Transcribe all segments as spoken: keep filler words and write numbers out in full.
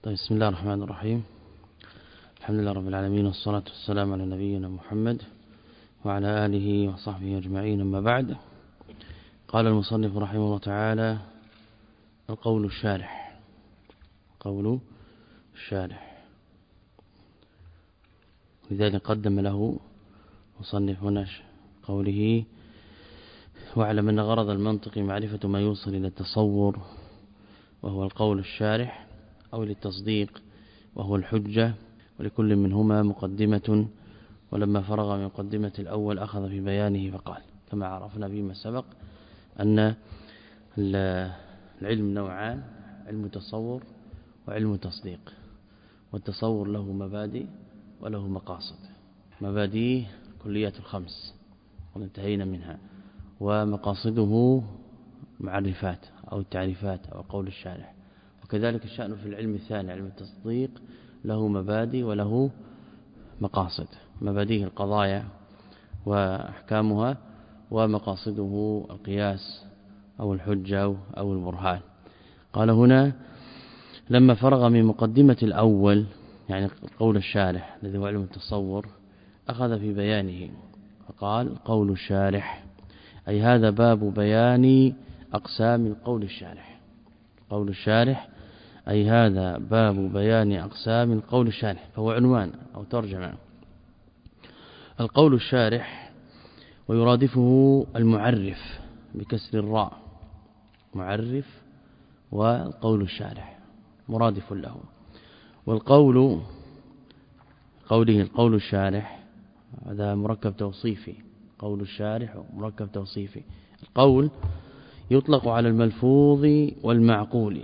طيب بسم الله الرحمن الرحيم. الحمد لله رب العالمين، والصلاة والسلام على نبينا محمد وعلى آله وصحبه أجمعين، أما بعد. قال المصنف رحمه الله تعالى: القول الشارح. قول الشارح، لذلك قدم له مصنف هنا قوله: واعلم أن غرض المنطق معرفة ما يوصل إلى التصور وهو القول الشارح، أو للتصديق وهو الحجة، ولكل منهما مقدمة. ولما فرغ من مقدمة الأول أخذ في بيانه فقال، كما عرفنا فيما سبق أن العلم نوعان: علم تصور وعلم تصديق. والتصور له مبادئ وله مقاصد. مبادئه كليات الخمس وانتهينا منها، ومقاصده معرفات أو التعريفات أو قول الشارح. وكذلك الشأن في العلم الثاني، علم التصديق، له مبادئ وله مقاصد. مبادئه القضايا وأحكامها، ومقاصده القياس أو الحجة أو البرهان. قال هنا: لما فرغ من مقدمة الأول، يعني قول الشارح الذي هو علم التصور، أخذ في بيانه فقال: قول الشارح، أي هذا باب بيان أقسام القول الشارح. قول الشارح أي هذا باب بيان أقسام القول الشارح، فهو عنوان أو ترجمة. القول الشارح ويرادفه المعرف بكسر الراء، معرف، والقول الشارح مرادف له. والقول قوله القول الشارح هذا مركب توصيفي. قول الشارح مركب توصيفي. القول يطلق على الملفوظ والمعقول،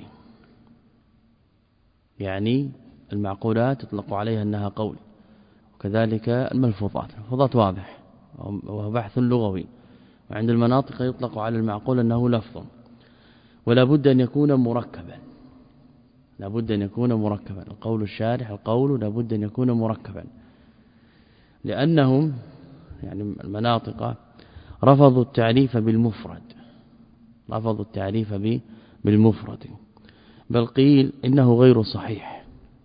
يعني المعقولات يطلق عليها أنها قول، وكذلك الملفوظات. الملفوظات واضح وهو بحث لغوي. وعند المناطق يطلق على المعقول أنه لفظ، ولا بد أن يكون مركبا. لا بد أن يكون مركبا. القول الشارح القول لا بد أن يكون مركبا، لأنهم يعني المناطق رفضوا التعريف بالمفرد، رفضوا التعريف بالمفرد، بل قيل إنه غير صحيح،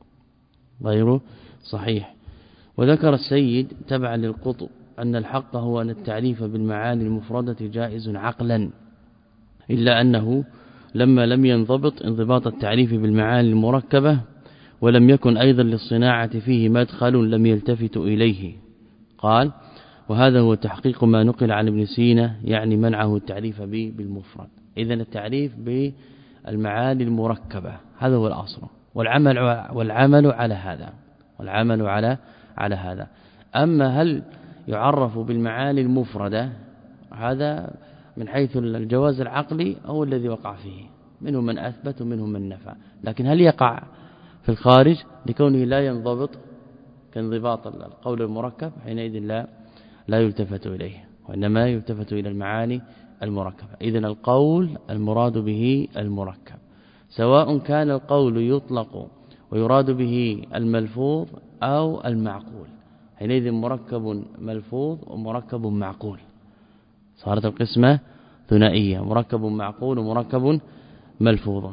غير صحيح. وذكر السيد تبعا للقطب أن الحق هو أن التعريف بالمعاني المفردة جائز عقلا، إلا أنه لما لم ينضبط انضباط التعريف بالمعاني المركبة، ولم يكن أيضا للصناعة فيه مدخل لم يلتفت إليه. قال: وهذا هو تحقيق ما نقل عن ابن سينا، يعني منعه التعريف بالمفرد. إذن التعريف بالمعاني المركبة هذا هو الأصل، والعمل والعمل على هذا والعمل على على هذا. أما هل يعرف بالمعاني المفردة، هذا من حيث الجواز العقلي هو الذي وقع فيه، منهم من أثبت ومنهم من نفى. لكن هل يقع في الخارج لكونه لا ينضبط كانضباط القول المركب؟ حينئذ لا لا يلتفت إليه، وإنما يلتفت إلى المعاني المركبة. إذن القول المراد به المركب، سواء كان القول يطلق ويراد به الملفوظ أو المعقول، حينئذ مركب ملفوظ ومركب معقول، صارت القسمة ثنائية: مركب معقول ومركب ملفوظ.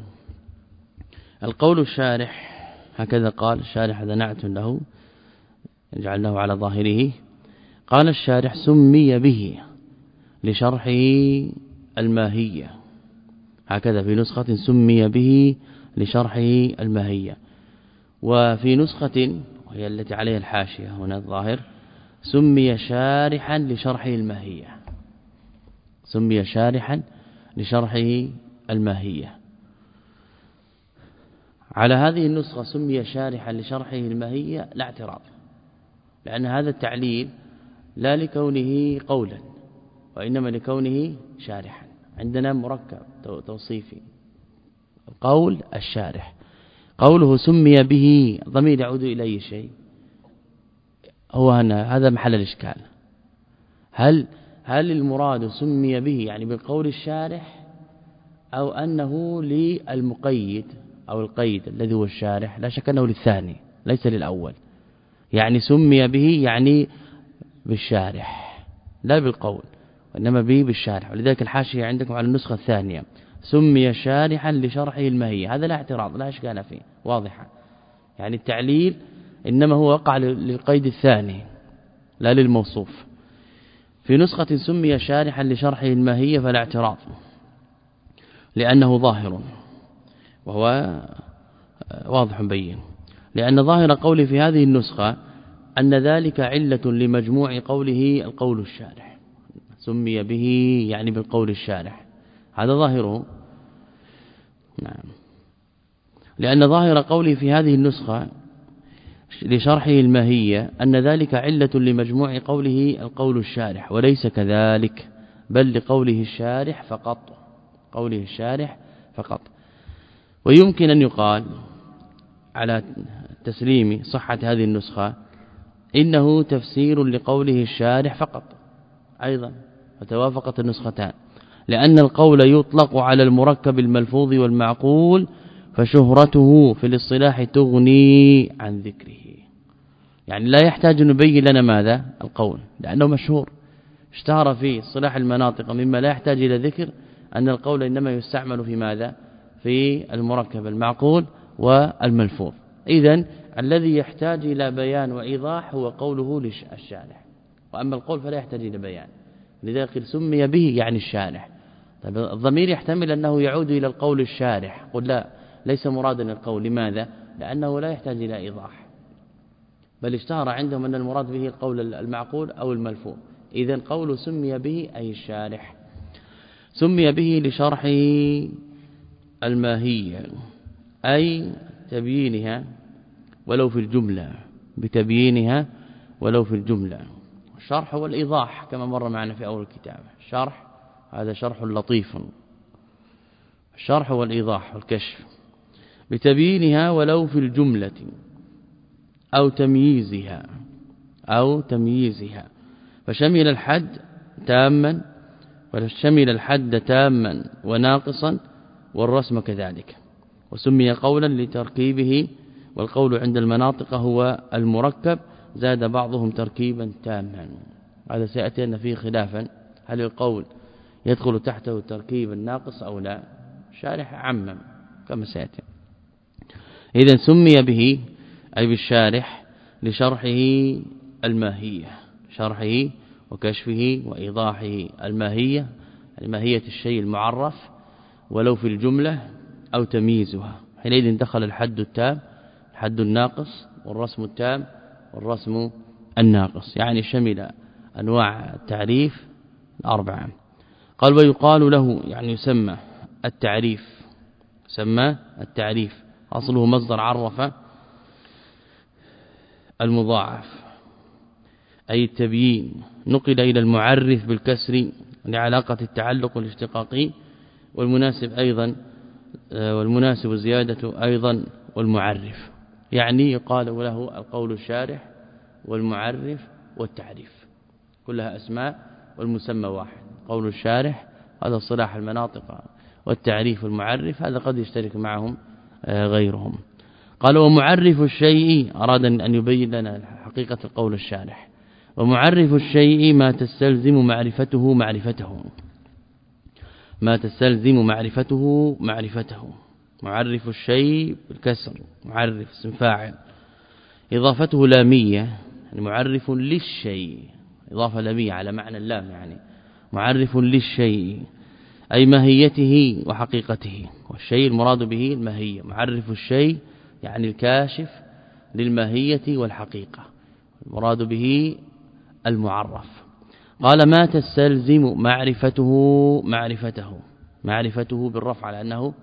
القول الشارح هكذا قال الشارح، هذا نعت له جعلناه على ظاهره. قال الشارح: سمي به لشرحه الماهية. هكذا في نسخة: سمي به لشرحه الماهية. وفي نسخة وهي التي عليها الحاشية هنا الظاهر: سمي شارحا لشرحه الماهية. سمي شارحا لشرحه الماهية. على هذه النسخة سمي شارحا لشرحه الماهية لا اعتراض، لأن هذا التعليل لا لكونه قولا، وإنما لكونه شارحا. عندنا مركب توصيفي، قول الشارح. قوله سمي به ضمير يعود إلى أي شيء؟ هو هنا هذا محل الإشكال. هل هل المراد سمي به يعني بالقول الشارح، أو أنه للمقيد أو القيد الذي هو الشارح؟ لا شك أنه للثاني ليس للأول. يعني سمي به يعني بالشارح لا بالقول، وإنما به بالشارح. ولذلك الحاشية عندكم على النسخة الثانية: سمي شارحا لشرحه الماهية. هذا لا اعتراض، لا إشكال فيه، واضحة. يعني التعليل إنما هو وقع للقيد الثاني لا للموصوف. في نسخة سمي شارحا لشرحه الماهية فلا اعتراض لأنه ظاهر وهو واضح بين، لأن ظاهر قوله في هذه النسخة أن ذلك علة لمجموع قوله القول الشارح، سمي به يعني بالقول الشارح، هذا ظاهره. نعم، لأن ظاهر قوله في هذه النسخة لشرحه الماهية أن ذلك علة لمجموع قوله القول الشارح، وليس كذلك بل لقوله الشارح فقط، قوله الشارح فقط. ويمكن أن يقال على تسليم صحة هذه النسخة إنه تفسير لقوله الشارح فقط أيضا، فتوافقت النسختان، لأن القول يطلق على المركب الملفوظ والمعقول فشهرته في الاصطلاح تغني عن ذكره، يعني لا يحتاج أن نبين لنا ماذا القول لأنه مشهور اشتهر في اصطلاح المناطق، مما لا يحتاج إلى ذكر أن القول إنما يستعمل في ماذا في المركب المعقول والملفوظ. إذن الذي يحتاج إلى بيان وإيضاح هو قوله للشارح، وأما القول فلا يحتاج إلى بيان، لذلك سمي به يعني الشارح. طيب الضمير يحتمل أنه يعود إلى القول الشارح، قل لا ليس مرادا القول، لماذا؟ لأنه لا يحتاج إلى إيضاح، بل اشتهر عندهم أن المراد به القول المعقول أو الملفوظ. إذن قول سمي به أي الشارح، سمي به لشرحه الماهية أي تبيينها ولو في الجملة، بتبيينها ولو في الجملة. الشرح والإيضاح كما مر معنا في أول الكتاب، الشرح هذا شرح لطيف، الشرح والإيضاح والكشف، بتبيينها ولو في الجملة أو تمييزها أو تمييزها، فشمل الحد تاما وشمل الحد تاما وناقصا والرسم كذلك، وسمي قولا لتركيبه، والقول عند المناطق هو المركب، زاد بعضهم تركيبا تاما. هذا سيأتي أن فيه خلافا، هل القول يدخل تحته تركيب الناقص أو لا؟ شارح عمم كما سيأتي. إذن سمي به أي بالشارح لشرحه الماهية، شرحه وكشفه وإيضاحه الماهية، الماهية الشيء المعرف ولو في الجملة أو تمييزها، حينئذ دخل الحد التام الحد الناقص والرسم التام والرسم الناقص، يعني شمل أنواع التعريف الأربعة. قال ويقال له يعني يسمى التعريف، سمى التعريف أصله مصدر عرف المضاعف أي التبيين، نقل إلى المعرف بالكسر لعلاقة التعلق الاشتقاقي، والمناسب أيضا والمناسب زيادة أيضا والمعرف، يعني يقال له القول الشارح والمعرف والتعريف، كلها أسماء والمسمى واحد. قول الشارح هذا صلاح المناطق، والتعريف والمعرف هذا قد يشترك معهم غيرهم. قال ومعرف الشيء، أراد أن يبين لنا حقيقة القول الشارح، ومعرف الشيء ما تستلزم معرفته معرفته ما تستلزم معرفته معرفته معرف الشيء بالكسر، معرف اسم فاعل، إضافته لامية، يعني معرف للشيء، إضافة لامية على معنى اللام، يعني معرف للشيء أي ماهيته وحقيقته، والشيء المراد به الماهية، معرف الشيء يعني الكاشف للماهية والحقيقة، المراد به المعرف. قال ما تستلزم معرفته معرفته معرفته بالرفع على أنه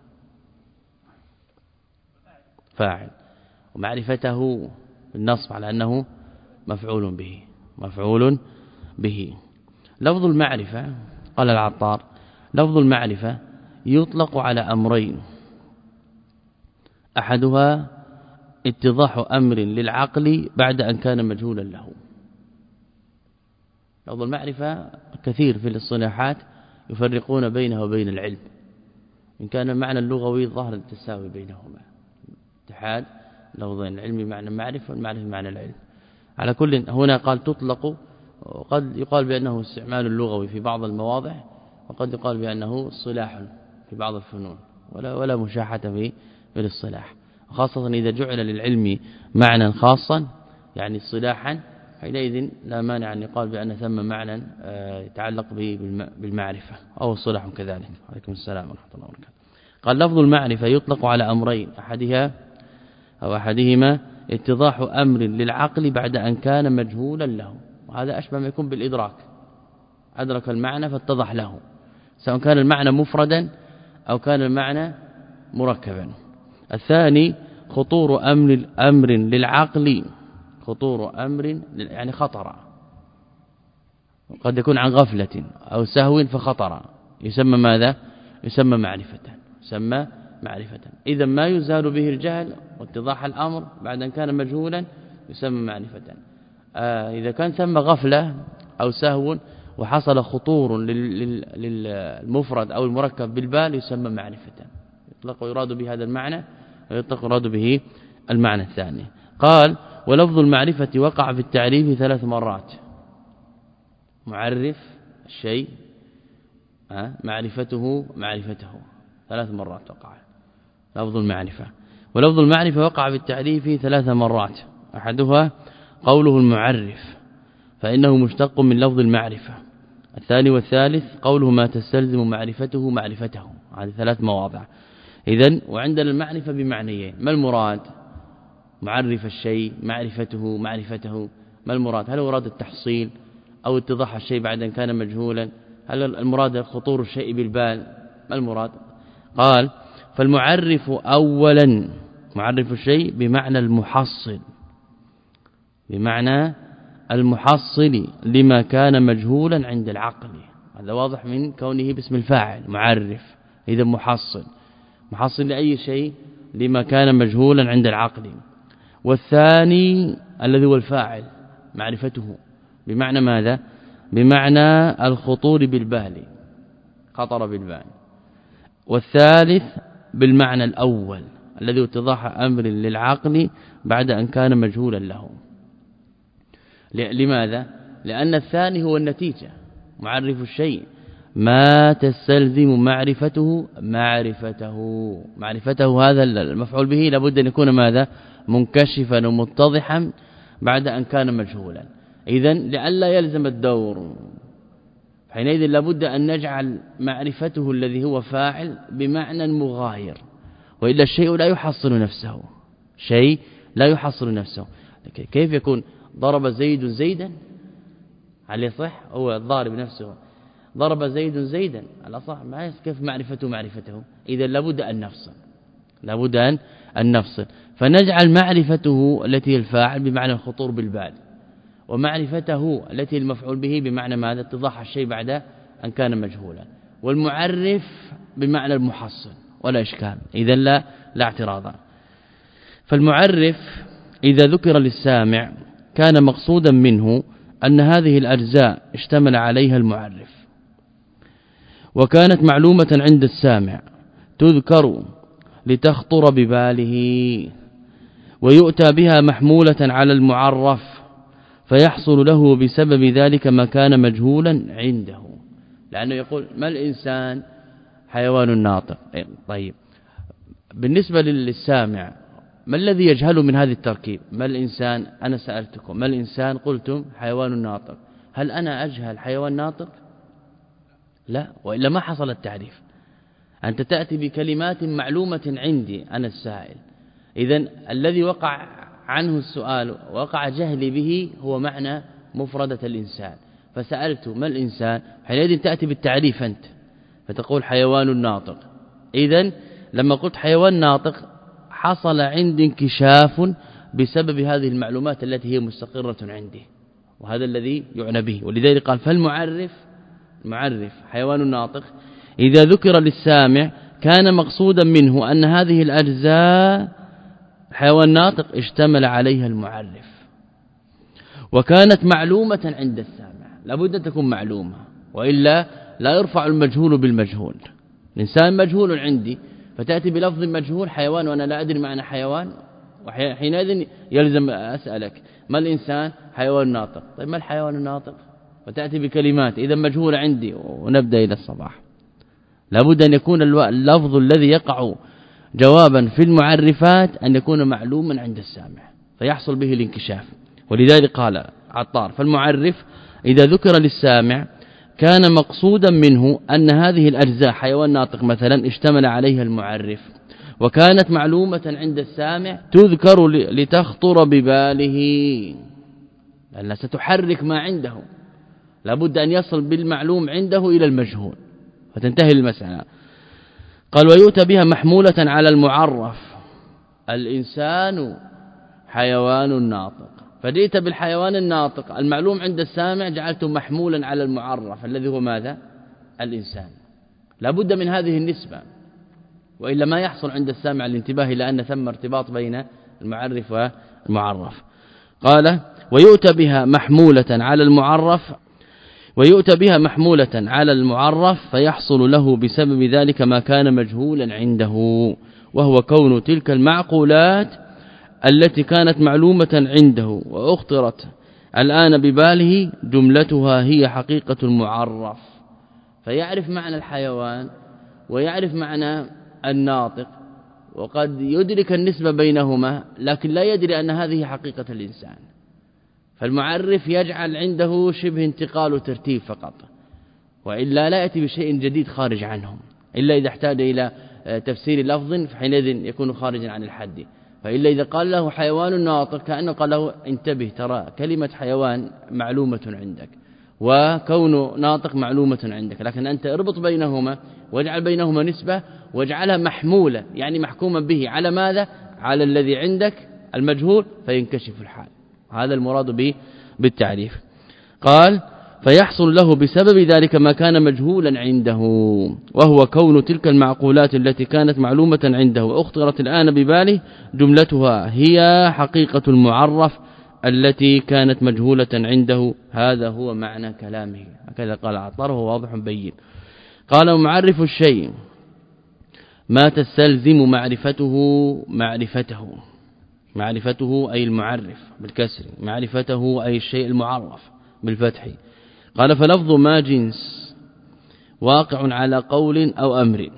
فاعل، ومعرفته بالنصب على أنه مفعول به مفعول به. لفظ المعرفة قال العطار لفظ المعرفة يطلق على أمرين، أحدها اتضاح أمر للعقل بعد أن كان مجهولا له. لفظ المعرفة كثير في الاصطلاحات يفرقون بينه وبين العلم، إن كان المعنى اللغوي ظاهر التساوي بينهما، اتحاد لفظين، العلم بمعنى المعرفة والمعرفة بمعنى العلم. على كل هنا قال تطلق، وقد يقال بأنه استعمال اللغوي في بعض المواضع، وقد يقال بأنه اصطلاح في بعض الفنون، ولا ولا مشاحة في في الاصطلاح. خاصة إذا جعل للعلم معنى خاصا يعني اصطلاحا، حينئذ لا مانع أن يقال بأن ثم معنى يتعلق بالمعرفة أو اصطلاح كذلك. عليكم السلام ورحمة الله وبركاته. قال لفظ المعرفة يطلق على أمرين، أحدها أو أحدهما اتضاح أمر للعقل بعد أن كان مجهولا له، وهذا أشبه ما يكون بالإدراك، أدرك المعنى فاتضح له، سواء كان المعنى مفردا أو كان المعنى مركبا. الثاني خطور أمر أمر للعقل، خطور أمر يعني خطر، قد يكون عن غفلة أو سهو فخطر، يسمى ماذا؟ يسمى معرفة، يسمى معرفة. إذا ما يزال به الجهل واتضاح الأمر بعد أن كان مجهولا يسمى معرفة. آه إذا كان ثم غفلة أو سهو وحصل خطور للمفرد أو المركب بالبال يسمى معرفة، يطلق ويراد به هذا المعنى ويطلق ويراد به المعنى الثاني. قال ولفظ المعرفة وقع في التعريف ثلاث مرات، معرف الشيء معرفته معرفته ثلاث مرات وقع لفظ المعرفة. ولفظ المعرفة وقع في التعريف ثلاث مرات، أحدها قوله المعرف فإنه مشتق من لفظ المعرفة. الثاني والثالث قوله ما تستلزم معرفته معرفته، هذه ثلاث مواضع. إذن وعندنا المعرفة بمعنيين، ما المراد؟ معرف الشيء معرفته معرفته، ما المراد؟ هل مراد التحصيل أو اتضاح الشيء بعد أن كان مجهولا؟ هل المراد خطور الشيء بالبال؟ ما المراد؟ قال فالمعرف أولا معرف الشيء بمعنى المحصل، بمعنى المحصل لما كان مجهولا عند العقل، هذا واضح من كونه باسم الفاعل معرف. إذا محصل محصل لأي شيء لما كان مجهولا عند العقل. والثاني الذي هو الفاعل معرفته بمعنى ماذا؟ بمعنى الخطور بالبال، خطر بالبال. والثالث بالمعنى الأول الذي اتضاح أمر للعقل بعد أن كان مجهولا له. لماذا؟ لأن الثاني هو النتيجة، معرف الشيء ما تستلزم معرفته معرفته معرفته هذا المفعول به لابد أن يكون ماذا؟ منكشفا ومتضحا بعد أن كان مجهولا. إذن لئلا يلزم الدور، حينئذ لابد أن نجعل معرفته الذي هو فاعل بمعنى مغاير، وإلا الشيء لا يحصل نفسه، شيء لا يحصل نفسه. كيف يكون ضرب زيد زيدا على صح هو الضارب نفسه، ضرب زيد زيدا على صح، ما كيف معرفته معرفته؟ إذا لابد أن نفصل، لابد أن نفصل، فنجعل معرفته التي الفاعل بمعنى الخطور بالبال، ومعرفته التي المفعول به بمعنى ماذا؟ اتضاح الشيء بعد أن كان مجهولا، والمعرف بمعنى المحصل، ولا إشكال، إذا لا لا اعتراض. فالمعرف إذا ذكر للسامع كان مقصودا منه أن هذه الأجزاء اشتمل عليها المعرف، وكانت معلومة عند السامع تذكر لتخطر بباله، ويؤتى بها محمولة على المعرف فيحصل له بسبب ذلك ما كان مجهولا عنده. لأنه يقول ما الإنسان؟ حيوان ناطق. طيب بالنسبة للسامع ما الذي يجهل من هذه التركيب؟ ما الإنسان؟ أنا سألتكم ما الإنسان؟ قلتم حيوان ناطق. هل أنا أجهل حيوان ناطق؟ لا، وإلا ما حصل التعريف. أنت تأتي بكلمات معلومة عندي أنا السائل، إذن الذي وقع عنه السؤال وقع جهلي به هو معنى مفردة الإنسان، فسألت ما الإنسان؟ حينئذ تأتي بالتعريف أنت فتقول حيوان ناطق. إذن لما قلت حيوان ناطق حصل عندي انكشاف بسبب هذه المعلومات التي هي مستقرة عندي، وهذا الذي يعنى به. ولذلك قال فالمعرف المعرف حيوان ناطق إذا ذكر للسامع كان مقصودا منه أن هذه الأجزاء حيوان ناطق اشتمل عليها المعرف، وكانت معلومة عند السامع، لابد أن تكون معلومة، وإلا لا يرفع المجهول بالمجهول. الإنسان مجهول عندي فتأتي بلفظ مجهول حيوان وأنا لا أدري معنى حيوان، وحينئذ يلزم أسألك ما الإنسان؟ حيوان ناطق. طيب ما الحيوان الناطق؟ وتأتي بكلمات إذا مجهول عندي، ونبدأ إلى الصباح. لابد أن يكون اللفظ الذي يقع جوابا في المعرفات أن يكون معلوما عند السامع فيحصل به الانكشاف. ولذلك قال عطار فالمعرف إذا ذكر للسامع كان مقصودا منه أن هذه الأجزاء حيوان ناطق مثلا اشتمل عليها المعرف وكانت معلومة عند السامع تذكر لتخطر بباله لأنها ستحرك ما عنده، لابد أن يصل بالمعلوم عنده إلى المجهول فتنتهي المسألة. قال ويؤتى بها محمولة على المعرف الإنسان حيوان ناطق، فجئت بالحيوان الناطق المعلوم عند السامع جعلته محمولا على المعرف الذي هو ماذا؟ الإنسان. لابد من هذه النسبة وإلا ما يحصل عند السامع الانتباه إلى أن ثم ارتباط بين المعرف والمعرف. قال ويؤتى بها محمولة على المعرف ويؤتى بها محمولة على المعرف فيحصل له بسبب ذلك ما كان مجهولا عنده، وهو كون تلك المعقولات التي كانت معلومة عنده وأخطرت الآن بباله جملتها هي حقيقة المعرف، فيعرف معنى الحيوان ويعرف معنى الناطق وقد يدرك النسبة بينهما لكن لا يدري أن هذه حقيقة الإنسان. فالمعرف يجعل عنده شبه انتقال وترتيب فقط، وإلا لا يأتي بشيء جديد خارج عنهم إلا إذا احتاج إلى تفسير لفظ فحينئذ يكون خارجا عن الحد. فإلا إذا قال له حيوان ناطق كأنه قال له انتبه ترى كلمة حيوان معلومة عندك وكون ناطق معلومة عندك، لكن أنت اربط بينهما واجعل بينهما نسبة واجعلها محمولة يعني محكوما به على ماذا؟ على الذي عندك المجهول فينكشف الحال. هذا المراد به بالتعريف. قال فيحصل له بسبب ذلك ما كان مجهولا عنده، وهو كون تلك المعقولات التي كانت معلومة عنده وأخطرت الآن بباله جملتها هي حقيقة المعرف التي كانت مجهولة عنده. هذا هو معنى كلامه. هكذا قال عطار وهو واضح بين. قال معرف الشيء ما تستلزم معرفته معرفته معرفته أي المعرف بالكسر، معرفته أي الشيء المعرف بالفتح. قال فلفظ ما جنس واقع على قول أو أمر،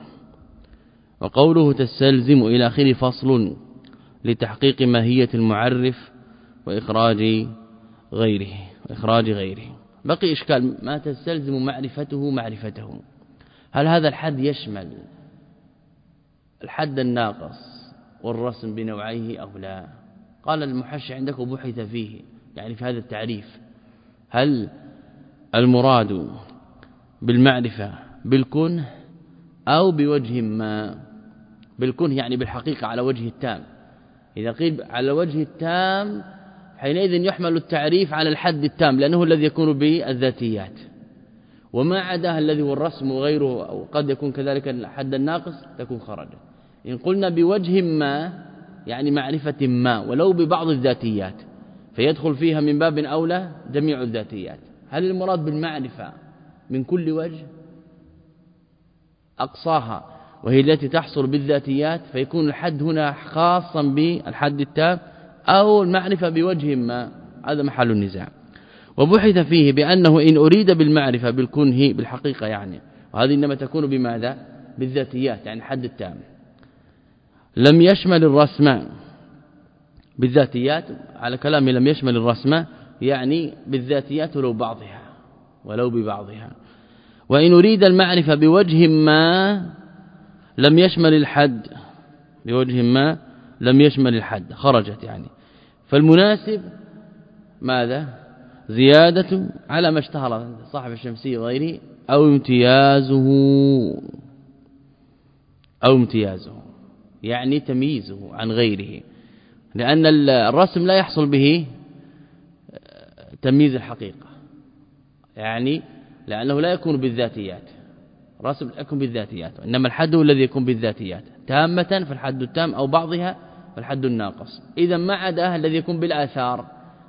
وقوله تستلزم إلى آخره فصل لتحقيق ماهية المعرف وإخراج غيره وإخراج غيره. بقي إشكال ما تستلزم معرفته معرفته، هل هذا الحد يشمل الحد الناقص والرسم بنوعيه أو لا؟ قال المحشي عندك وبحث فيه يعني في هذا التعريف هل المراد بالمعرفة بالكنه أو بوجه ما؟ بالكنه يعني بالحقيقة على وجه التام. إذا قيل على وجه التام حينئذ يحمل التعريف على الحد التام لأنه الذي يكون بالذاتيات، وما عداها الذي هو الرسم وغيره أو قد يكون كذلك الحد الناقص تكون خرجت. إن قلنا بوجه ما يعني معرفة ما ولو ببعض الذاتيات فيدخل فيها من باب أولى جميع الذاتيات. هل المراد بالمعرفة من كل وجه أقصاها وهي التي تحصل بالذاتيات فيكون الحد هنا خاصا بالحد التام، أو المعرفة بوجه ما؟ هذا محل النزاع. وبحث فيه بأنه إن أريد بالمعرفة بالكنه بالحقيقة يعني، وهذه إنما تكون بماذا؟ بالذاتيات يعني الحد التام، لم يشمل الرسم بالذاتيات على كلامه لم يشمل الرسم يعني بالذاتيات ولو بعضها ولو ببعضها. وإن أريد المعرفة بوجه ما لم يشمل الحد بوجه ما لم يشمل الحد خرجت يعني. فالمناسب ماذا؟ زيادة على ما اشتهر صاحب الشمسية وغيره أو امتيازه أو امتيازه يعني تمييزه عن غيره، لأن الرسم لا يحصل به تمييز الحقيقة يعني لأنه لا يكون بالذاتيات، الرسم يكون بالذاتيات، إنما الحد هو الذي يكون بالذاتيات تامة فالحد التام أو بعضها فالحد الناقص. إذا ما عداه الذي يكون بالآثار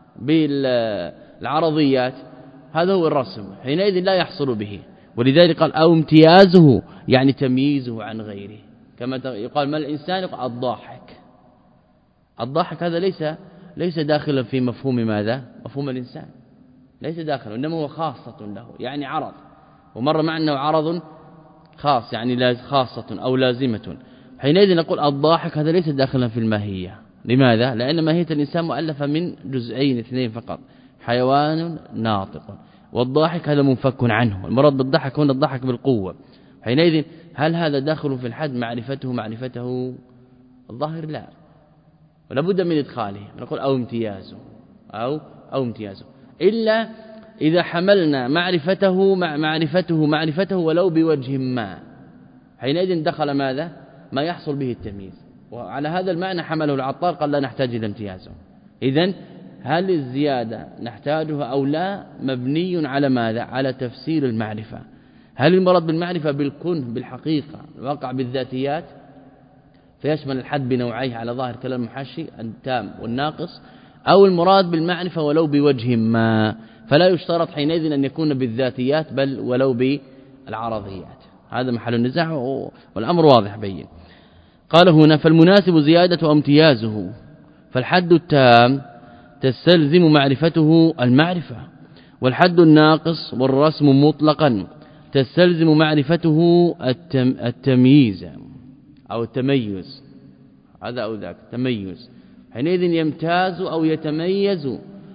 بالعرضيات هذا هو الرسم حينئذ لا يحصل به. ولذلك قال أو امتيازه يعني تمييزه عن غيره، كما يقال ما الإنسان يقال الضاحك. الضاحك هذا ليس ليس داخلا في مفهوم ماذا؟ مفهوم الإنسان ليس داخلا، إنما هو خاصة له يعني عرض، ومر معنا عرض خاص يعني خاصة أو لازمة. حينئذ نقول الضاحك هذا ليس داخلا في الماهية. لماذا؟ لأن ماهية الإنسان مؤلفة من جزئين اثنين فقط، حيوان ناطق، والضاحك هذا منفك عنه. المراد بالضحك هنا الضحك بالقوة. حينئذ هل هذا داخل في الحد معرفته معرفته؟ الظاهر لا، ولا بد من إدخاله. نقول أو امتيازه أو أو امتيازه، إلا إذا حملنا معرفته مع معرفته معرفته ولو بوجه ما، حينئذ دخل ماذا؟ ما يحصل به التمييز. وعلى هذا المعنى حمله العطار، قال لا نحتاج إلى امتيازه. إذن هل الزيادة نحتاجها أو لا مبني على ماذا؟ على تفسير المعرفة. هل المراد بالمعرفة بالكنه بالحقيقة الواقع بالذاتيات فيشمل الحد بنوعيه على ظاهر كلام المحشي التام والناقص، أو المراد بالمعرفة ولو بوجه ما، فلا يشترط حينئذ أن يكون بالذاتيات بل ولو بالعرضيات. هذا محل النزاع والأمر واضح بين. قال هنا فالمناسب زيادة أو امتيازه، فالحد التام تستلزم معرفته المعرفة، والحد الناقص والرسم مطلقا تستلزم معرفته التم التمييز أو التميز، هذا أو ذاك تميز. حينئذ يمتاز أو يتميز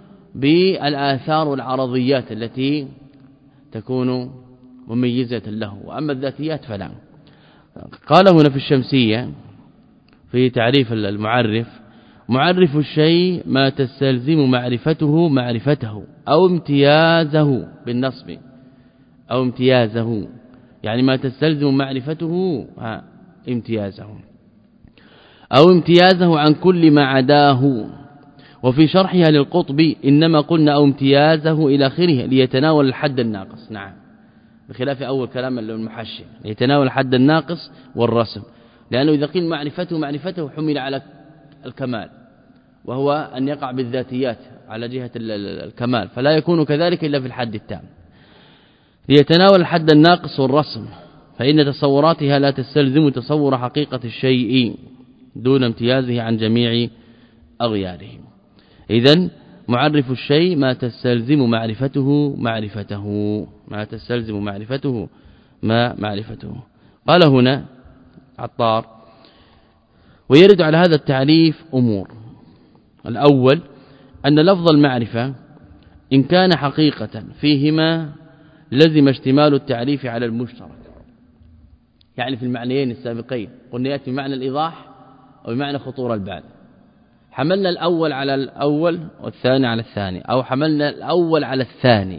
بالآثار والعرضيات التي تكون مميزة له، وأما الذاتيات فلا. قال هنا في الشمسية في تعريف المعرف: معرف الشيء ما تستلزم معرفته معرفته أو امتيازه بالنصب، أو امتيازه يعني ما تستلزم معرفته امتيازه أو امتيازه عن كل ما عداه. وفي شرحها للقطبي إنما قلنا أو امتيازه إلى آخره ليتناول الحد الناقص. نعم، بخلاف أول كلام المحشي ليتناول الحد الناقص والرسم، لأنه إذا قيل معرفته معرفته حمل على الكمال، وهو أن يقع بالذاتيات على جهة الكمال، فلا يكون كذلك إلا في الحد التام. ليتناول الحد الناقص والرسم، فإن تصوراتها لا تستلزم تصور حقيقة الشيء دون امتيازه عن جميع أغياره. إذن معرف الشيء ما تستلزم معرفته معرفته ما تستلزم معرفته ما معرفته. قال هنا عطار: ويرد على هذا التعريف أمور. الأول أن لفظ المعرفة إن كان حقيقة فيهما لزم اشتمال التعريف على المشترك، يعني في المعنيين السابقين قلنا يأتي بمعنى الإيضاح أو بمعنى خطور البال. حملنا الأول على الأول والثاني على الثاني، أو حملنا الأول على الثاني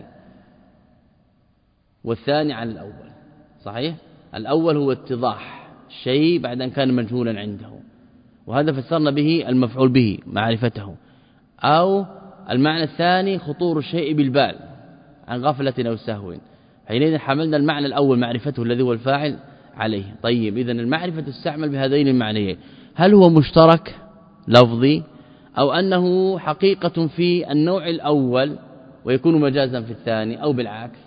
والثاني على الأول. صحيح؟ الأول هو اتضاح الشيء بعد أن كان مجهولا عنده، وهذا فسرنا به المفعول به معرفته. أو المعنى الثاني خطور الشيء بالبال عن غفلة أو سهو، حينئذ حملنا المعنى الأول معرفته الذي هو الفاعل عليه. طيب، إذن المعرفة تستعمل بهذين المعنيين. هل هو مشترك لفظي أو أنه حقيقة في النوع الأول ويكون مجازا في الثاني، أو بالعكس؟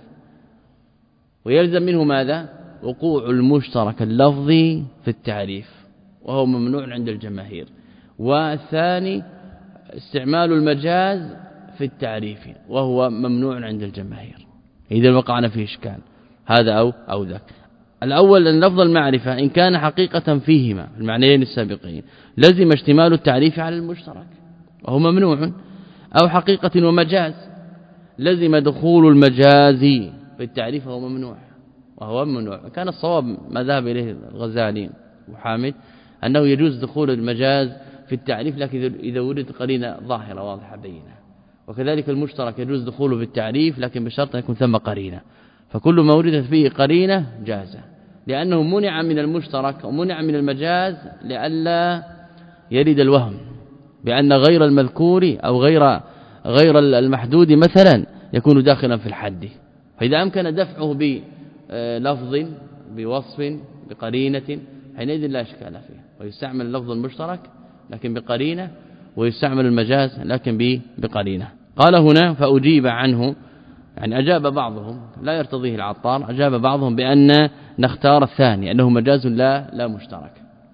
ويلزم منه ماذا؟ وقوع المشترك اللفظي في التعريف وهو ممنوع عند الجماهير، والثاني استعمال المجاز في التعريف وهو ممنوع عند الجماهير. إذا وقعنا في إشكال هذا أو أو ذاك. الأول أن لفظ المعرفة إن كان حقيقة فيهما المعنيين السابقين لزم اشتمال التعريف على المشترك وهو ممنوع، أو حقيقة ومجاز لزم دخول المجاز في التعريف وهو ممنوع وهو ممنوع. كان الصواب ما ذهب إليه الغزالي وحامد أنه يجوز دخول المجاز في التعريف، لكن إذا وجدت قرينة ظاهرة واضحة بينة. وكذلك المشترك يجوز دخوله في التعريف لكن بشرط أن يكون ثم قرينة، فكل ما وردت فيه قرينة جاز، لأنه منع من المشترك ومنع من المجاز لئلا يرد الوهم بأن غير المذكور أو غير غير المحدود مثلا يكون داخلا في الحد. فإذا أمكن دفعه بلفظ بوصف بقرينة حينئذ لا إشكال فيه، ويستعمل اللفظ المشترك لكن بقرينة، ويستعمل المجاز لكن بقرينة. قال هنا فأجيب عنه، يعني أجاب بعضهم لا يرتضيه العطار، أجاب بعضهم بأن نختار الثاني أنه مجاز لا لا مشترك،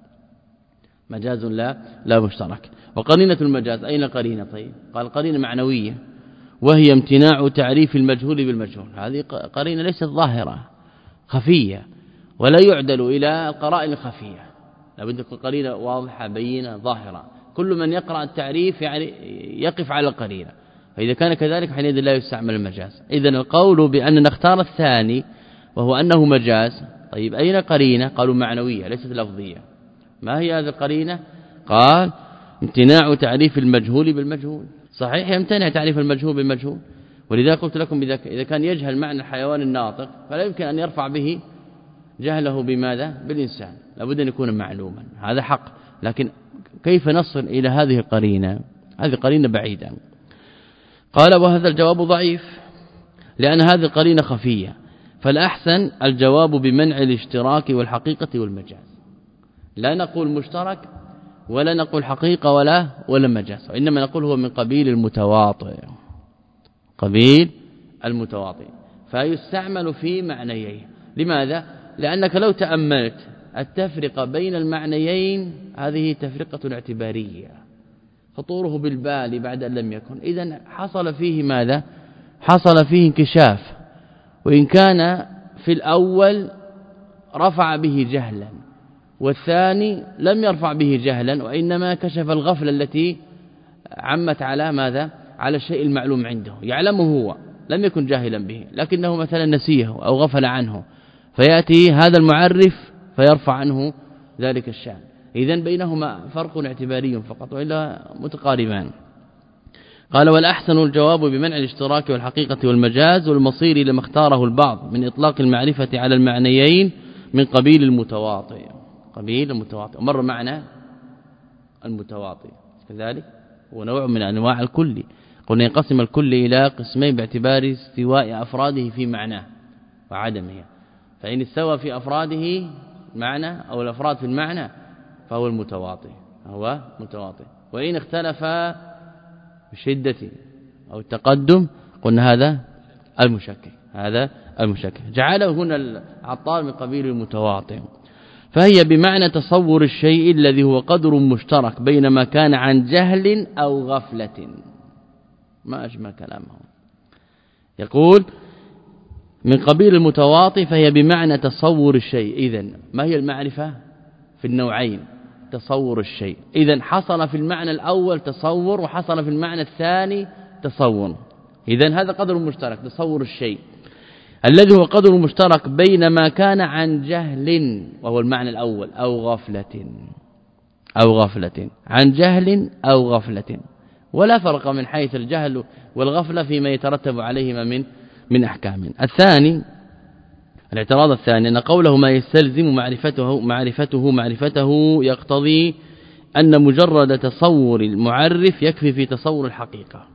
مجاز لا لا مشترك. وقرينة المجاز أين قرينة؟ طيب قال قرينة معنوية وهي امتناع تعريف المجهول بالمجهول. هذه قرينة ليست ظاهرة خفية ولا يعدل إلى القرائن الخفية، لابد تكون قرينة واضحة بينة ظاهرة. كل من يقرأ التعريف يعني يقف على القرينة، فإذا كان كذلك حينئذ لا يستعمل المجاز. إذن القول بأن نختار الثاني وهو أنه مجاز، طيب أين قرينة؟ قالوا معنوية ليست لفظية. ما هي هذه القرينة؟ قال امتناع تعريف المجهول بالمجهول. صحيح يمتنع تعريف المجهول بالمجهول، ولذا قلت لكم إذا كان يجهل معنى الحيوان الناطق فلا يمكن أن يرفع به جهله بماذا؟ بالإنسان، لابد أن يكون معلوما، هذا حق. لكن كيف نصل إلى هذه القرينة؟ هذه قرينة بعيدة. قال وهذا الجواب ضعيف لأن هذه القرينة خفية، فالأحسن الجواب بمنع الاشتراك والحقيقة والمجاز. لا نقول مشترك ولا نقول حقيقة ولا ولا مجاز، وإنما نقول هو من قبيل المتواطئ، قبيل المتواطئ، فيستعمل في معنيين. لماذا؟ لأنك لو تأملت التفرقة بين المعنيين هذه تفرقة اعتبارية، خطوره بالبال بعد أن لم يكن، إذن حصل فيه ماذا؟ حصل فيه انكشاف، وإن كان في الأول رفع به جهلا والثاني لم يرفع به جهلا، وإنما كشف الغفلة التي عمت على ماذا؟ على الشيء المعلوم عنده، يعلمه هو لم يكن جاهلا به لكنه مثلا نسيه أو غفل عنه، فيأتي هذا المعرف فيرفع عنه ذلك الشأن. إذن بينهما فرق اعتباري فقط وإلا متقاربان. قال والأحسن الجواب بمنع الاشتراك والحقيقة والمجاز، والمصير لما اختاره البعض من إطلاق المعرفة على المعنيين من قبيل المتواطئ. قبيل المتواطئ مر معنا المتواطئ كذلك هو نوع من أنواع الكل، قلنا ينقسم الكل إلى قسمين باعتبار استواء أفراده في معناه وعدمه، فإن استوى في أفراده معنى أو الأفراد في المعنى فهو المتواطئ، هو متواطئ. وإن اختلف بشدة أو التقدم قلنا هذا المشكك، هذا المشكك، جعله هنا العطار من قبيل المتواطئ. فهي بمعنى تصور الشيء الذي هو قدر مشترك بين ما كان عن جهل أو غفلة. ما أجمل كلامه، يقول من قبيل المتواطئ، فهي بمعنى تصور الشيء. إذن ما هي المعرفة في النوعين؟ تصور الشيء. إذن حصل في المعنى الأول تصور وحصل في المعنى الثاني تصور. إذن هذا قدر مشترك تصور الشيء الذي هو قدر مشترك بين ما كان عن جهل وهو المعنى الأول أو غفلة أو غفلة عن جهل أو غفلة، ولا فرق من حيث الجهل والغفلة فيما يترتب عليهما من من أحكام. الثاني الاعتراض الثاني أن قوله ما يستلزم معرفته معرفته معرفته يقتضي أن مجرد تصور المعرف يكفي في تصور الحقيقة،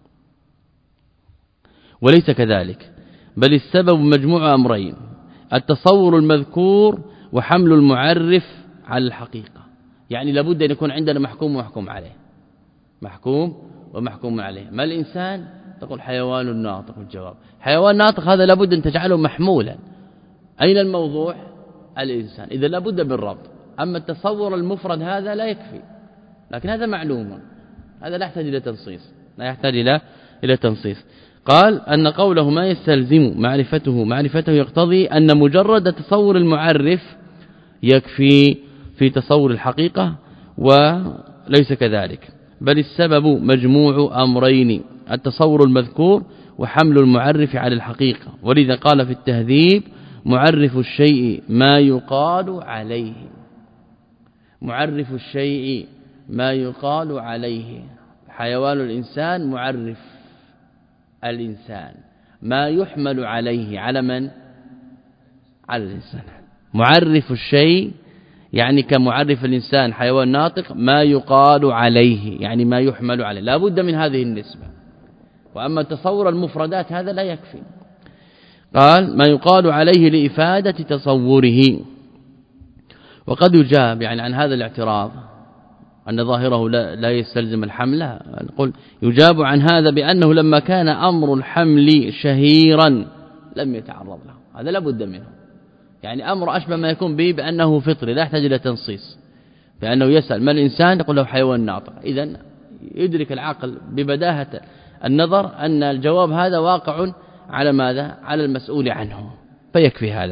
وليس كذلك، بل السبب مجموع أمرين: التصور المذكور وحمل المعرف على الحقيقة. يعني لابد أن يكون عندنا محكوم ومحكوم عليه، محكوم ومحكوم عليه. ما الإنسان؟ تقول حيوان ناطق. الجواب حيوان ناطق هذا لابد أن تجعله محمولا. أين الموضوع؟ الإنسان. إذا لابد من ربط. أما التصور المفرد هذا لا يكفي، لكن هذا معلوم، هذا لا يحتاج إلى تنصيص، لا يحتاج إلى إلى تنصيص. قال أن قوله ما يستلزم معرفته معرفته يقتضي أن مجرد تصور المعرف يكفي في تصور الحقيقة، وليس كذلك، بل السبب مجموع أمرين: التصور المذكور وحمل المعرف على الحقيقة. ولذا قال في التهذيب: معرف الشيء ما يقال عليه. معرف الشيء ما يقال عليه. حيوان الإنسان معرف الإنسان، ما يحمل عليه على من؟ على الإنسان. معرف الشيء يعني كمعرف الإنسان حيوان ناطق، ما يقال عليه يعني ما يحمل عليه، لا بد من هذه النسبة. وأما تصور المفردات هذا لا يكفي. قال ما يقال عليه لإفادة تصوره. وقد يجاب يعني عن هذا الاعتراض أن ظاهره لا, لا يستلزم الحمل، نقول يجاب عن هذا بأنه لما كان أمر الحمل شهيرا لم يتعرض له، هذا لا بد منه. يعني أمر أشبه ما يكون به بأنه فطري لا يحتاج إلى تنصيص، بأنه يسأل ما الإنسان يقول له حيوان ناطق. إذن يدرك العقل ببداهة النظر أن الجواب هذا واقع على ماذا؟ على المسؤول عنه، فيكفي هذا.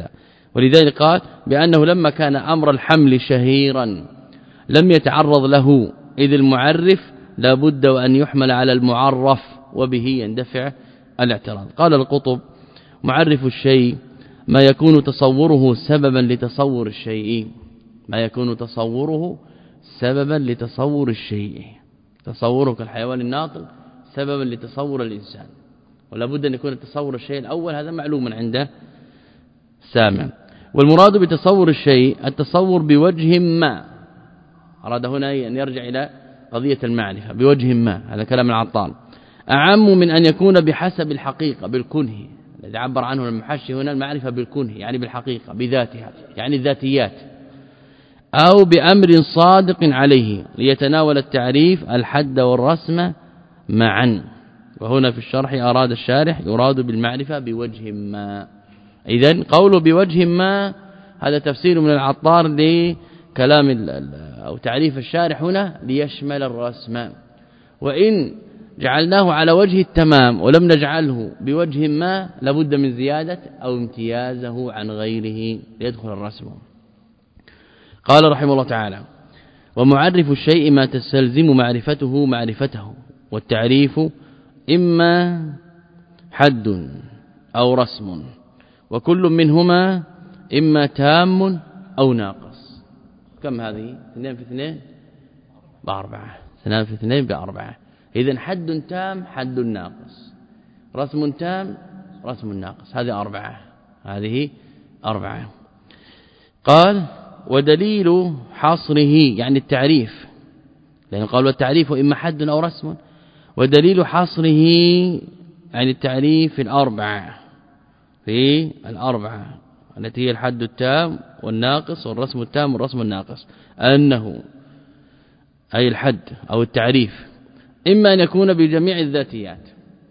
ولذلك قال بأنه لما كان أمر الحمل شهيرا لم يتعرض له إذ المعرف لا بد وأن يحمل على المعرف وبه يندفع الاعتراض. قال القطب معرف الشيء ما يكون تصوره سببا لتصور الشيء ما يكون تصوره سببا لتصور الشيء تصورك الحيوان الناطق سببا لتصور الإنسان ولا بد أن يكون التصور الشيء الأول هذا معلوم عند سامع. والمراد بتصور الشيء التصور بوجه ما أراد هنا أن يرجع إلى قضية المعرفة بوجه ما هذا كلام العطار أعم من أن يكون بحسب الحقيقة بالكنه الذي عبر عنه المحشي هنا المعرفة بالكنه يعني بالحقيقة بذاتها يعني الذاتيات أو بأمر صادق عليه ليتناول التعريف الحد والرسم معا. وهنا في الشرح أراد الشارح يراد بالمعرفة بوجه ما. إذن قوله بوجه ما هذا تفسير من العطار لكلام أو تعريف الشارح هنا ليشمل الرسم. وإن جعلناه على وجه التمام ولم نجعله بوجه ما لابد من زيادة أو امتيازه عن غيره ليدخل الرسم. قال رحمه الله تعالى ومعرف الشيء ما تستلزم معرفته معرفته والتعريف إما حد أو رسم وكل منهما إما تام أو ناقص. كم هذه اثنين في اثنين بأربعة اثنين في اثنين بأربعة. إذن حد تام حد ناقص رسم تام رسم ناقص هذه أربعة هذه أربعة. قال ودليل حصره يعني التعريف لأنه قال والتعريف إما حد أو رسم ودليل حصره يعني التعريف في الأربعة في الأربعة التي هي الحد التام والناقص والرسم التام والرسم الناقص أنه أي الحد أو التعريف إما أن يكون بجميع الذاتيات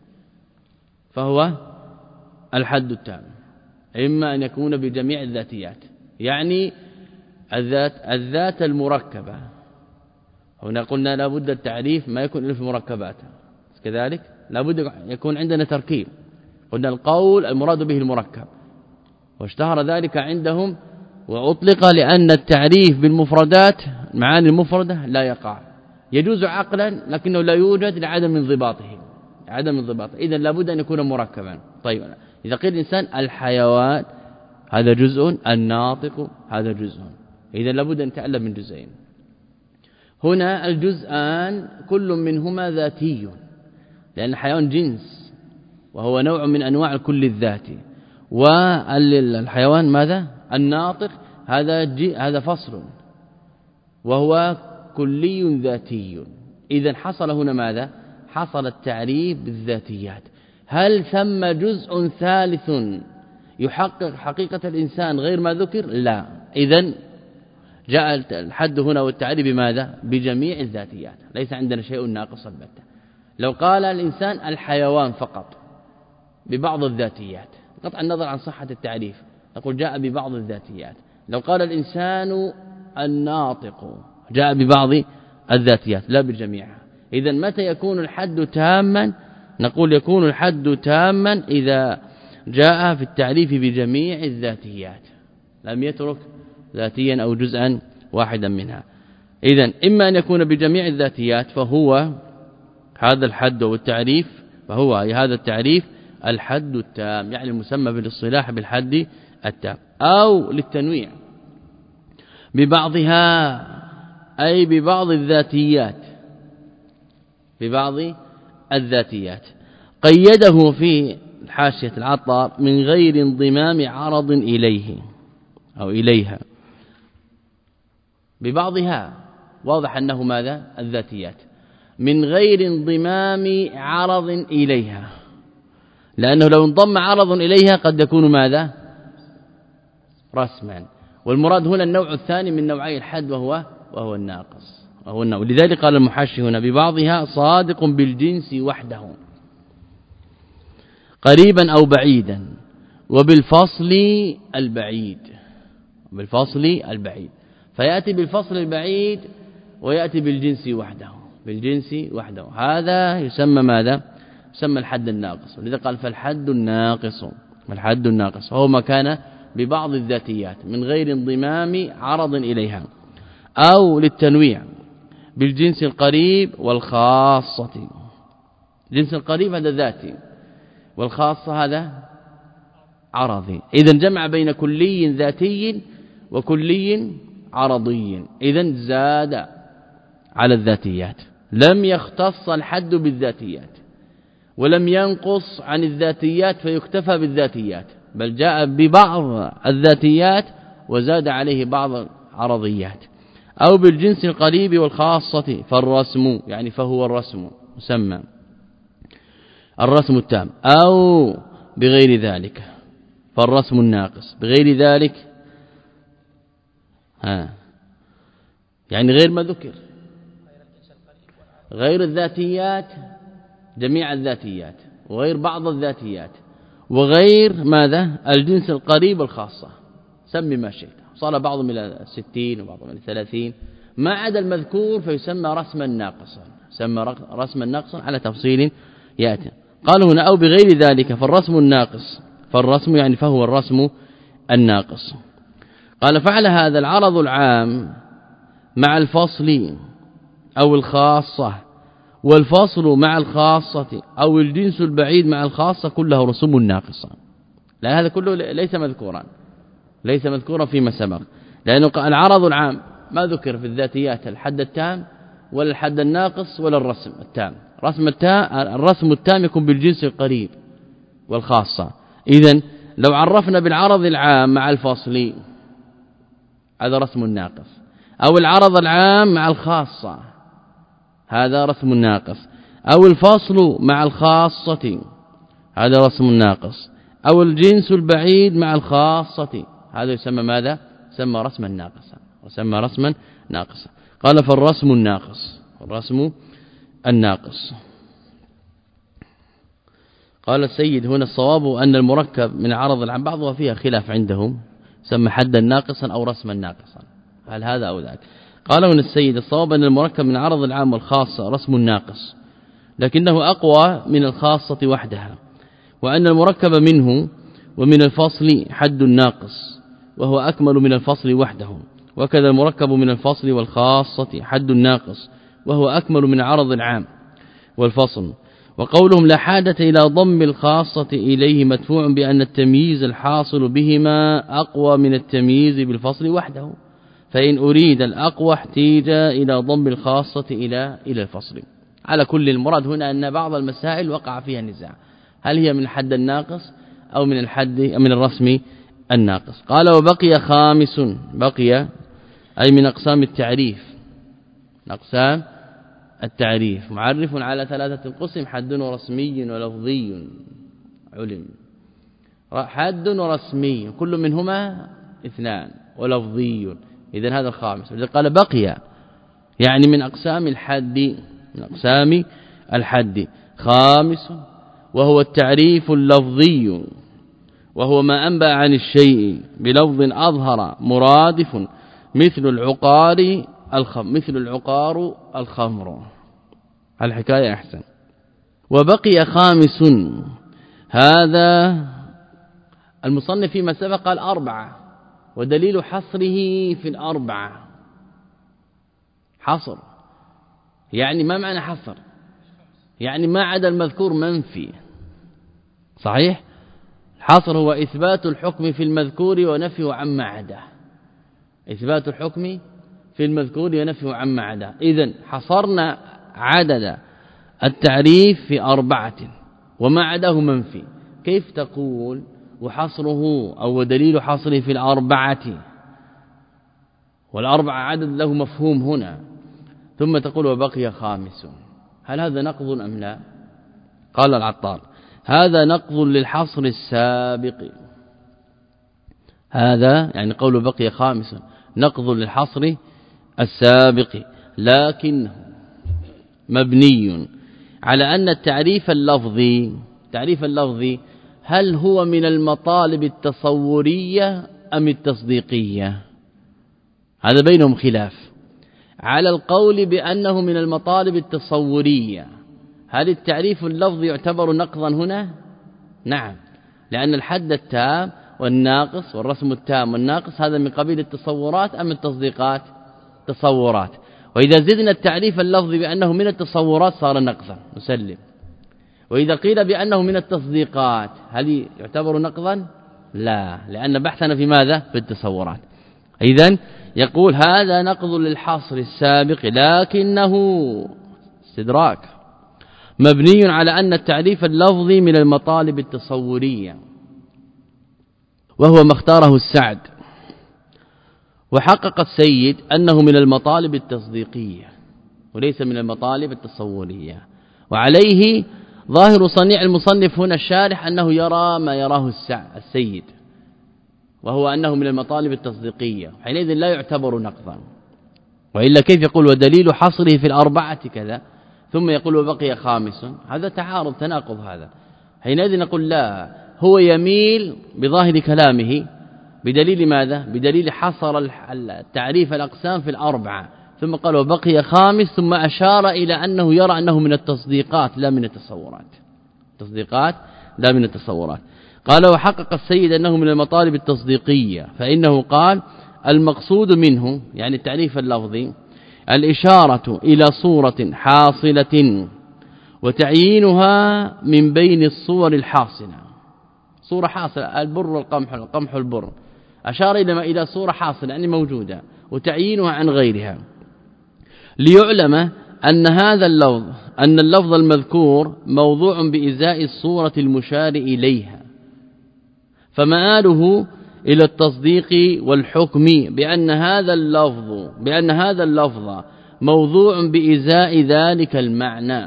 فهو الحد التام إما أن يكون بجميع الذاتيات يعني الذات الذات المركبة. هنا قلنا لا بد التعريف ما يكون إلا في مركبات كذلك لا بد يكون عندنا تركيب. قلنا القول المراد به المركب واشتهر ذلك عندهم وأطلق لأن التعريف بالمفردات معاني المفردة لا يقع يجوز عقلا لكنه لا يوجد لعدم انضباطه عدم انضباطه إذن لا بد أن يكون مركبا. طيب إذا قيل الإنسان الحيوان هذا جزء الناطق هذا جزء إذن لا بد أن يتألف من جزئين. هنا الجزءان كل منهما ذاتي لأن الحيوان جنس وهو نوع من أنواع الكل الذاتي والحيوان ماذا الناطق هذا هذا فصل وهو كلي ذاتي. إذن حصل هنا ماذا حصل التعريف بالذاتيات. هل ثم جزء ثالث يحقق حقيقة الإنسان غير ما ذكر لا. إذن جاء الحد هنا والتعريف بماذا بجميع الذاتيات ليس عندنا شيء ناقص البتة. لو قال الإنسان الحيوان فقط ببعض الذاتيات قطع النظر عن صحة التعريف نقول جاء ببعض الذاتيات. لو قال الإنسان الناطق جاء ببعض الذاتيات لا بجميعها. إذن متى يكون الحد تاما نقول يكون الحد تاما إذا جاء في التعريف بجميع الذاتيات لم يترك ذاتيا أو جزءا واحدا منها. إذن إما أن يكون بجميع الذاتيات فهو هذا الحد والتعريف فهو هذا التعريف الحد التام يعني المسمى بالاصطلاح بالحد التام أو للتنويع ببعضها أي ببعض الذاتيات ببعض الذاتيات. قيده في حاشية العطار من غير انضمام عرض إليه أو إليها ببعضها واضح أنه ماذا الذاتيات من غير انضمام عرض إليها لأنه لو انضم عرض إليها قد يكون ماذا رسما. والمراد هنا النوع الثاني من نوعي الحد وهو وهو الناقص وهو النوع. لذلك قال المحشي هنا ببعضها صادق بالجنس وحده قريبا أو بعيدا وبالفصل البعيد بالفصل البعيد فيأتي بالفصل البعيد ويأتي بالجنس وحده بالجنس وحده هذا يسمى ماذا يسمى الحد الناقص. لذا قال فالحد الناقص الحد الناقص هو ما كان ببعض الذاتيات من غير انضمام عرض إليها، أو للتنويع بالجنس القريب والخاصة. الجنس القريب هذا ذاتي والخاصة هذا عرضي، إذن جمع بين كلي ذاتي وكلي عرضي، إذن زاد على الذاتيات، لم يختص الحد بالذاتيات ولم ينقص عن الذاتيات فيكتفى بالذاتيات، بل جاء ببعض الذاتيات وزاد عليه بعض العرضيات. أو بالجنس القريب والخاصة فالرسم، يعني فهو الرسم مسمى الرسم التام، أو بغير ذلك فالرسم الناقص. بغير ذلك ها يعني غير ما ذكر، غير الذاتيات جميع الذاتيات، وغير بعض الذاتيات، وغير ماذا الجنس القريب الخاصة، سمي ما شئت. صار بعضهم إلى ستين وبعضهم إلى ثلاثين، ما عدا المذكور فيسمى رسما ناقصا، سمى رسما ناقصا على تفصيل يأتي. قالوا هنا أو بغير ذلك فالرسم الناقص، فالرسم يعني فهو الرسم الناقص. قال فعل هذا العرض العام مع الفصل أو الخاصة، والفصل مع الخاصة أو الجنس البعيد مع الخاصة كلها رسوم ناقصة. لا هذا كله ليس مذكورا، ليس مذكورا فيما سبق، لأنه العرض العام ما ذكر في الذاتيات الحد التام ولا الحد الناقص ولا الرسم التام. رسم التام الرسم التام يكون بالجنس القريب والخاصة. إذن لو عرفنا بالعرض العام مع الفصل هذا رسم ناقص، أو العرض العام مع الخاصة هذا رسم ناقص، أو الفصل مع الخاصة هذا رسم ناقص، أو الجنس البعيد مع الخاصة هذا يسمى ماذا؟ يسمى رسما ناقصا، وسمى رسما ناقصا. قال فالرسم الناقص، الرسم الناقص. قال السيد هنا الصواب أن المركب من عرض العام بعضها فيها خلاف عندهم، سمى حدا ناقصا أو رسما ناقصا، هل هذا أو ذاك. قال هنا السيد الصواب أن المركب من عرض العام والخاصة رسم ناقص، لكنه أقوى من الخاصة وحدها، وأن المركب منه ومن الفصل حد ناقص وهو أكمل من الفصل وحده، وكذا المركب من الفصل والخاصة حد ناقص وهو أكمل من عرض العام والفصل. وقولهم لا حاجة إلى ضم الخاصة إليه مدفوع بأن التمييز الحاصل بهما أقوى من التمييز بالفصل وحده، فإن أريد الأقوى احتيج إلى ضم الخاصة إلى إلى الفصل. على كل المراد هنا أن بعض المسائل وقع فيها نزاع، هل هي من الحد الناقص أو من الحد من الرسم الناقص. قال وبقي خامس، بقي أي من أقسام التعريف، أقسام التعريف معرف على ثلاثة قسم: حد ورسمي ولفظي علم. حد ورسمي كل منهما اثنان، ولفظي، إذن هذا الخامس. قال بقي يعني من أقسام الحد، من أقسام الحد خامس، وهو التعريف اللفظي، وهو ما أنبأ عن الشيء بلفظ أظهر مرادف مثل العقار الخمر، مثل العقار الخمر، الحكاية أحسن. وبقي خامس، هذا المصنف فيما سبق قال أربعة، ودليل حصره في الأربعة حصر، يعني ما معنى حصر؟ يعني ما عدا المذكور منفي، صحيح؟ الحصر هو إثبات الحكم في المذكور ونفيه عما عداه، إثبات الحكم في المذكور ونفيه عما عداه. إذن حصرنا عدد التعريف في أربعة وما عداه منفي، كيف تقول وحصره أو دليل حصره في الأربعة، والأربعة عدد له مفهوم هنا، ثم تقول وبقي خامس؟ هل هذا نقض أم لا؟ قال العطار هذا نقض للحصر السابق، هذا يعني قول بقي خامس نقض للحصر السابق، لكنه مبني على أن التعريف اللفظي، تعريف اللفظي هل هو من المطالب التصورية أم التصديقية؟ هذا بينهم خلاف. على القول بأنه من المطالب التصورية، هل التعريف اللفظي يعتبر نقضا هنا؟ نعم، لأن الحد التام والناقص والرسم التام والناقص هذا من قبيل التصورات أم التصديقات؟ تصورات. وإذا زدنا التعريف اللفظي بأنه من التصورات صار نقصا نسلم. وإذا قيل بأنه من التصديقات هل يعتبر نقضا؟ لا، لأن بحثنا في ماذا؟ في التصورات. إذن يقول هذا نقض للحصر السابق لكنه استدراك مبني على أن التعريف اللفظي من المطالب التصورية وهو ما اختاره السعد، وحقق السيد أنه من المطالب التصديقية وليس من المطالب التصورية. وعليه ظاهر صنيع المصنف هنا الشارح أنه يرى ما يراه السيد، وهو أنه من المطالب التصديقية، حينئذ لا يعتبر نقضا. وإلا كيف يقول ودليل حصره في الأربعة كذا ثم يقول وبقي خامس؟ هذا تعارض تناقض. هذا حينئذ نقول لا، هو يميل بظاهر كلامه بدليل ماذا؟ بدليل حصر التعريف الأقسام في الأربعة ثم قال وبقي خامس، ثم أشار إلى أنه يرى أنه من التصديقات لا من التصورات. تصديقات لا من التصورات. قال وحقق السيد أنه من المطالب التصديقية، فإنه قال المقصود منه يعني التعريف اللفظي الإشارة إلى صورة حاصلة وتعيينها من بين الصور الحاصلة. صورة حاصلة البر والقمح، القمح والبر، أشار إلى إلى صورة حاصلة يعني موجودة وتعيينها عن غيرها، ليعلم أن هذا اللفظ أن اللفظ المذكور موضوع بإزاء الصورة المشار إليها، فمآله إلى التصديق والحكم بأن هذا اللفظ بأن هذا اللفظ موضوع بإزاء ذلك المعنى،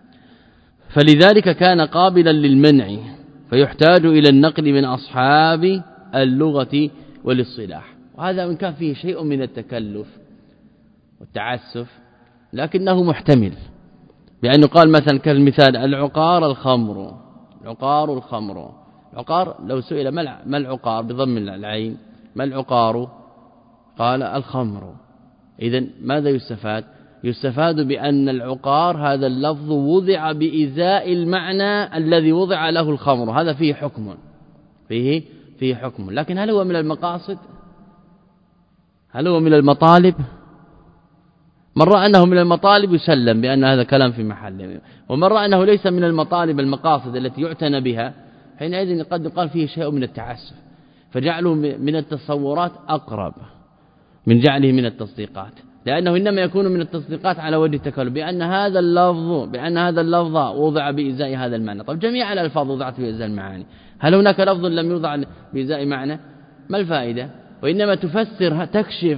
فلذلك كان قابلا للمنع، فيحتاج إلى النقل من أصحاب اللغة والاصطلاح. وهذا إن كان فيه شيء من التكلف والتعسف لكنه محتمل، بأنه قال مثلا كالمثال العقار الخمر، العقار الخمر، عقار لو سئل ما العقار بضم العين ما العقار قال الخمر، إذن ماذا يستفاد؟ يستفاد بأن العقار هذا اللفظ وضع بإزاء المعنى الذي وضع له الخمر، هذا فيه حكم فيه فيه حكم. لكن هل هو من المقاصد؟ هل هو من المطالب؟ من رأى أنه من المطالب يسلم بأن هذا كلام في محله، ومن رأى أنه ليس من المطالب المقاصد التي يعتنى بها حينئذ قد يقال فيه شيء من التعسف، فجعله من التصورات أقرب من جعله من التصديقات، لأنه إنما يكون من التصديقات على وجه التكلف بأن هذا اللفظ بأن هذا اللفظ وضع بإزاء هذا المعنى. طب جميع الألفاظ وضعت بإزاء المعاني، هل هناك لفظ لم يوضع بإزاء معنى؟ ما الفائدة؟ وإنما تفسر تكشف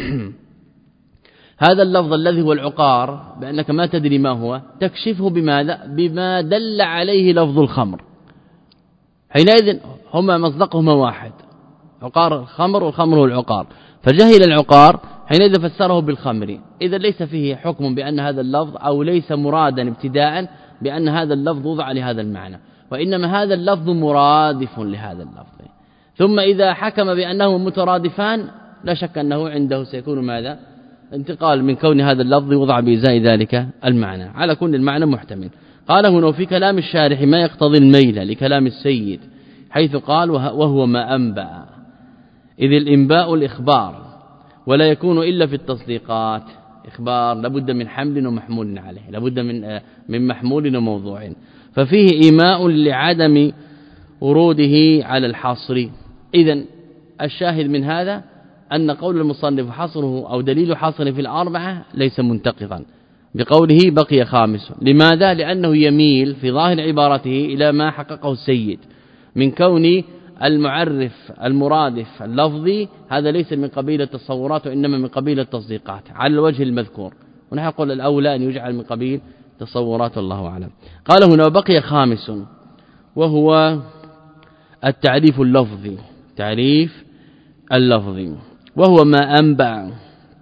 هذا اللفظ الذي هو العقار بأنك ما تدري ما هو، تكشفه بماذا؟ بما دل عليه لفظ الخمر، حينئذ هما مصدقهما واحد، عقار الخمر والخمر هو العقار، فجهل العقار حينئذ فسره بالخمر، إذا ليس فيه حكم بأن هذا اللفظ أو ليس مرادا ابتداء بأن هذا اللفظ وضع لهذا المعنى، وإنما هذا اللفظ مرادف لهذا اللفظ. ثم إذا حكم بأنه مترادفان لا شك أنه عنده سيكون ماذا؟ انتقال من كون هذا اللفظ وضع بإزاء ذلك المعنى، على كل المعنى محتمل. قال هنا في كلام الشارح ما يقتضي الميل لكلام السيد، حيث قال وهو ما أنبأ، إذ الإنباء الإخبار ولا يكون إلا في التصديقات. إخبار لابد من حمل ومحمول عليه، لابد من من محمول وموضوع، ففيه إيماء لعدم وروده على الحصر. إذن الشاهد من هذا أن قول المصنف حصره أو دليل حصره في الأربعة ليس منتقضا بقوله بقي خامس. لماذا؟ لأنه يميل في ظاهر عبارته إلى ما حققه السيد من كون المعرف المرادف اللفظي هذا ليس من قبيل التصورات وإنما من قبيل التصديقات على الوجه المذكور، ونحن نقول الأولى أن يجعل من قبيل تصورات الله أعلم. قال هنا وبقي خامس وهو التعريف اللفظي، تعريف اللفظي وهو ما أنبأ،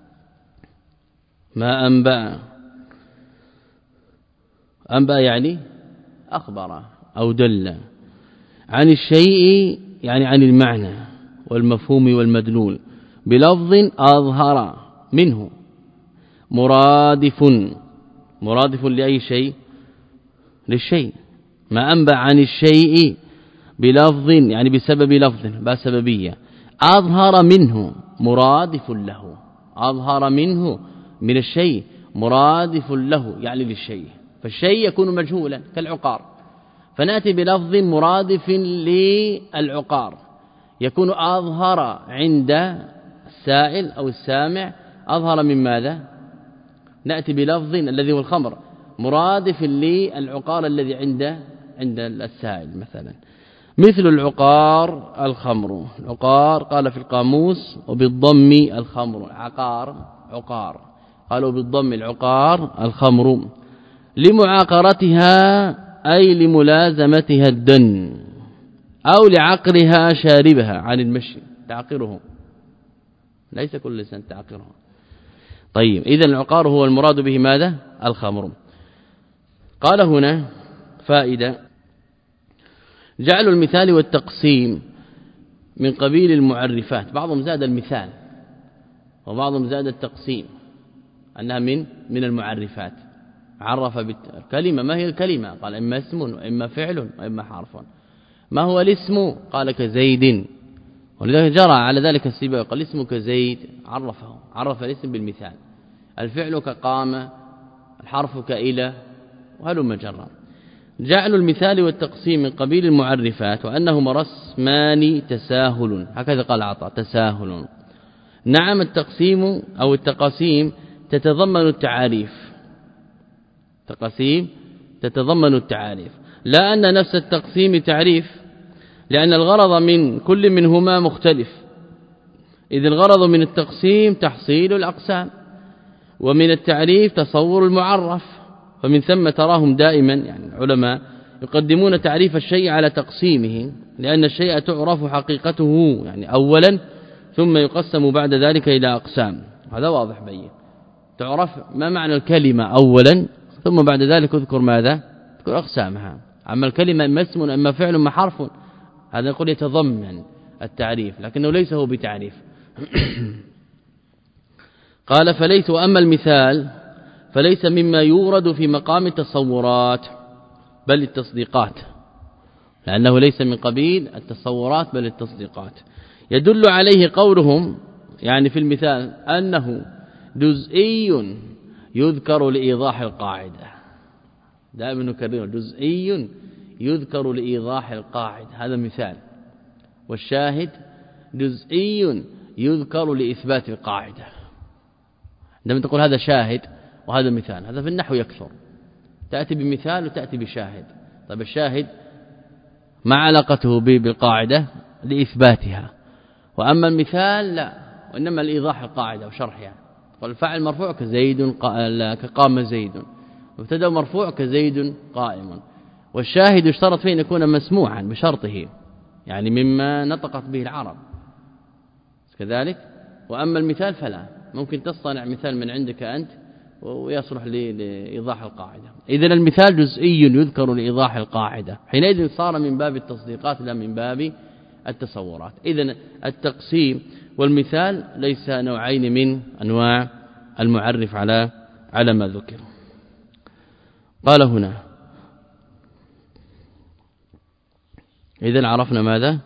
ما أنبأ أنبأ يعني أخبر أو دل عن الشيء يعني عن المعنى والمفهوم والمدلول بلفظ أظهر منه مرادف، مرادف لأي شيء؟ للشيء. ما أنبأ عن الشيء بلفظ يعني بسبب لفظ بسببية أظهر منه مرادف له أظهر منه من الشيء مرادف له يعني للشيء فالشيء يكون مجهولا كالعقار فنأتي بلفظ مرادف للعقار يكون أظهر عند السائل أو السامع أظهر من ماذا نأتي بلفظ الذي هو الخمر مرادف للعقار الذي عند عند السائل مثلا مثل العقار الخمر العقار قال في القاموس وبالضم الخمر عقار عقار قالوا بالضم العقار الخمر لمعاقرتها أي لملازمتها الدن أو لعقرها شاربها عن المشي تعقره ليس كل لسان تعقره طيب إذا العقار هو المراد به ماذا الخمر قال هنا فائدة جعل المثال والتقسيم من قبيل المعرفات بعضهم زاد المثال وبعضهم زاد التقسيم أنها من من المعرفات عرف بالكلمة ما هي الكلمة قال إما اسم وإما فعل وإما حرف ما هو الاسم قال كزيد ولذلك جرى على ذلك السباق قال اسمك زيد عرفه عرف الاسم بالمثال الفعل كقام الحرف كإلى وهلم جرى جعل المثال والتقسيم من قبيل المعرفات وأنهما رسمان تساهل هكذا قال عطاء تساهل نعم التقسيم أو التقاسيم تتضمن التعاريف تقاسيم تتضمن التعاريف لا أن نفس التقسيم تعريف لأن الغرض من كل منهما مختلف إذ الغرض من التقسيم تحصيل الأقسام ومن التعريف تصور المعرف فمن ثم تراهم دائما يعني علماء يقدمون تعريف الشيء على تقسيمه لأن الشيء تعرف حقيقته يعني أولا ثم يقسم بعد ذلك إلى أقسام هذا واضح بين تعرف ما معنى الكلمة أولا ثم بعد ذلك اذكر ماذا اذكر أقسامها أما الكلمة إما اسم أما فعل أما حرف هذا يقول يتضمن التعريف لكنه ليس هو بتعريف قال فليس وأما المثال فليس مما يورد في مقام التصورات بل التصديقات لأنه ليس من قبيل التصورات بل التصديقات يدل عليه قولهم يعني في المثال أنه جزئي يذكر لإيضاح القاعدة دائما نكرره جزئي يذكر لإيضاح القاعدة هذا مثال والشاهد جزئي يذكر لإثبات القاعدة عندما تقول هذا شاهد وهذا مثال هذا في النحو يكثر تأتي بمثال وتأتي بشاهد طيب الشاهد ما علاقته بالقاعدة لإثباتها وأما المثال لا وإنما لإيضاح القاعدة وشرحها والفاعل مرفوع كزيد كقام زيد مبتدا مرفوع كزيد قائم والشاهد يشترط فيه أن يكون مسموعا بشرطه يعني مما نطقت به العرب كذلك وأما المثال فلا ممكن تصنع مثال من عندك أنت ويصلح لإيضاح القاعدة إذن المثال جزئي يذكر لإيضاح القاعدة حينئذ صار من باب التصديقات لا من باب التصورات إذن التقسيم والمثال ليس نوعين من أنواع المعرف على على ما ذكر قال هنا إذن عرفنا ماذا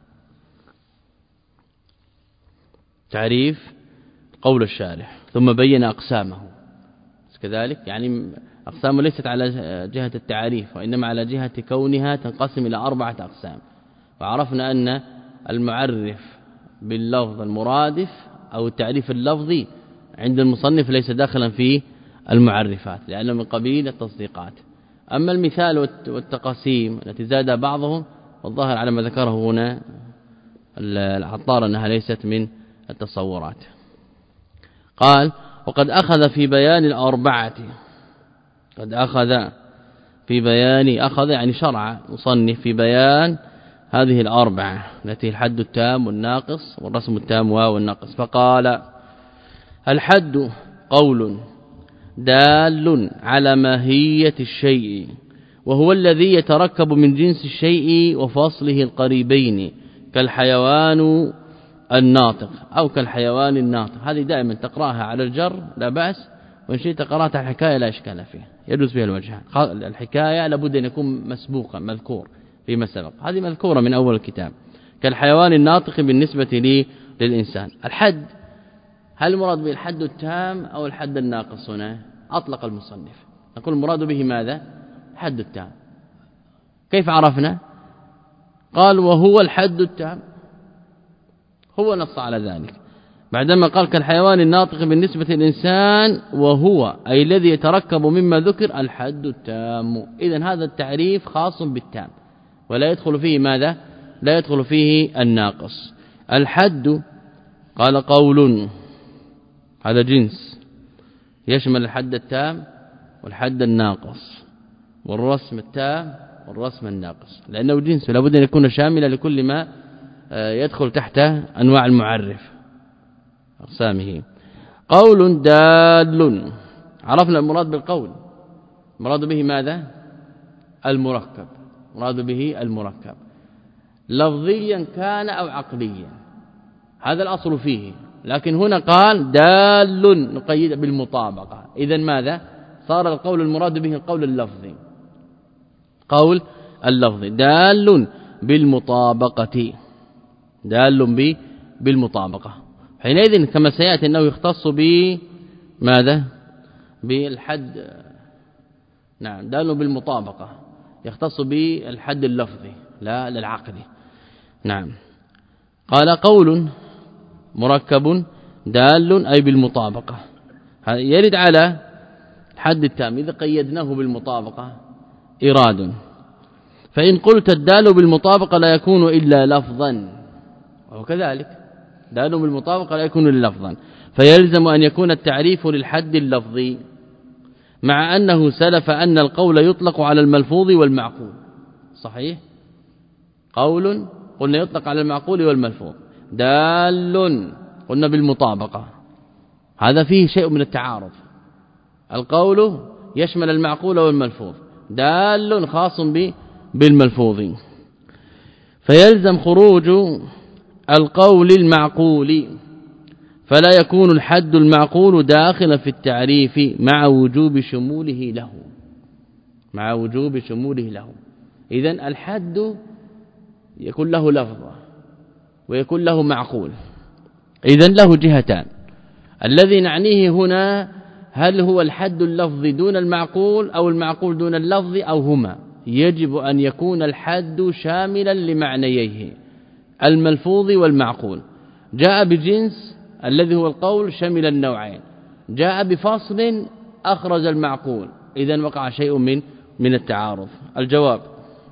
تعريف قول الشارح ثم بين أقسامه كذلك يعني أقسامه ليست على جهة التعريف وإنما على جهة كونها تنقسم إلى أربعة أقسام وعرفنا أن المعرف باللفظ المرادف أو التعريف اللفظي عند المصنف ليس داخلا في المعرفات لأنه من قبيل التصديقات أما المثال والتقاسيم التي زاد بعضهم والظاهر على ما ذكره هنا العطار أنها ليست من التصورات قال وقد أخذ في بيان الأربعة قد أخذ في بيان أخذ يعني شرع مصنف في بيان هذه الأربعة التي الحد التام والناقص والرسم التام والناقص فقال الحد قول دال على ماهية الشيء وهو الذي يتركب من جنس الشيء وفصله القريبين كالحيوان الناطق أو كالحيوان الناطق هذه دائما تقراها على الجر لا بأس وإن شئت قرأتها الحكاية لا إشكال فيها يجوز فيها الوجه الحكاية لابد أن يكون مسبوقا مذكور فيما سبق. هذه مذكورة من أول الكتاب. كالحيوان الناطق بالنسبة لي للإنسان. الحد هل المراد به الحد التام أو الحد الناقص؟ هنا أطلق المصنف، نقول المراد به ماذا؟ الحد التام. كيف عرفنا؟ قال وهو الحد التام، هو نص على ذلك بعدما قال كالحيوان الناطق بالنسبة للإنسان، وهو أي الذي يتركب مما ذكر الحد التام. إذن هذا التعريف خاص بالتام ولا يدخل فيه ماذا؟ لا يدخل فيه الناقص. الحد قال قول، هذا جنس يشمل الحد التام والحد الناقص والرسم التام والرسم الناقص، لأنه جنس لا بد أن يكون شاملا لكل ما يدخل تحت أنواع المعرف أقسامه. قول دال، عرفنا المراد بالقول، مراد به ماذا؟ المركب، مراد به المركب لفظيا كان أو عقليا، هذا الأصل فيه. لكن هنا قال دال نقيد بالمطابقة، إذن ماذا؟ صار القول المراد به القول اللفظي، قول اللفظي دال بالمطابقة، دال بالمطابقة. حينئذ كما سيأتي أنه يختص بماذا؟ بالحد، نعم دال بالمطابقة يختص بالحد اللفظي لا للعقلي. نعم قال قول مركب دال أي بالمطابقة، يرد على الحد التام إذا قيدناه بالمطابقة إراد. فإن قلت الدال بالمطابقة لا يكون إلا لفظا، وهو كذلك دال بالمطابقة لا يكون إلا لفظا، فيلزم أن يكون التعريف للحد اللفظي، مع أنه سلف أن القول يطلق على الملفوظ والمعقول. صحيح؟ قول قلنا يطلق على المعقول والملفوظ، دال قلنا بالمطابقة، هذا فيه شيء من التعارض. القول يشمل المعقول والملفوظ، دال خاص بالملفوظ، فيلزم خروج القول المعقول، فلا يكون الحد المعقول داخلا في التعريف مع وجوب شموله له، مع وجوب شموله له. إذن الحد يكون له لفظة ويكون له معقول، إذن له جهتان. الذي نعنيه هنا هل هو الحد اللفظي دون المعقول أو المعقول دون اللفظ أو هما؟ يجب أن يكون الحد شاملا لمعنييه الملفوظ والمعقول. جاء بجنس الذي هو القول شمل النوعين، جاء بفصل أخرج المعقول، إذن وقع شيء من من التعارض. الجواب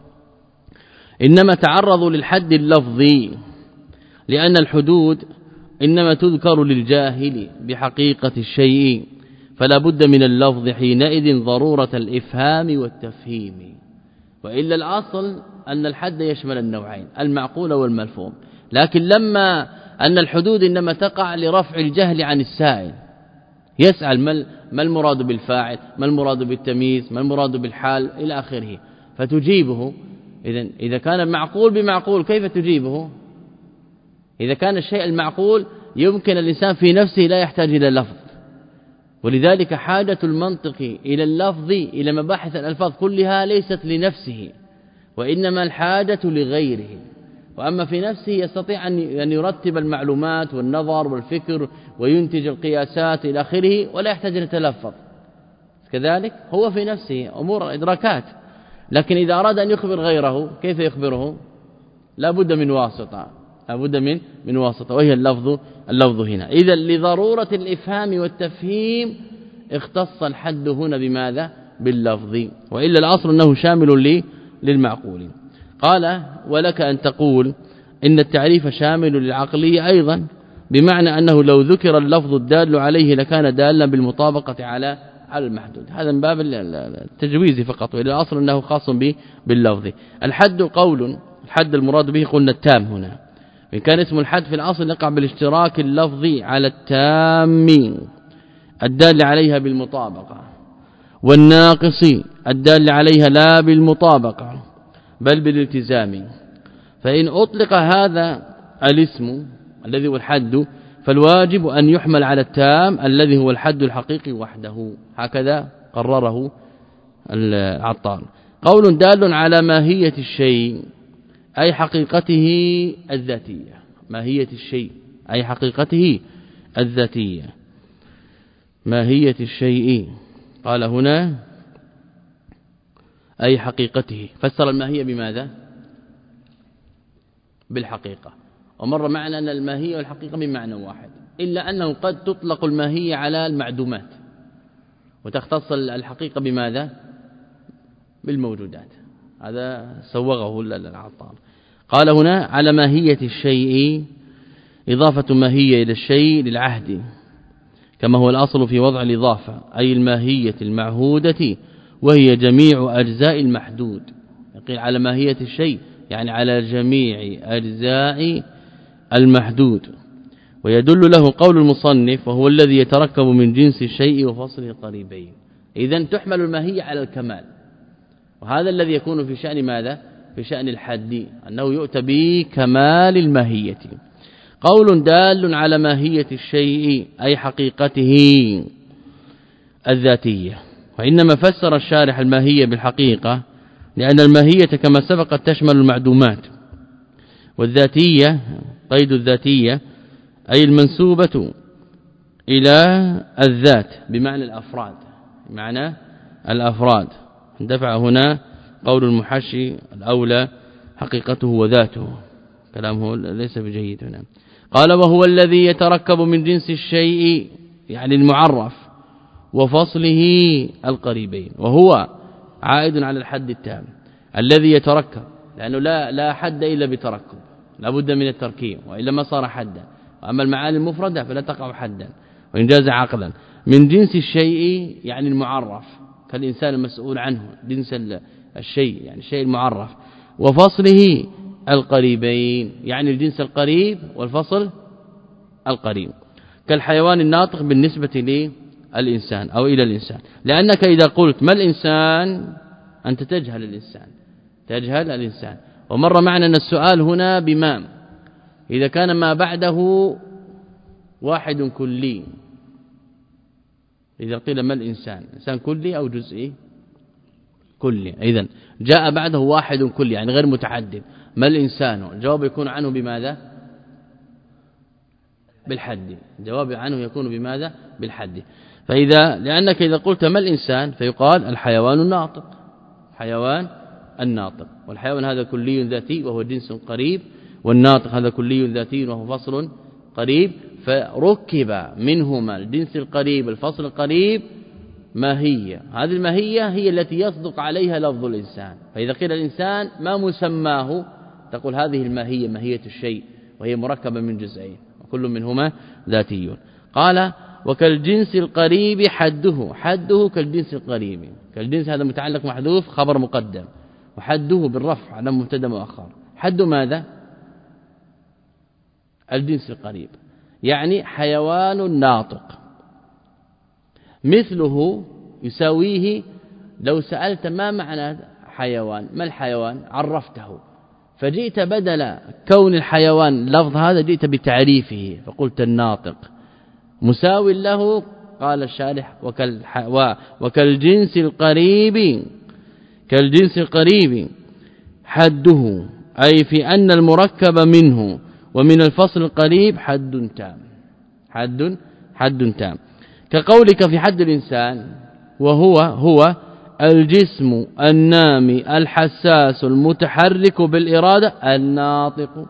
إنما تعرضوا للحد اللفظي لأن الحدود إنما تذكر للجاهل بحقيقة الشيء، فلا بد من اللفظ حينئذ ضرورة الإفهام والتفهيم. وإلا الأصل أن الحد يشمل النوعين المعقول والملفوظ، لكن لما أن الحدود إنما تقع لرفع الجهل عن السائل، يسأل ما المراد بالفاعل، ما المراد بالتمييز، ما المراد بالحال إلى آخره، فتجيبه. إذن إذا كان معقول بمعقول كيف تجيبه؟ إذا كان الشيء المعقول يمكن الإنسان في نفسه لا يحتاج إلى لفظ، ولذلك حاجة المنطق إلى اللفظ إلى مباحث الألفاظ كلها ليست لنفسه، وإنما الحاجة لغيره. وأما في نفسه يستطيع أن يرتب المعلومات والنظر والفكر وينتج القياسات إلى آخره ولا يحتاج أن يتلفظ، كذلك هو في نفسه أمور إدراكات. لكن إذا أراد أن يخبر غيره كيف يخبره؟ لا بد من واسطة، لا بد من من واسطة، وهي اللفظ اللفظ هنا. إذا لضرورة الإفهام والتفهيم اختص الحد هنا بماذا؟ باللفظ، وإلا الأصل أنه شامل لي للمعقول. قال ولك أن تقول إن التعريف شامل للعقلية أيضا، بمعنى أنه لو ذكر اللفظ الدال عليه لكان دالا بالمطابقة على على المحدود. هذا من باب التجويز فقط، وإلى الأصل أنه خاص به باللفظ. الحد قول، الحد المراد به قلنا التام هنا، إن كان اسم الحد في الأصل يقع بالاشتراك اللفظي على التام الدال عليها بالمطابقة، والناقص الدال عليها لا بالمطابقة بل بالالتزام. فإن أطلق هذا الاسم الذي هو الحد فالواجب أن يحمل على التام الذي هو الحد الحقيقي وحده، هكذا قرره العطار. قول دال على ماهية الشيء أي حقيقته الذاتية. ماهية الشيء أي حقيقته الذاتية. ماهية الشيء قال هنا أي حقيقته، فسر الماهية بماذا؟ بالحقيقة. ومر معنا أن الماهية والحقيقة من معنى واحد، إلا أنه قد تطلق الماهية على المعدومات وتختص الحقيقة بماذا؟ بالموجودات. هذا سوغه العطار. قال هنا على ماهية الشيء إضافة ماهية إلى الشيء للعهد كما هو الأصل في وضع الإضافة، أي الماهية المعهودة وهي جميع أجزاء المحدود. يقول على ماهية الشيء يعني على جميع أجزاء المحدود. ويدل له قول المصنف وهو الذي يتركب من جنس الشيء وفصله قريبين. إذن تحمل الماهية على الكمال، وهذا الذي يكون في شأن ماذا؟ في شأن الحد، أنه يؤتى بكمال الماهية. قول دال على ماهية الشيء أي حقيقته الذاتية. وإنما فسر الشارح الماهية بالحقيقة لأن الماهية كما سبقت تشمل المعدومات، والذاتية قيد الذاتية أي المنسوبة إلى الذات بمعنى الأفراد، بمعنى الأفراد. اندفع هنا قول المحشي الأولى حقيقته وذاته، كلامه ليس بجيد هنا. قال وهو الذي يتركب من جنس الشيء يعني المعرف وفصله القريبين، وهو عائد على الحد التام الذي يتركب، لأنه لا لا حد إلا بتركب، لا بد من التركيب وإلا ما صار حدا. وأما المعاني المفردة فلا تقع حدا وإن جاز عقلا. من جنس الشيء يعني المعرف كالإنسان المسؤول عنه، جنس الشيء يعني الشيء المعرف، وفصله القريبين يعني الجنس القريب والفصل القريب، كالحيوان الناطق بالنسبة للإنسان أو إلى الإنسان. لأنك إذا قلت ما الإنسان أنت تجهل الإنسان، تجهل الإنسان. ومر معنا أن السؤال هنا بما إذا كان ما بعده واحد كلي، إذا قيل ما الإنسان إنسان كلي أو جزئي؟ كلي. إذن جاء بعده واحد كلي يعني غير متعدد، ما الإنسان؟ الجواب يكون عنه بماذا؟ بالحد. الجواب عنه يكون بماذا؟ بالحد. فإذا لأنك إذا قلت ما الإنسان فيقال الحيوان الناطق، حيوان الناطق، والحيوان هذا كلي ذاتي وهو جنس قريب، والناطق هذا كلي ذاتي وهو فصل قريب، فركب منهما الجنس القريب الفصل القريب ماهية. هذه الماهية هي التي يصدق عليها لفظ الإنسان. فإذا قيل الإنسان ما مسماه تقول هذه الماهية ماهية الشيء، وهي مركبة من جزئين وكل منهما ذاتي. قال وكالجنس القريب حده، حده كالجنس القريب، كالجنس هذا متعلق محذوف خبر مقدم، وحده بالرفع على مبتدا مؤخر. حد ماذا؟ الجنس القريب يعني حيوان ناطق، مثله يساويه. لو سألت ما معنى حيوان، ما الحيوان؟ عرفته، فجئت بدل كون الحيوان لفظ هذا جئت بتعريفه فقلت الناطق مساوي له. قال الشارح وكالجنس القريب، كالجنس القريب حده أي في أن المركب منه ومن الفصل القريب حد تام، حد حد تام. كقولك في حد الإنسان وهو هو الجسم النامي الحساس المتحرك بالإرادة الناطق.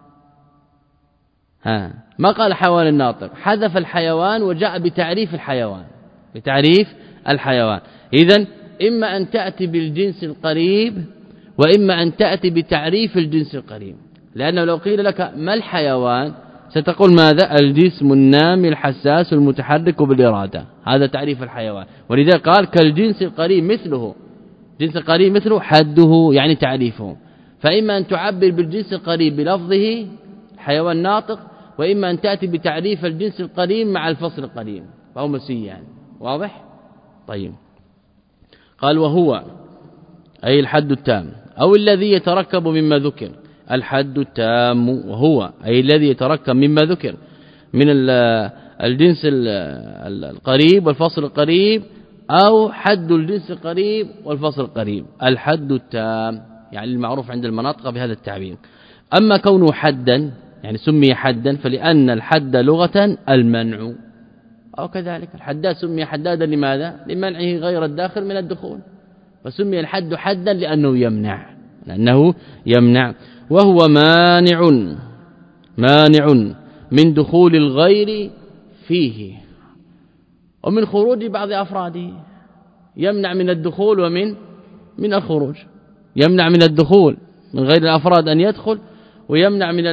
ها ما قال حيوان الناطق، حذف الحيوان وجاء بتعريف الحيوان، بتعريف الحيوان. إذن إما أن تأتي بالجنس القريب وإما أن تأتي بتعريف الجنس القريب، لأنه لو قيل لك ما الحيوان ستقول ماذا؟ الجسم النامي الحساس المتحرك بالإرادة، هذا تعريف الحيوان. ولذلك قال كالجنس القريب مثله، جنس القريب مثله حده يعني تعريفه. فإما أن تعبر بالجنس القريب بلفظه حيوان ناطق، وإما أن تأتي بتعريف الجنس القريب مع الفصل القريب، فهو مسيان. واضح؟ طيب. قال وهو أي الحد التام أو الذي يتركب مما ذكر، الحد التام وهو أي الذي يتركب مما ذكر من الجنس القريب والفصل القريب أو حد الجنس قريب والفصل قريب، الحد التام يعني المعروف عند المناطق بهذا التعبير. أما كونه حدا يعني سمي حدا فلأن الحد لغة المنع، أو كذلك الحداد سمي حدادا لماذا؟ لمنعه غير الداخل من الدخول، فسمي الحد حدا لأنه يمنع لأنه يمنع وهو مانع مانع من دخول الغير فيه ومن خروج بعض أفراده، يمنع من الدخول ومن من الخروج، يمنع من الدخول من غير الأفراد أن يدخل، ويمنع من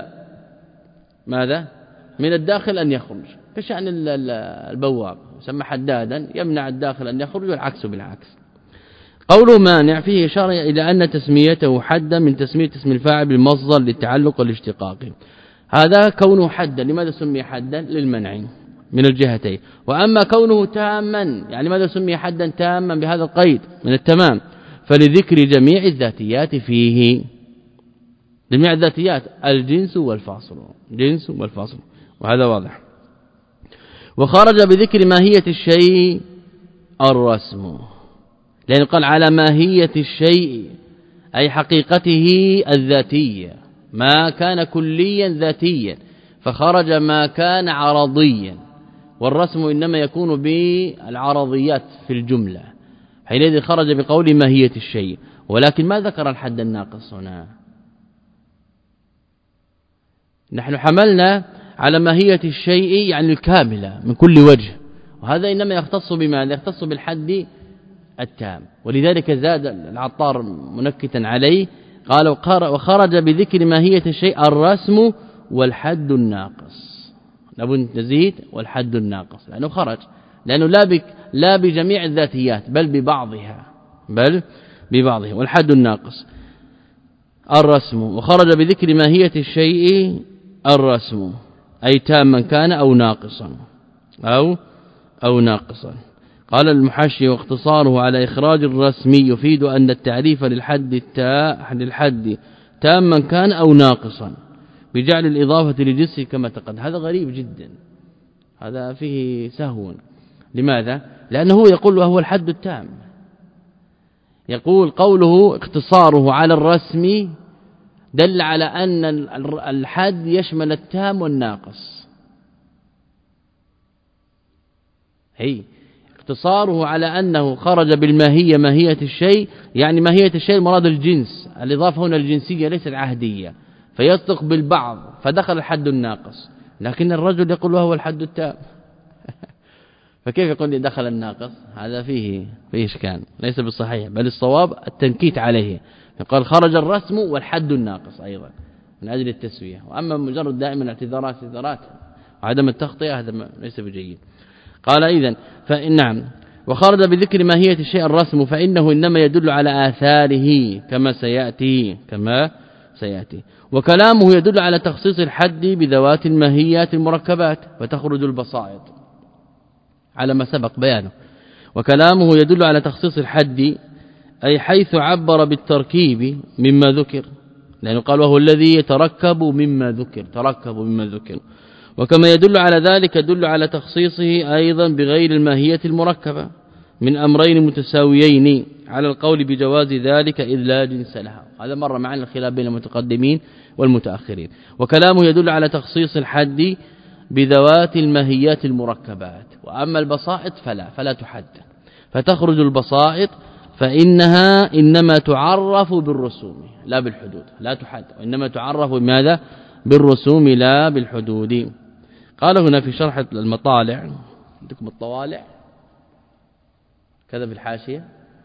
ماذا من الداخل أن يخرج، كشأن البواب يسمى حدادا يمنع الداخل أن يخرج والعكس بالعكس. قوله مانع فيه إشارة إلى أن تسميته حدا من تسمية اسم الفاعل بالمصدر للتعلق والاشتقاق، هذا كونه حدا. لماذا سمي حدا؟ للمنع من الجهتين. وأما كونه تاما يعني ماذا سمي حدا تاما بهذا القيد من التمام؟ فلذكر جميع الذاتيات فيه، جميع الذاتيات الجنس والفاصل، جنس والفاصل، وهذا واضح. وخرج بذكر ماهية الشيء الرسم، لأنه قال على ماهية الشيء أي حقيقته الذاتية، ما كان كليا ذاتيا، فخرج ما كان عرضيا، والرسم إنما يكون بالعرضيات في الجملة، حينئذ خرج بقول ماهية الشيء. ولكن ما ذكر الحد الناقص هنا، نحن حملنا على ماهية الشيء يعني الكاملة من كل وجه، وهذا إنما يختص بماذا؟ يختص بالحد التام، ولذلك زاد العطار منكتا عليه قال وخرج بذكر ماهية الشيء الرسم والحد الناقص، لابد نزيد والحد الناقص لأنه خرج، لأنه لا بك لا بجميع الذاتيات بل ببعضها، بل ببعضها، والحد الناقص الرسم. وخرج بذكر ماهية الشيء الرسم أي تاما كان أو ناقصا أو أو ناقصا. قال المحشي واختصاره على إخراج الرسم يفيد أن التعريف للحد التاء للحد تاما كان أو ناقصا بجعل الإضافة لجنسه كما تقدم. هذا غريب جدا، هذا فيه سهو. لماذا؟ لأنه يقول وهو الحد التام، يقول قوله اختصاره على الرسم دل على أن الحد يشمل التام والناقص، هي اختصاره على أنه خرج بالماهية ماهية الشيء، يعني ماهية الشيء مراد الجنس، الإضافة هنا الجنسية ليست العهدية، فيصدق بالبعض فدخل الحد الناقص، لكن الرجل يقول وهو الحد التام فكيف يقول لي دخل الناقص؟ هذا فيه فيه إشكال، ليس بالصحيح، بل الصواب التنكيت عليه، قال خرج الرسم والحد الناقص أيضا من أجل التسوية. وأما مجرد دائما اعتذارات اعتذارات وعدم التغطية هذا ليس بجيد. قال إذن فإنعم وخرج بذكر ماهية الشيء الرسم فإنه إنما يدل على آثاره كما سيأتي كما سيأتي وكلامه يدل على تخصيص الحد بذوات الماهيات المركبات فتخرج البسائط على ما سبق بيانه. وكلامه يدل على تخصيص الحد أي حيث عبر بالتركيب مما ذكر، لأنه قال وهو الذي يتركب مما ذكر، تركب مما ذكر. وكما يدل على ذلك يدل على تخصيصه أيضا بغير الماهية المركبة من أمرين متساويين على القول بجواز ذلك إذ لا جنس لها. هذا مر معنا الخلاف بين المتقدمين والمتأخرين. وكلامه يدل على تخصيص الحد بذوات الماهيات المركبات، وأما البسائط فلا فلا تحد، فتخرج البسائط فإنها إنما تعرف بالرسوم لا بالحدود، لا تحد وإنما تعرف بماذا؟ بالرسوم لا بالحدود. قال هنا في شرح المطالع، عندكم الطوالع كذا في الحاشية،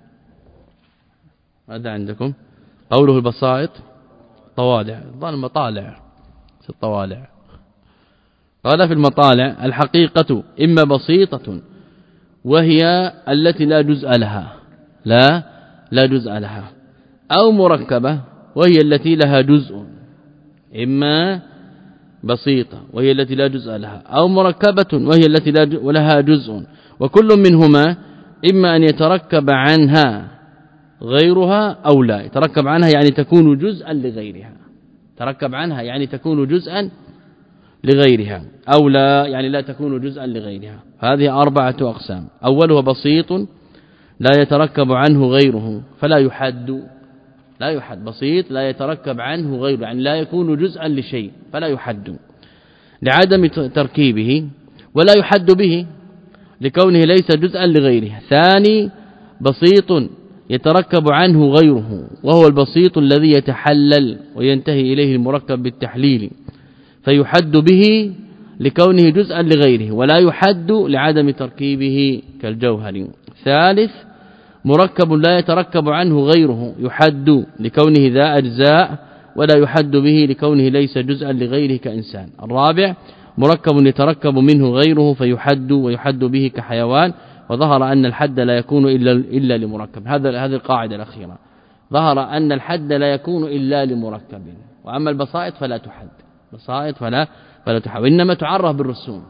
ماذا عندكم؟ قوله البسائط طوالع، ظن المطالع الطوالع. قال في المطالع الحقيقة إما بسيطة وهي التي لا جزء لها لا لا جزء لها، أو مركبة وهي التي لها جزء، إما بسيطة وهي التي لا جزء لها، أو مركبة وهي التي لا لها جزء، وكل منهما إما أن يتركب عنها غيرها أو لا. يتركب عنها يعني تكون جزءا لغيرها، تركب عنها يعني تكون جزءا لغيرها أو لا يعني لا تكون جزءا لغيرها. هذه أربعة أقسام. أولها بسيط لا يتركب عنه غيره فلا يحد، لا يحد، بسيط لا يتركب عنه غيره يعني لا يكون جزءا لشيء فلا يحد لعدم تركيبه، ولا يحد به لكونه ليس جزءا لغيره. ثاني بسيط يتركب عنه غيره وهو البسيط الذي يتحلل وينتهي إليه المركب بالتحليل فيحد به لكونه جزءا لغيره ولا يحد لعدم تركيبه كالجوهر. ثالث مركب لا يتركب عنه غيره يحد لكونه ذا أجزاء ولا يحد به لكونه ليس جزءا لغيره كإنسان. الرابع مركب يتركب منه غيره فيحد ويحد به كحيوان. وظهر أن الحد لا يكون إلا إلا لمركب. هذا هذه القاعدة الأخيرة، ظهر أن الحد لا يكون إلا لمركب، وأما البسائط فلا تحد، بسائط فلا فلا تحد، وإنما تعرف بالرسوم،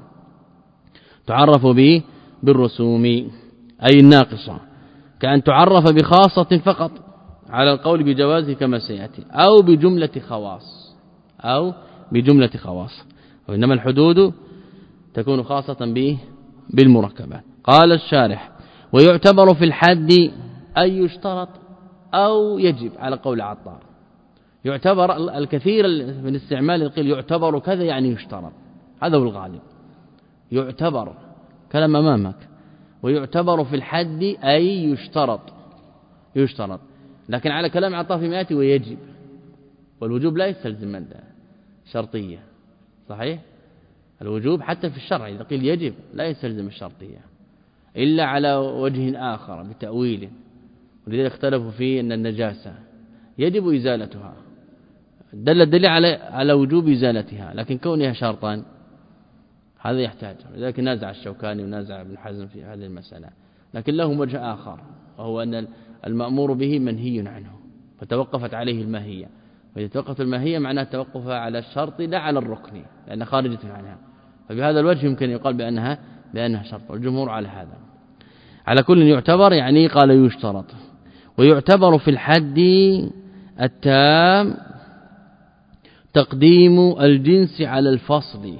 تعرف به بالرسوم أي الناقصة، كأن تعرف بخاصة فقط على القول بجوازه كما سيأتي، أو بجملة خواص أو بجملة خواص، وإنما الحدود تكون خاصة به بالمركبات. قال الشارح ويعتبر في الحد أي يشترط أو يجب على قول عطار. يعتبر الكثير من استعمال القيل يعتبر كذا يعني يشترط، هذا هو الغالب، يعتبر كلام أمامك، ويعتبر في الحد أي يشترط يشترط لكن على كلام عطار في مئات ويجب، والوجوب لا يستلزم شرطية، صحيح؟ الوجوب حتى في الشرع إذا قيل يجب لا يستلزم الشرطية إلا على وجه آخر بتأويل، ولذلك اختلفوا فيه أن النجاسة يجب إزالتها، دل الدليل على على وجوب إزالتها، لكن كونها شرطا هذا يحتاج، لذلك نازع الشوكاني ونازع ابن حزم في هذه المسألة، لكن لهم وجه آخر وهو أن المأمور به منهي عنه فتوقفت عليه الماهية، وإذا توقفت الماهية معناها توقفها على الشرط لا على الركن لأنها خارجة عنها، فبهذا الوجه يمكن يقال بأنها بأنها شرط، والجمهور على هذا. على كل يعتبر يعني قال يشترط. ويعتبر في الحد التام تقديم الجنس على الفصل.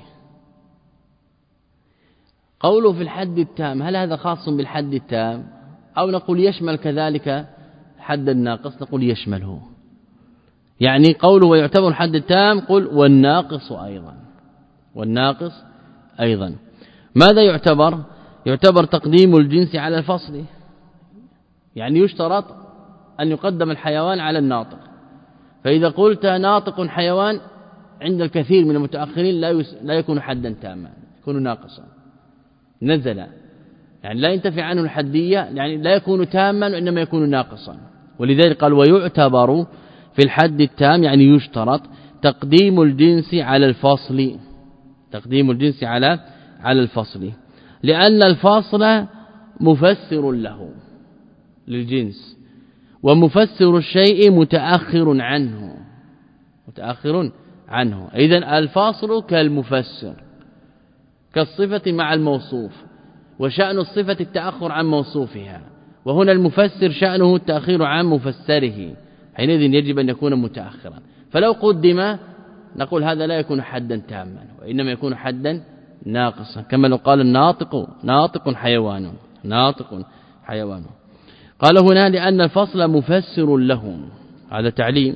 قوله في الحد التام هل هذا خاص بالحد التام أو نقول يشمل كذلك حد الناقص؟ نقول يشمله، يعني قوله ويعتبر الحد التام قل والناقص أيضا، والناقص أيضا. ماذا يعتبر؟ يعتبر تقديم الجنس على الفصل، يعني يشترط أن يقدم الحيوان على الناطق، فإذا قلت ناطق حيوان عند الكثير من المتأخرين لا يس... لا يكون حدا تاما، يكون ناقصا، نزل يعني لا ينتفي عنه الحدية، يعني لا يكون تاما وإنما يكون ناقصا، ولذلك قال ويعتبر في الحد التام يعني يشترط تقديم الجنس على الفصل، تقديم الجنس على على الفصل، لأن الفصل مفسر له للجنس، ومفسر الشيء متأخر عنه، متأخر عنه، إذن الفاصل كالمفسر، كالصفة مع الموصوف، وشأن الصفة التأخر عن موصوفها، وهنا المفسر شأنه التأخير عن مفسره، حينئذ يجب أن يكون متأخرا. فلو قدم نقول هذا لا يكون حدا تاما وإنما يكون حدا ناقصا، كما لو قال الناطق ناطق حيوان، ناطق حيوان. قال هنا لأن الفصل مفسر له، هذا تعليم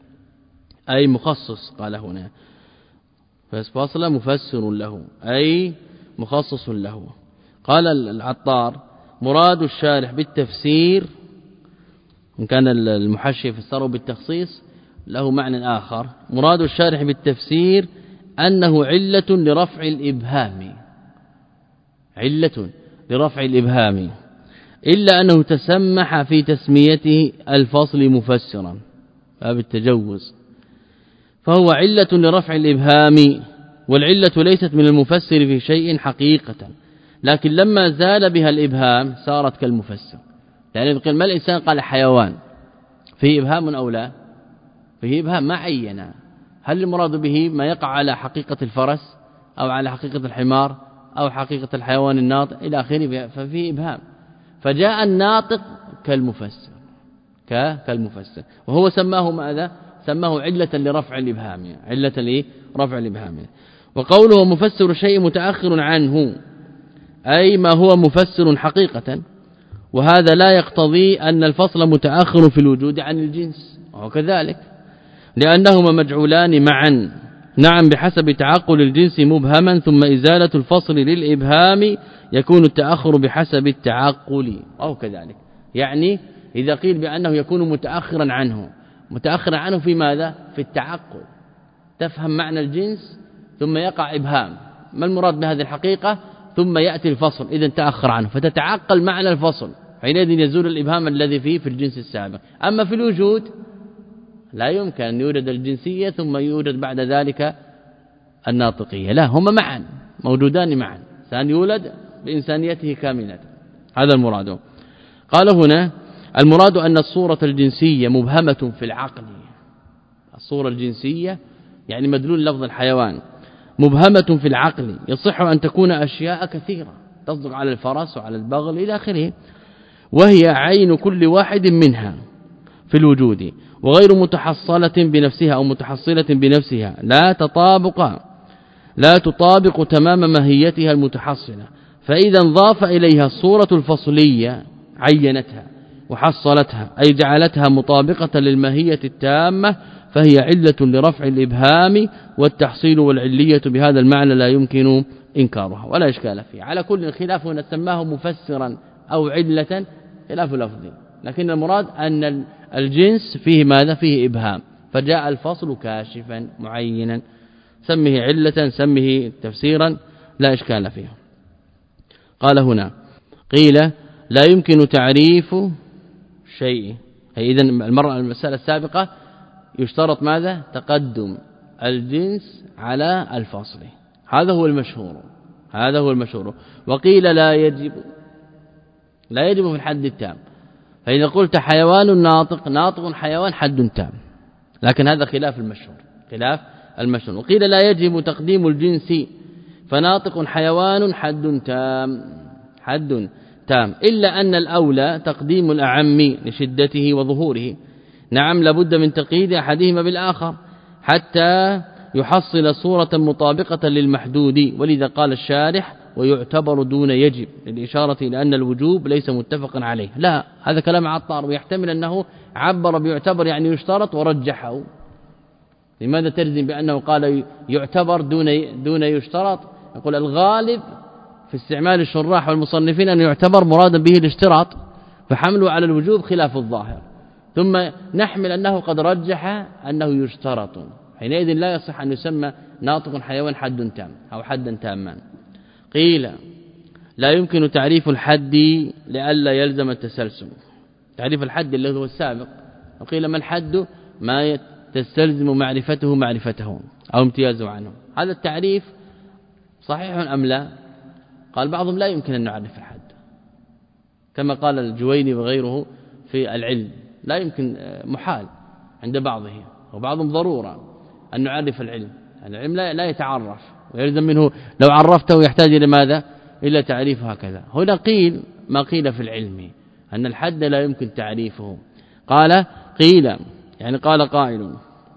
أي مخصص، قال هنا فالفصل مفسر له أي مخصص له. قال العطار مراد الشارح بالتفسير، إن كان المحشي فسره بالتخصيص له معنى آخر، مراد الشارح بالتفسير أنه علة لرفع الإبهام، علة لرفع الإبهام، إلا أنه تسمح في تسميته الفصل مفسرا باب التجوز، فهو علة لرفع الإبهام، والعلة ليست من المفسر في شيء حقيقة، لكن لما زال بها الإبهام صارت كالمفسر. يعني قال ما الإنسان قال حيوان فيه إبهام أو لا؟ فيه إبهام ما عينا، هل المراد به ما يقع على حقيقة الفرس أو على حقيقة الحمار أو حقيقة الحيوان الناطق إلى آخره، ففيه إبهام، فجاء الناطق كالمفسر كالمفسر، وهو سماه ماذا؟ سماه علة لرفع الإبهام، علة لرفع الإبهام. وقوله مفسر شيء متأخر عنه أي ما هو مفسر حقيقة، وهذا لا يقتضي أن الفصل متأخر في الوجود عن الجنس، وكذلك لأنهما مجعولان معا. نعم بحسب تعقل الجنس مبهما، ثم إزالة الفصل للإبهام يكون التأخر بحسب التعقل، أو كذلك. يعني إذا قيل بأنه يكون متأخرا عنه، متأخرا عنه في ماذا؟ في التعقل، تفهم معنى الجنس ثم يقع إبهام، ما المراد بهذه الحقيقة؟ ثم يأتي الفصل، إذا تأخر عنه فتتعقل معنى الفصل، حينئذ يزول الإبهام الذي فيه في الجنس السابق. أما في الوجود لا يمكن أن يوجد الجنسية ثم يوجد بعد ذلك الناطقية، لا، هما معا موجودان معا، إنسان يولد بإنسانيته كاملة، هذا المراد. قال هنا المراد أن الصورة الجنسية مبهمة في العقل، الصورة الجنسية يعني مدلول لفظ الحيوان مبهمة في العقل، يصح أن تكون أشياء كثيرة تصدق على الفرس وعلى البغل إلى آخره، وهي عين كل واحد منها في الوجود، وغير متحصلة بنفسها أو متحصلة بنفسها، لا تطابق لا تطابق تمام ماهيتها المتحصلة. فإذا انضاف إليها الصورة الفصلية عينتها وحصلتها، أي جعلتها مطابقة للماهية التامة، فهي علة لرفع الإبهام والتحصيل، والعلية بهذا المعنى لا يمكن إنكارها ولا إشكال فيه. على كل خلاف نسماه مفسرا أو علة خلاف لفظي، لكن المراد أن الجنس فيه ماذا؟ فيه إبهام، فجاء الفصل كاشفا معينا، سمه علة سمه تفسيرا لا إشكال فيه. قال هنا قيل لا يمكن تعريف شيء، أي إذن المرة المسألة السابقة يشترط ماذا؟ تقدم الجنس على الفصل، هذا هو المشهور هذا هو المشهور وقيل لا يجب لا يجب في الحد التام. فإذا قلت حيوان ناطق، ناطق حيوان حد تام، لكن هذا خلاف المشهور خلاف المشهور. وقيل لا يجب تقديم الجنس، فناطق حيوان حد تام حد تام، إلا أن الأولى تقديم الأعم لشدته وظهوره. نعم لابد من تقييد أحدهما بالآخر حتى يحصل صورة مطابقة للمحدود، ولذا قال الشارح ويعتبر دون يجب، للإشارة إلى أن الوجوب ليس متفقا عليه. لا، هذا كلام عطار، ويحتمل أنه عبر بيعتبر يعني يشترط ورجحه. لماذا تجزم بأنه قال يعتبر دون دون يشترط؟ يقول الغالب في استعمال الشراح والمصنفين أن يعتبر مرادا به الاشتراط، فحمله على الوجوب خلاف الظاهر، ثم نحمل أنه قد رجح أنه يشترط، حينئذ لا يصح أن يسمى ناطق حيوان حد تام أو حدا تاما. قيل لا يمكن تعريف الحد لئلا يلزم التسلسل، تعريف الحد اللي هو السابق. وقيل ما الحد؟ ما تستلزم معرفته معرفته أو امتيازه عنه. هذا التعريف صحيح أم لا؟ قال بعضهم لا يمكن أن نعرف الحد، كما قال الجويني وغيره في العلم، لا يمكن، محال عند بعضه، وبعضهم ضرورة أن نعرف العلم، العلم لا يتعرف ويلزم منه لو عرفته يحتاج إلى ماذا؟ إلى تعريف هكذا. هنا قيل ما قيل في العلم أن الحد لا يمكن تعريفه. قال قيل يعني قال قائل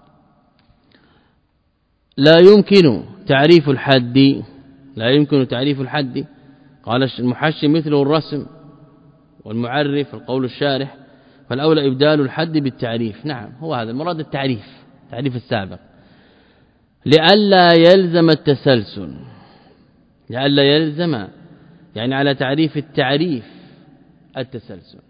لا يمكن تعريف الحد لا يمكن تعريف الحد. قال المحشي مثله الرسم والمعرف القول الشارح، فالأولى إبدال الحد بالتعريف. نعم هو هذا المراد، التعريف تعريف السابق، لئلا يلزم التسلسل، لئلا يلزم يعني على تعريف التعريف التسلسل.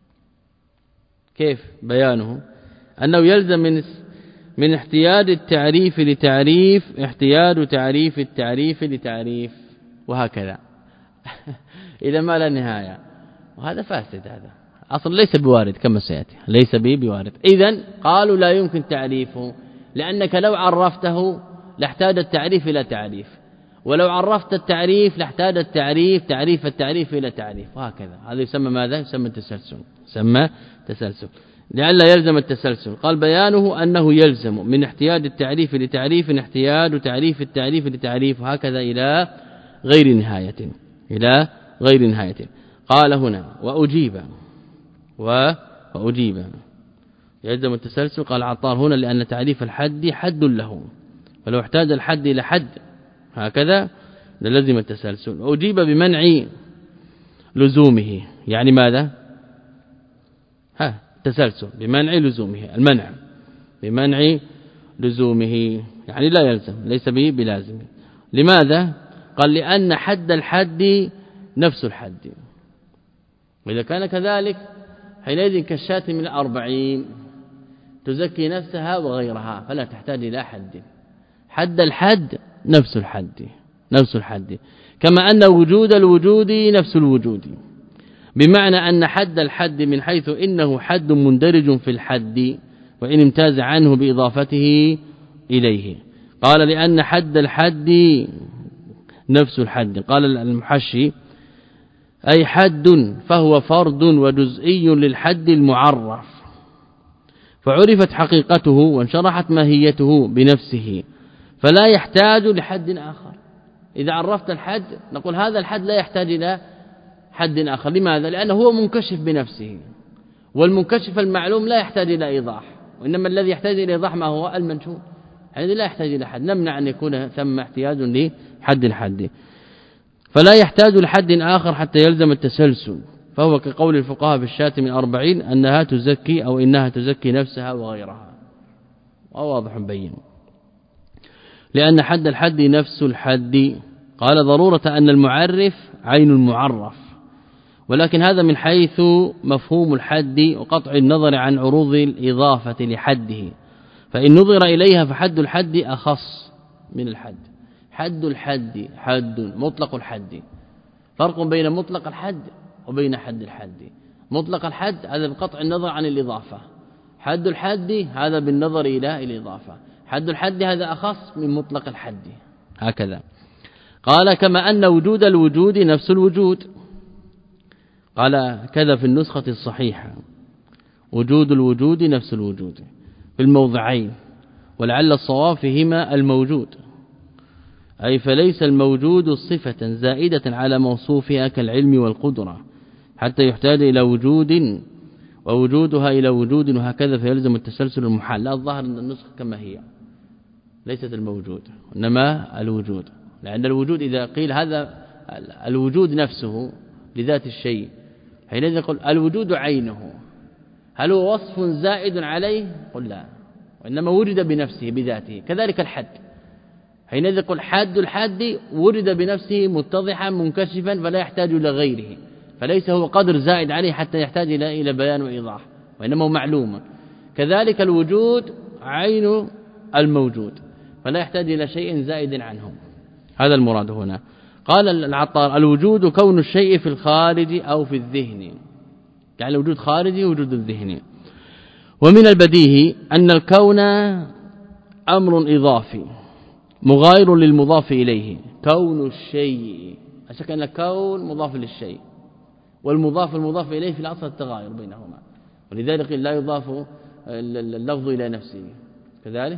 كيف بيانه؟ أنه يلزم من من احتياج التعريف لتعريف احتياج تعريف التعريف لتعريف، وهكذا إذا ما لا نهاية، وهذا فاسد، هذا أصلا ليس بوارد كما سيأتي، ليس به بوارد. إذن قالوا لا يمكن تعريفه، لأنك لو عرفته لاحتاج التعريف إلى تعريف، ولو عرفت التعريف لاحتاج التعريف تعريف التعريف إلى تعريف، وهكذا. هذا يسمى ماذا؟ يسمى تسلسل، يسمى تسلسل لئلا يلزم التسلسل. قال بيانه أنه يلزم من احتياج التعريف لتعريف احتياج تعريف التعريف لتعريف، هكذا إلى غير نهاية إلى غير نهاية. قال هنا وأجيب وأجيب يلزم التسلسل. قال عطار هنا لأن تعريف الحد حد له، ولو احتاج الحد إلى حد هكذا لازم التسلسل. أجيب بمنع لزومه، يعني ماذا؟ ها تسلسل بمنع لزومه، المنع بمنع لزومه يعني لا يلزم، ليس به بلازم. لماذا؟ قال لأن حد الحد نفس الحد، وإذا كان كذلك حينئذ كالشاة من الأربعين تزكي نفسها وغيرها فلا تحتاج إلى حد. حد الحد نفس الحد نفس الحد كما أن وجود الوجود نفس الوجود، بمعنى أن حد الحد من حيث إنه حد مندرج في الحد وإن امتاز عنه بإضافته إليه. قال لأن حد الحد نفس الحد. قال المحشي أي حد فهو فرد وجزئي للحد المعرف، فعرفت حقيقته وانشرحت ماهيته بنفسه فلا يحتاج لحد آخر. إذا عرفت الحد نقول هذا الحد لا يحتاج إلى حد آخر. لماذا؟ لأنه هو منكشف بنفسه، والمنكشف المعلوم لا يحتاج إلى إيضاح، وإنما الذي يحتاج إلى إيضاح ما هو المنشود، يعني لا يحتاج إلى حد. نمنع أن يكون ثم احتياج لحد الحد، فلا يحتاج لحد آخر حتى يلزم التسلسل. فهو كقول الفقهاء بالشاة من أربعين أنها تزكي أو إنها تزكي نفسها وغيرها، وواضح بين. لأن حد الحد نفس الحد. قال ضرورة أن المعرف عين المعرف، ولكن هذا من حيث مفهوم الحد وقطع النظر عن عروض الإضافة لحده، فإن نظر إليها فحد الحد أخص من الحد. حد الحد حد مطلق الحد، فرق بين مطلق الحد وبين حد الحد. مطلق الحد هذا بقطع النظر عن الإضافة، حد الحد هذا بالنظر إلى الإضافة. حد الحد هذا أخص من مطلق الحد. هكذا قال كما أن وجود الوجود نفس الوجود. قال كذا في النسخة الصحيحة وجود الوجود نفس الوجود في الموضعين، ولعل الصواب فيهما الموجود، أي فليس الموجود صفة زائدة على موصوفها كالعلم والقدرة حتى يحتاج إلى وجود ووجودها إلى وجود، وهكذا فيلزم التسلسل المحال. لا الظاهر أن النسخة كما هي ليست الموجود إنما الوجود، لأن الوجود إذا قيل هذا الوجود نفسه لذات الشيء حينئذ يقول الوجود عينه، هل هو وصف زائد عليه؟ قل لا، وإنما وجد بنفسه بذاته. كذلك الحد حينئذ يقول حد الحد ورد بنفسه متضحا منكشفا فلا يحتاج إلى غيره، فليس هو قدر زائد عليه حتى يحتاج إلى إلى بيان وإيضاح، وإنما هو معلوم. كذلك الوجود عين الموجود فلا يحتاج إلى شيء زائد عنه، هذا المراد هنا. قال العطار الوجود كون الشيء في الخارج أو في الذهن، يعني الوجود خارجي وجود الذهني. ومن البديهي أن الكون أمر إضافي مغاير للمضاف إليه. كون الشيء أشك أن الكون مضاف للشيء، والمضاف المضاف إليه في الأصل التغاير بينهما، ولذلك لا يضاف اللفظ إلى نفسه كذلك،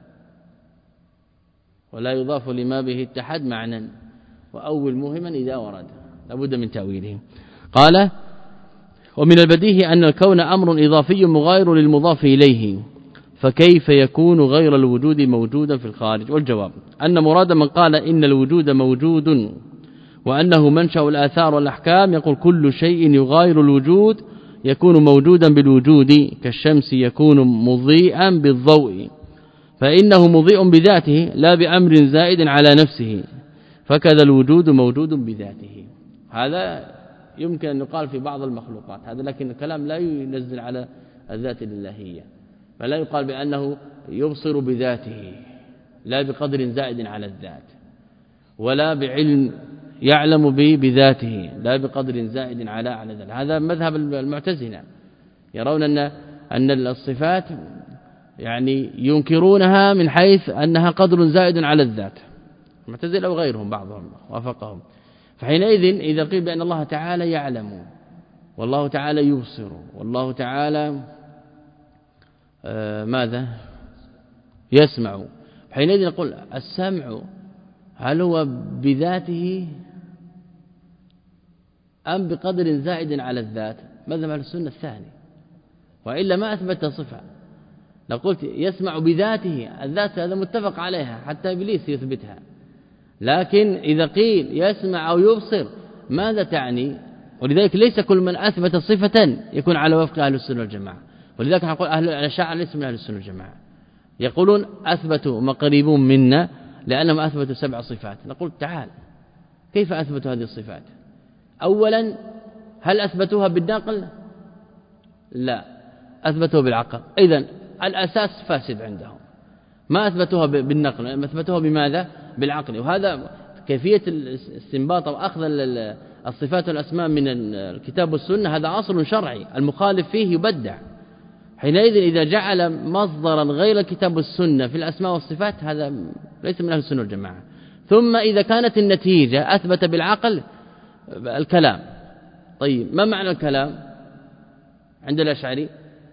ولا يضاف لما به اتحد معنى، وأول مهما إذا ورد لابد من تأويله. قال ومن البديهي أن الكون أمر إضافي مغاير للمضاف إليه، فكيف يكون غير الوجود موجودا في الخارج؟ والجواب أن مراد من قال إن الوجود موجود وأنه منشأ الآثار والأحكام يقول كل شيء يغاير الوجود يكون موجودا بالوجود، كالشمس يكون مضيئا بالضوء فإنه مضيء بذاته لا بأمر زائد على نفسه، فكذا الوجود موجود بذاته. هذا يمكن أن يقال في بعض المخلوقات هذا، لكن الكلام لا ينزل على الذات الإلهية، فلا يقال بأنه يبصر بذاته لا بقدر زائد على الذات، ولا بعلم يعلم به بذاته لا بقدر زائد على على الذات. هذا مذهب المعتزلة، يرون أن أن الصفات يعني ينكرونها من حيث أنها قدر زائد على الذات، المعتزلة وغيرهم بعضهم وافقهم. فحينئذ إذا قيل بأن الله تعالى يعلم والله تعالى يبصر والله تعالى آه ماذا يسمع، حينئذ نقول السمع هل هو بذاته أم بقدر زائد على الذات؟ مذهب أهل السنة الثاني، وإلا ما أثبت صفة. لو قلت يسمع بذاته الذات هذا متفق عليها حتى إبليس يثبتها، لكن إذا قيل يسمع أو يبصر ماذا تعني؟ ولذلك ليس كل من أثبت صفة يكون على وفق أهل السنة والجماعة. ولذلك نقول أهل الأشاعرة ليس من أهل السنة والجماعة، يقولون أثبتوا ما قريبون منا لأنهم أثبتوا سبع صفات. نقول تعال كيف أثبتوا هذه الصفات؟ أولا هل أثبتوها بالنقل؟ لا، أثبتوها بالعقل. إذن الأساس فاسد عندهم، ما أثبتوها بالنقل، أثبتوها بماذا؟ بالعقل. وهذا كيفية الاستنباط أو أخذ الصفات والأسماء من الكتاب والسنة، هذا أصل شرعي، المخالف فيه يبدع. حينئذ إذا جعل مصدرا غير الكتاب والسنة في الأسماء والصفات هذا ليس من أهل السنة والجماعة. ثم إذا كانت النتيجة أثبت بالعقل الكلام. طيب ما معنى الكلام عند الأشعري؟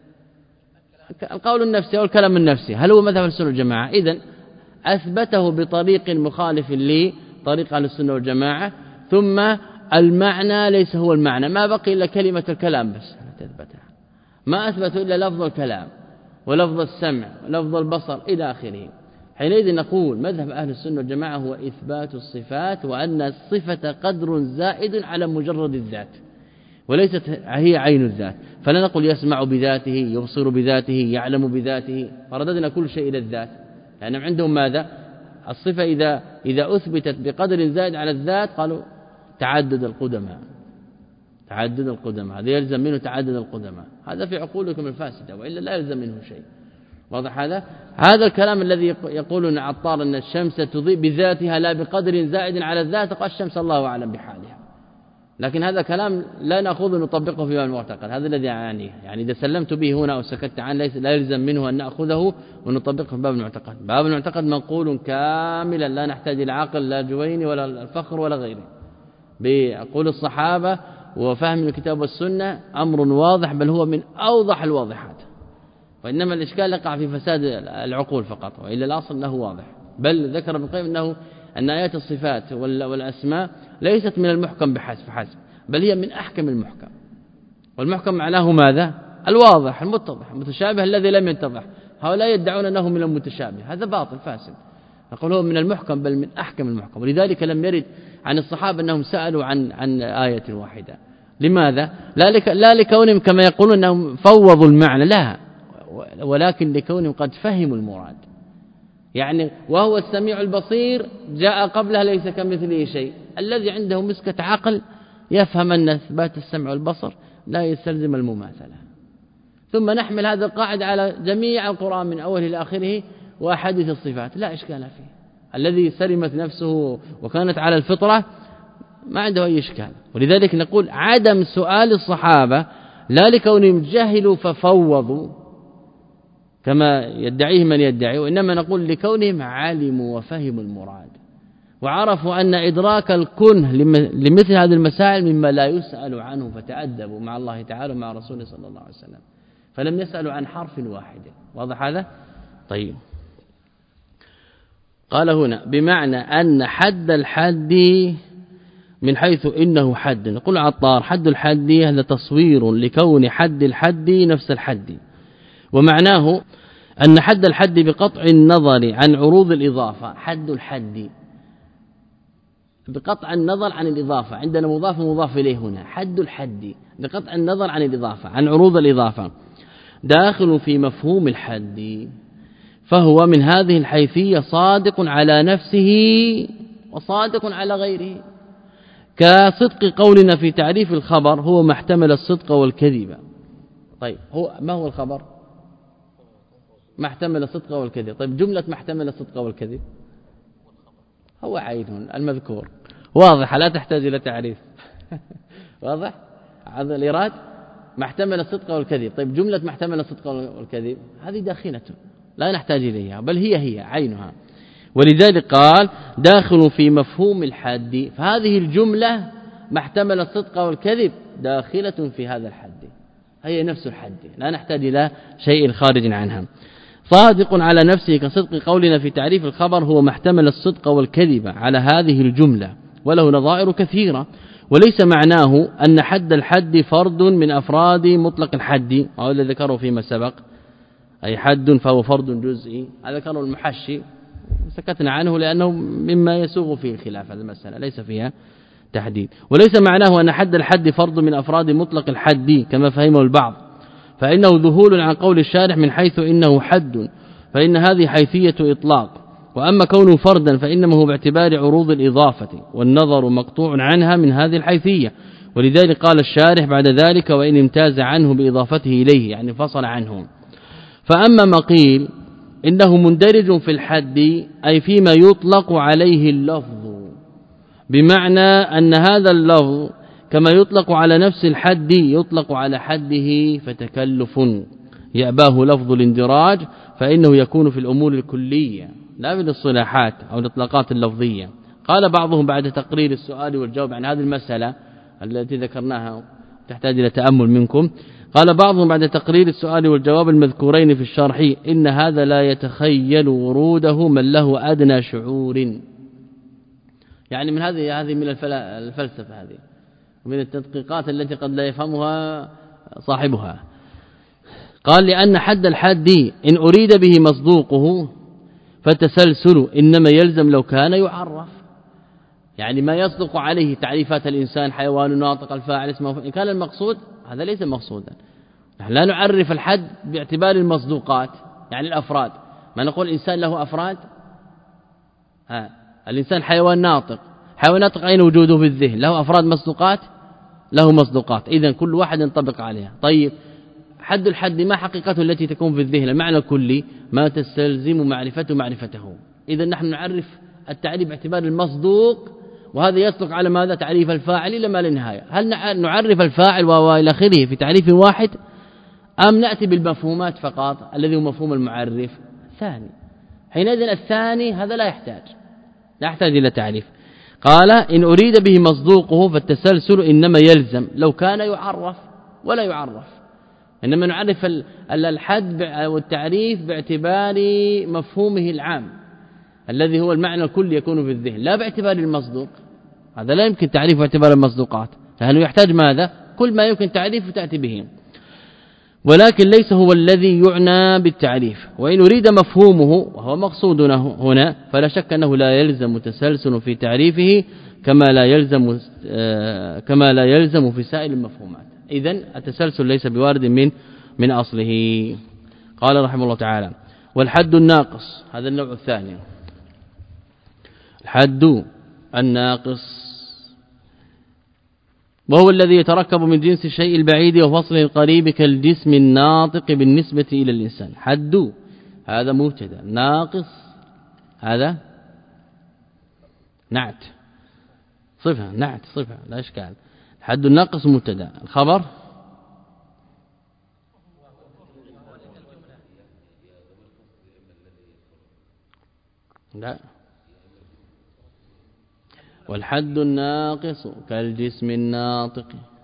القول النفسي أو الكلام النفسي، هل هو مذهب السنة والجماعة؟ إذن أثبته بطريق مخالف لطريق أهل السنة والجماعة، ثم المعنى ليس هو المعنى، ما بقي إلا كلمة الكلام بس تثبتها، ما أثبتوا إلا لفظ الكلام ولفظ السمع ولفظ البصر إلى آخره. حينئذ نقول مذهب أهل السنة والجماعة هو إثبات الصفات، وأن الصفة قدر زائد على مجرد الذات وليست هي عين الذات. فلا نقول يسمع بذاته، يبصر بذاته، يعلم بذاته، فرددنا كل شيء إلى الذات، لأنهم يعني عندهم ماذا؟ الصفة إذا إذا أثبتت بقدر زائد على الذات قالوا تعدد القدماء، تعدد القدماء هذا يلزم منه تعدد القدماء، هذا في عقولكم الفاسدة، وإلا لا يلزم منه شيء. واضح هذا؟ هذا الكلام الذي يقولون عطار أن الشمس تضيء بذاتها لا بقدر زائد على الذات، قال الشمس الله أعلم بحالها، لكن هذا كلام لا نأخذ نطبقه في باب المعتقد. هذا الذي يعني يعني إذا سلمت به هنا أو سكت عنه ليس لا يلزم منه أن نأخذه ونطبقه في باب المعتقد. باب المعتقد منقول كاملا لا نحتاج إلى عقل لا جويني ولا الفخر ولا غيره، بقول الصحابة وفهم الكتاب والسنة أمر واضح، بل هو من أوضح الواضحات، وإنما الإشكال يقع في فساد العقول فقط، وإلا الأصل أنه واضح. بل ذكر ابن القيم أنه أن آيات الصفات والأسماء ليست من المحكم بحسب حسب، بل هي من أحكم المحكم. والمحكم معناه ماذا؟ الواضح المتضح، المتشابه الذي لم يتضح. هؤلاء يدعون أنه من المتشابه، هذا باطل فاسد. نقول هو من المحكم بل من أحكم المحكم. ولذلك لم يرد عن الصحابة أنهم سألوا عن عن آية واحدة. لماذا؟ لا, لك لا لكونهم كما يقولون أنهم فوضوا المعنى، لا، ولكن لكونهم قد فهموا المراد. يعني وهو السميع البصير جاء قبلها ليس كمثله شيء. الذي عنده مسكة عقل يفهم أن إثبات السمع والبصر لا يستلزم المماثلة. ثم نحمل هذا القاعدة على جميع القرآن من أوله إلى آخره وأحاديث الصفات، لا إشكال فيه. الذي سلمت نفسه وكانت على الفطرة ما عنده أي إشكال. ولذلك نقول عدم سؤال الصحابة لا لكونهم جهلوا ففوضوا كما يدعيه من يدعي، وإنما نقول لكونهم علموا وفهموا المراد، وعرفوا أن إدراك الكنه لمثل هذه المسائل مما لا يسأل عنه، فتأدبوا مع الله تعالى ومع رسوله صلى الله عليه وسلم، فلم يسألوا عن حرف واحد. واضح هذا؟ طيب، قال هنا بمعنى أن حد الحد من حيث إنه حد. نقول عطار حد الحد هذا تصوير لكون حد الحد نفس الحد، ومعناه أن حد الحد بقطع النظر عن عروض الإضافة. حد الحد بقطع النظر عن الإضافة، عندنا مضاف ومضاف إليه هنا. حد الحد بقطع النظر عن الإضافة عن عروض الإضافة داخل في مفهوم الحد، فهو من هذه الحيثية صادق على نفسه وصادق على غيره، كصدق قولنا في تعريف الخبر هو ما احتمل الصدق والكذب. طيب هو ما هو الخبر؟ ما احتمل الصدق والكذب. طيب جملة ما احتمل الصدق والكذب هو عين المذكور، واضح لا تحتاج إلى تعريف. واضح هذا الإراد ما احتمل الصدق والكذب. طيب جملة ما احتمل الصدق والكذب هذه داخلة لا نحتاج إليها، بل هي هي عينها. ولذلك قال داخل في مفهوم الحد، فهذه الجملة ما احتمل الصدق والكذب داخلة في هذا الحد، هي نفس الحد لا نحتاج إلى شيء خارج عنها. صادق على نفسه كصدق قولنا في تعريف الخبر هو ما احتمل الصدق والكذب على هذه الجملة، وله نظائر كثيرة. وليس معناه أن حد الحد فرد من أفراد مطلق الحد، وهو الذي ذكره فيما سبق، أي حد فهو فرد جزئي، هذا ذكره المحشي سكتنا عنه لأنه مما يسوغ فيه الخلاف هذه المسألة ليس فيها تحديد. وليس معناه أن حد الحد فرض من أفراد مطلق الحد كما فهمه البعض، فإنه ذهول عن قول الشارح من حيث إنه حد، فإن هذه حيثية إطلاق. وأما كونه فردا فإنما هو باعتبار عروض الإضافة، والنظر مقطوع عنها من هذه الحيثية. ولذلك قال الشارح بعد ذلك وإن امتاز عنه بإضافته إليه، يعني فصل عنه. فأما ما قيل إنه مندرج في الحد أي فيما يطلق عليه اللفظ، بمعنى أن هذا اللفظ كما يطلق على نفس الحد يطلق على حده، فتكلف يأباه لفظ الاندراج، فإنه يكون في الأمور الكلية لا في الصلاحات أو الإطلاقات اللفظية. قال بعضهم بعد تقرير السؤال والجواب عن هذه المسألة التي ذكرناها تحتاج إلى تأمل منكم، قال بعضهم بعد تقرير السؤال والجواب المذكورين في الشرح إن هذا لا يتخيل وروده من له أدنى شعور. يعني من هذه هذه من الفلسفة هذه ومن التدقيقات التي قد لا يفهمها صاحبها. قال لأن حد الحد إن أريد به مصدوقه فتسلسل إنما يلزم لو كان يعرف، يعني ما يصدق عليه تعريفات الإنسان حيوان ناطق الفاعل اسمه، إن كان المقصود هذا ليس مقصودا. نحن لا نعرف الحد باعتبار المصدوقات، يعني الأفراد، ما نقول الإنسان له أفراد، ها الإنسان حيوان ناطق، حيوان ناطق أين وجوده في الذهن؟ له أفراد مصدوقات، له مصدوقات، إذن كل واحد ينطبق عليها. طيب حد الحد ما حقيقته التي تكون في الذهن؟ المعنى الكلي ما تستلزم معرفته معرفته. إذن نحن نعرف التعريف باعتبار المصدوق، وهذا يصدق على ماذا؟ تعريف الفاعل إلى ما لا نهاية. هل نعرف الفاعل وإلى آخره في تعريف واحد، أم نأتي بالمفهومات فقط الذي هو مفهوم المعرف ثاني؟ حينئذ الثاني هذا لا يحتاج لا يحتاج إلى تعريف. قال إن أريد به مصدوقه فالتسلسل إنما يلزم لو كان يعرف ولا يعرف، إنما نعرف الحد والتعريف باعتبار مفهومه العام الذي هو المعنى الكلي يكون في الذهن، لا باعتبار المصدوق. هذا لا يمكن تعريفه باعتبار المصدوقات، لأنه يحتاج ماذا؟ كل ما يمكن تعريفه تأتي به، ولكن ليس هو الذي يعنى بالتعريف. وإن أريد مفهومه وهو مقصودنا هنا فلا شك أنه لا يلزم تسلسل في تعريفه كما لا يلزم كما لا يلزم في سائر المفهومات. إذن التسلسل ليس بوارد من من أصله. قال رحمه الله تعالى والحد الناقص، هذا النوع الثاني، الحد الناقص وهو الذي يتركب من جنس الشيء البعيد وفصله القريب كالجسم الناطق بالنسبة إلى الإنسان. حد هذا مبتدا، ناقص هذا نعت صفة، نعت صفة لا إشكال. الحد الناقص مبتدا، الخبر لا، والحد الناقص كالجسم الناطق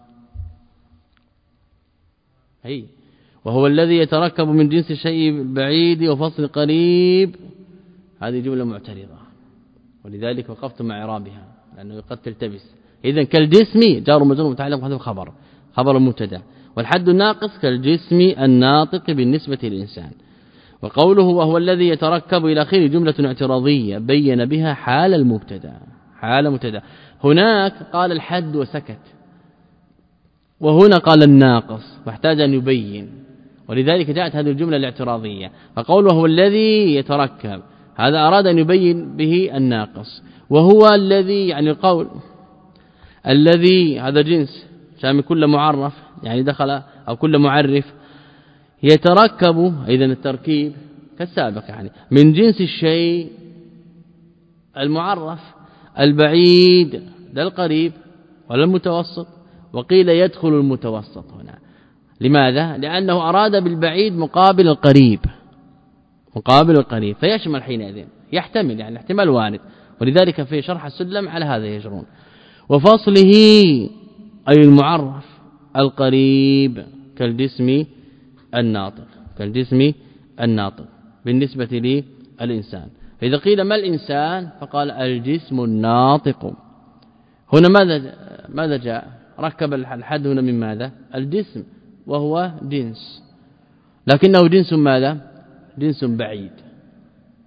هي وهو الذي يتركب من جنس الشيء البعيد وفصل قريب. هذه جملة معترضة ولذلك وقفت مع إعرابها لأنه قد تلتبس. إذن كالجسم جار مجرور متعلق بهذا الخبر، خبر المبتدا، والحد الناقص كالجسم الناطق بالنسبة للإنسان. وقوله وهو الذي يتركب إلى آخره جملة اعتراضية بين بها حال المبتدا، حال مبتدا. هناك قال الحد وسكت، وهنا قال الناقص واحتاج أن يبين، ولذلك جاءت هذه الجملة الاعتراضية. فقوله هو الذي يتركب هذا أراد أن يبين به الناقص، وهو الذي يعني القول الذي هذا جنس شامل كل معرف، يعني دخل أو كل معرف يتركب، إذن التركيب كالسابق يعني من جنس الشيء المعرف البعيد لا القريب ولا المتوسط. وقيل يدخل المتوسط هنا، لماذا؟ لأنه أراد بالبعيد مقابل القريب، مقابل القريب فيشمل حينئذ، يحتمل يعني احتمال وارد، ولذلك في شرح السلم على هذا يجرون. وفصله أي المعرف القريب كالجسم الناطق، كالجسم الناطق بالنسبة للإنسان. فإذا قيل ما الإنسان فقال الجسم الناطق. هنا ماذا ماذا جاء؟ ركب الحد هنا من ماذا؟ الجسم، وهو جنس، لكنه جنس ماذا؟ جنس بعيد،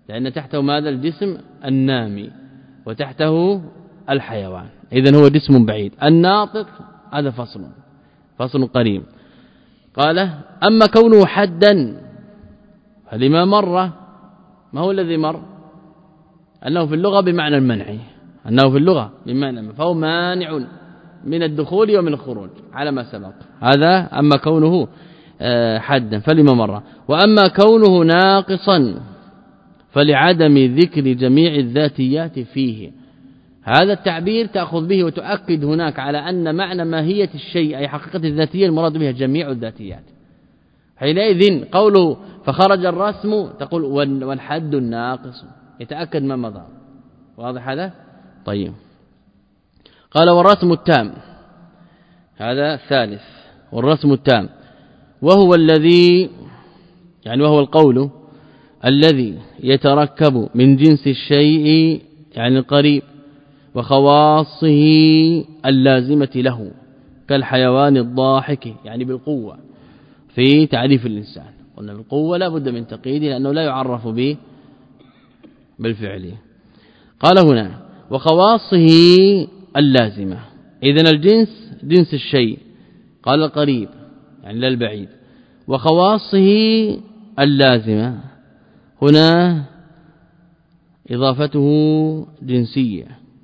لأن تحته ماذا الجسم النامي وتحته الحيوان، إذن هو جسم بعيد. الناطق هذا فصل فصل قريب. قال أما كونه حدا فلما مر، ما هو الذي مر؟ أنه في اللغة بمعنى المنع، أنه في اللغة بمعنى، فهو مانع من الدخول ومن الخروج على ما سبق. هذا أما كونه حدا فلما مر. وأما كونه ناقصا فلعدم ذكر جميع الذاتيات فيه. هذا التعبير تأخذ به وتؤكد هناك على أن معنى ماهية الشيء أي حقيقة الذاتية المراد بها جميع الذاتيات. حينئذ قوله فخرج الرسم تقول والحد الناقص، يتأكد ما مضى. واضح هذا؟ طيب. قال والرسم التام، هذا الثالث، والرسم التام وهو الذي يعني وهو القول الذي يتركب من جنس الشيء يعني القريب وخواصه اللازمة له كالحيوان الضاحك، يعني بالقوة في تعريف الإنسان. قلنا بالقوة لا بد من تقييده لأنه لا يعرف به بالفعل. قال هنا وخواصه اللازمة، إذن الجنس جنس الشيء، قال القريب يعني لا البعيد، وخواصه اللازمة هنا إضافته جنسية،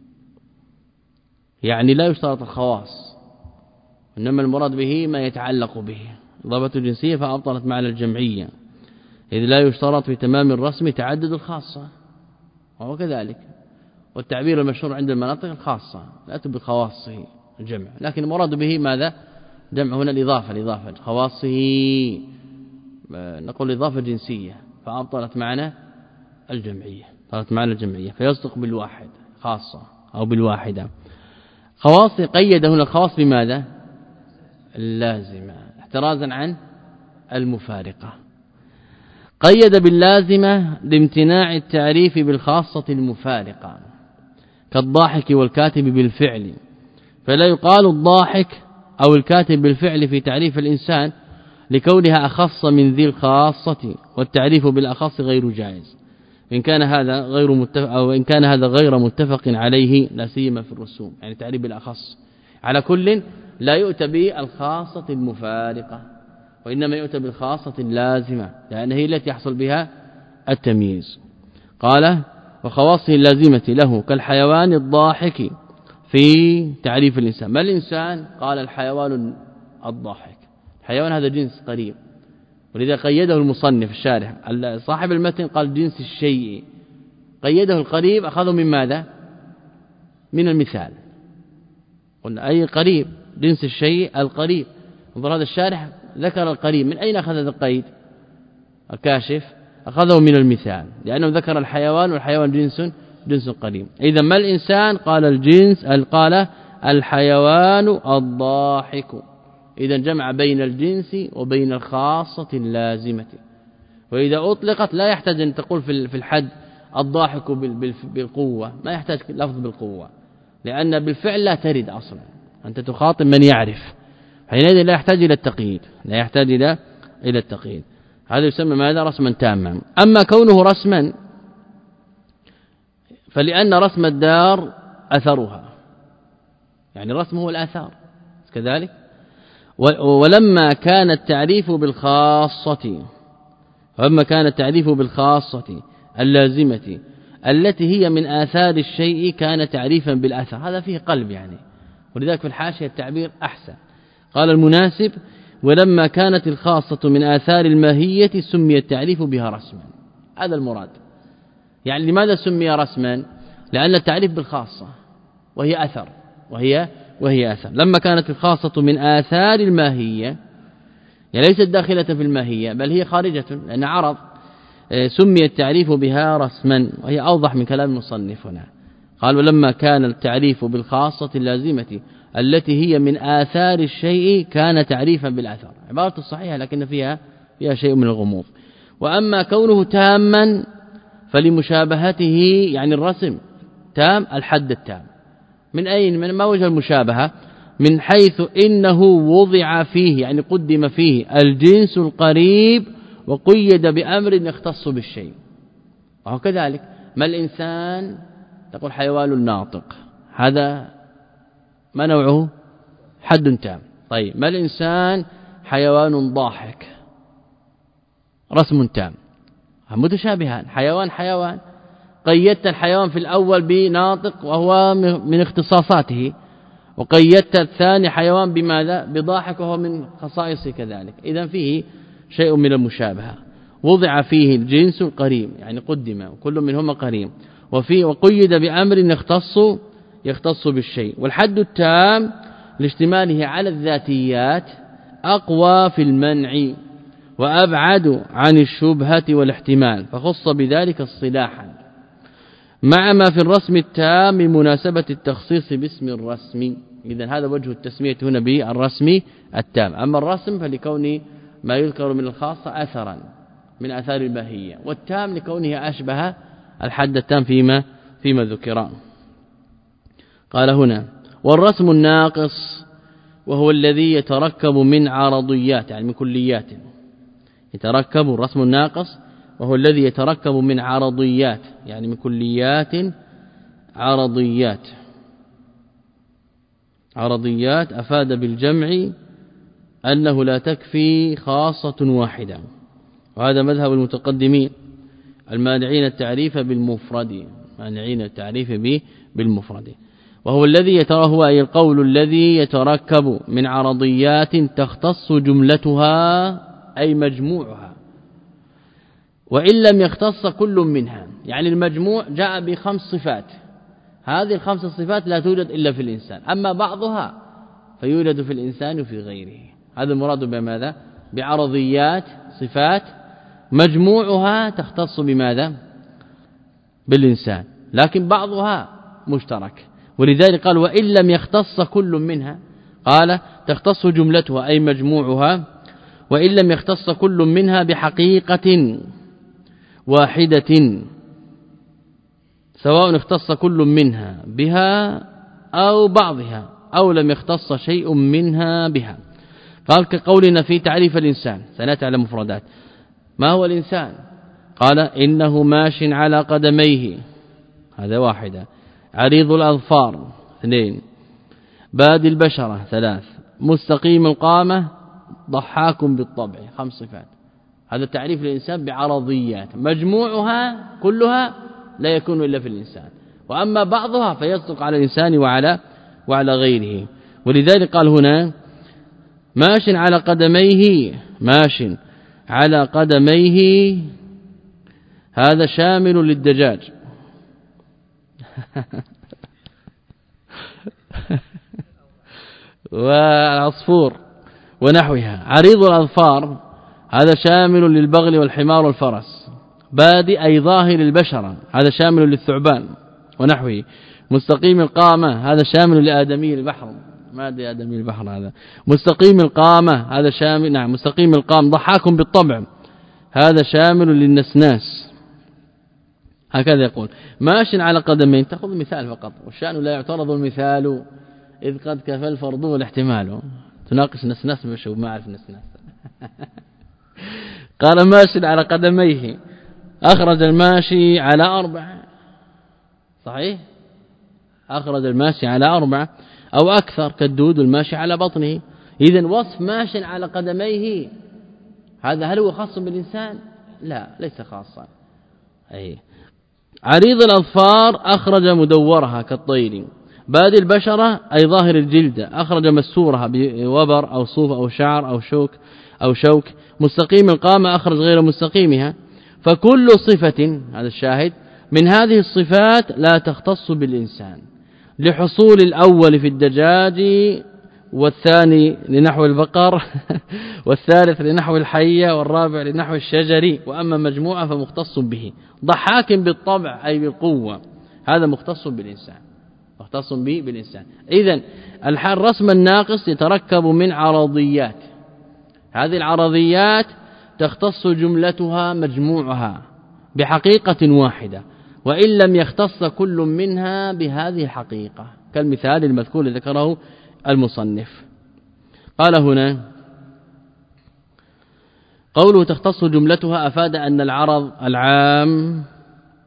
يعني لا يشترط الخواص، إنما المراد به ما يتعلق به. إضافته جنسية فأبطلت معنى الجمعية، إذ لا يشترط في تمام الرسم تعدد الخاصة، وهو كذلك. والتعبير المشهور عند المناطق الخاصة لا تبقى خواصه الجمع، لكن المراد به ماذا؟ جمع هنا الإضافة، الإضافة خواصه نقول إضافة جنسية فأبطلت معنى الجمعية، أبطلت معنى الجمعية فيصدق بالواحد خاصة أو بالواحدة. خواص قيد هنا الخواص بماذا؟ اللازمة احترازا عن المفارقة. قيد باللازمة لامتناع التعريف بالخاصة المفارقة كالضاحك والكاتب بالفعل، فلا يقال الضاحك أو الكاتب بالفعل في تعريف الإنسان لكونها أخص من ذي الخاصة، والتعريف بالأخص غير جائز إن كان هذا غير متفق أو إن كان هذا غير متفق عليه لا سيما في الرسوم، يعني تعريف بالأخص. على كل لا يؤتى بالخاصة المفارقة وإنما يؤتى بالخاصة اللازمة لأنها هي التي يحصل بها التمييز. قال وخواصه اللازمة له كالحيوان الضاحك في تعريف الإنسان. ما الإنسان؟ قال الحيوان الضاحك. الحيوان هذا جنس قريب، ولذا قيده المصنف الشارح صاحب المتن قال جنس الشيء، قيده القريب أخذه من ماذا؟ من المثال. قلنا أي قريب جنس الشيء القريب. انظر هذا الشارح ذكر القريب، من أين أخذ هذا القيد؟ الكاشف أخذه من المثال لأنه ذكر الحيوان، والحيوان جنس جنس قريب. إذا ما الإنسان؟ قال الجنس قال الحيوان الضاحك. إذا جمع بين الجنس وبين الخاصة اللازمة. وإذا أطلقت لا يحتاج أن تقول في الحد الضاحك بالقوة، ما يحتاج لفظ بالقوة لأن بالفعل لا ترد أصلا، أنت تخاطب من يعرف، حينئذ لا يحتاج إلى التقييد، لا يحتاج إلى إلى التقييد. هذا يسمى ماذا؟ رسما تاما. أما كونه رسما فلأن رسم الدار أثرها، يعني الرسم هو الآثار كذلك. ولما كان التعريف بالخاصة ولما كان التعريف بالخاصة اللازمة التي هي من آثار الشيء كان تعريفا بالآثار. هذا فيه قلب يعني، ولذلك في الحاشية التعبير أحسن. قال المناسب ولما كانت الخاصة من آثار الماهية سمي التعريف بها رسما. هذا المراد. يعني لماذا سمي رسما؟ لأن التعريف بالخاصة وهي أثر وهي وهي أثر. لما كانت الخاصة من آثار الماهية يعني ليست داخلة في الماهية بل هي خارجة لأن عرض، سمي التعريف بها رسما، وهي أوضح من كلام المصنف هنا. قال ولما كان التعريف بالخاصة اللازمة التي هي من آثار الشيء كان تعريفا بالآثار. عبارة الصحيحة لكن فيها فيها شيء من الغموض. وأما كونه تاما فلمشابهته، يعني الرسم تام الحد التام. من أين؟ من ما وجه المشابهة؟ من حيث إنه وضع فيه يعني قدم فيه الجنس القريب وقيد بأمر يختص بالشيء. وهو كذلك ما الإنسان تقول حيوان ناطق، هذا ما نوعه؟ حد تام. طيب ما الإنسان؟ حيوان ضاحك، رسم تام. متشابهان، حيوان حيوان. قيدت الحيوان في الأول بناطق وهو من اختصاصاته، وقيدت الثاني حيوان بماذا؟ بضاحك وهو من خصائصه كذلك. إذن فيه شيء من المشابهة، وضع فيه الجنس القريب يعني قدم كل منهما قريب، وفي وقيد بأمر يختص يختص بالشيء. والحد التام لاشتماله على الذاتيات أقوى في المنع وأبعد عن الشبهة والاحتمال، فخص بذلك اصطلاحا، مع ما في الرسم التام من مناسبة التخصيص باسم الرسم. إذن هذا وجه التسمية هنا بالرسم التام. أما الرسم فلكون ما يذكر من الخاصة أثرا من آثار الباهية، والتام لكونه أشبه الحد التام فيما فيما ذكر. قال هنا والرسم الناقص وهو الذي يتركب من عرضيات يعني من كليات، يتركب الرسم الناقص وهو الذي يتركب من عرضيات يعني من كليات عرضيات. عرضيات أفاد بالجمع أنه لا تكفي خاصة واحدة، وهذا مذهب المتقدمين المانعين التعريف بالمفرد، مانعين التعريف به بالمفرد. وهو الذي يتراه أي القول الذي يتركب من عرضيات تختص جملتها أي مجموعها، وإن لم يختص كل منها. يعني المجموع جاء بخمس صفات، هذه الخمس صفات لا توجد إلا في الإنسان، أما بعضها فيوجد في الإنسان وفي غيره. هذا المراد بماذا؟ بعرضيات صفات مجموعها تختص بماذا؟ بالإنسان، لكن بعضها مشترك. ولذلك قال وإن لم يختص كل منها، قال تختص جملتها أي مجموعها، وإن لم يختص كل منها بحقيقة واحدة، سواء اختص كل منها بها أو بعضها أو لم يختص شيء منها بها. قال كقولنا في تعريف الإنسان، سنأتي على مفردات. ما هو الإنسان؟ قال إنه ماش على قدميه، هذا واحدة. عريض الأظفار، اثنين. بادي البشرة، ثلاث. مستقيم القامة، ضحاك بالطبع، خمس صفات. هذا تعريف الإنسان بعرضيات مجموعها كلها لا يكون إلا في الإنسان، وأما بعضها فيصدق على الإنسان وعلى وعلى غيره. ولذلك قال هنا ماش على قدميه، ماش على قدميه هذا شامل للدجاج والعصفور ونحوها. عريض الأظفار هذا شامل للبغل والحمار والفرس. بادي أي ظاهر البشرة هذا شامل للثعبان ونحوه. مستقيم القامة هذا شامل لآدمي البحر، ما أدري آدمي البحر هذا. مستقيم القامة هذا شامل، نعم مستقيم القام. ضحاك بالطبع هذا شامل للنسناس. هكذا يقول ماش على قدمين، تأخذ مثال فقط، والشأن لا يعترض المثال إذ قد كفى الفرض والاحتمال. تناقش نسناس بشو ما أعرف نسناس قال ماش على قدميه، أخرج الماشي على أربع، صحيح، أخرج الماشي على أربع أو أكثر كالدود الماشي على بطنه. إذن وصف ماش على قدميه هذا هل هو خاص بالإنسان؟ لا، ليس خاصا. أي عريض الأظفار أخرج مدورها كالطير. بادي البشرة أي ظاهر الجلد، أخرج مسورها بوبر أو صوف أو شعر أو شوك أو شوك. مستقيم القامة أخرج غير مستقيمها. فكل صفة، هذا الشاهد، من هذه الصفات لا تختص بالإنسان، لحصول الأول في الدجاج، والثاني لنحو البقر والثالث لنحو الحية، والرابع لنحو الشجر. وأما مجموعة فمختص به. ضحاك بالطبع أي بالقوة هذا مختص بالإنسان، مختص به بالإنسان. إذن الرسم الناقص يتركب من عرضيات، هذه العرضيات تختص جملتها مجموعها بحقيقة واحدة، وإن لم يختص كل منها بهذه الحقيقة، كالمثال المذكور ذكره المصنف. قال هنا قوله تختص جملتها أفاد أن العرض العام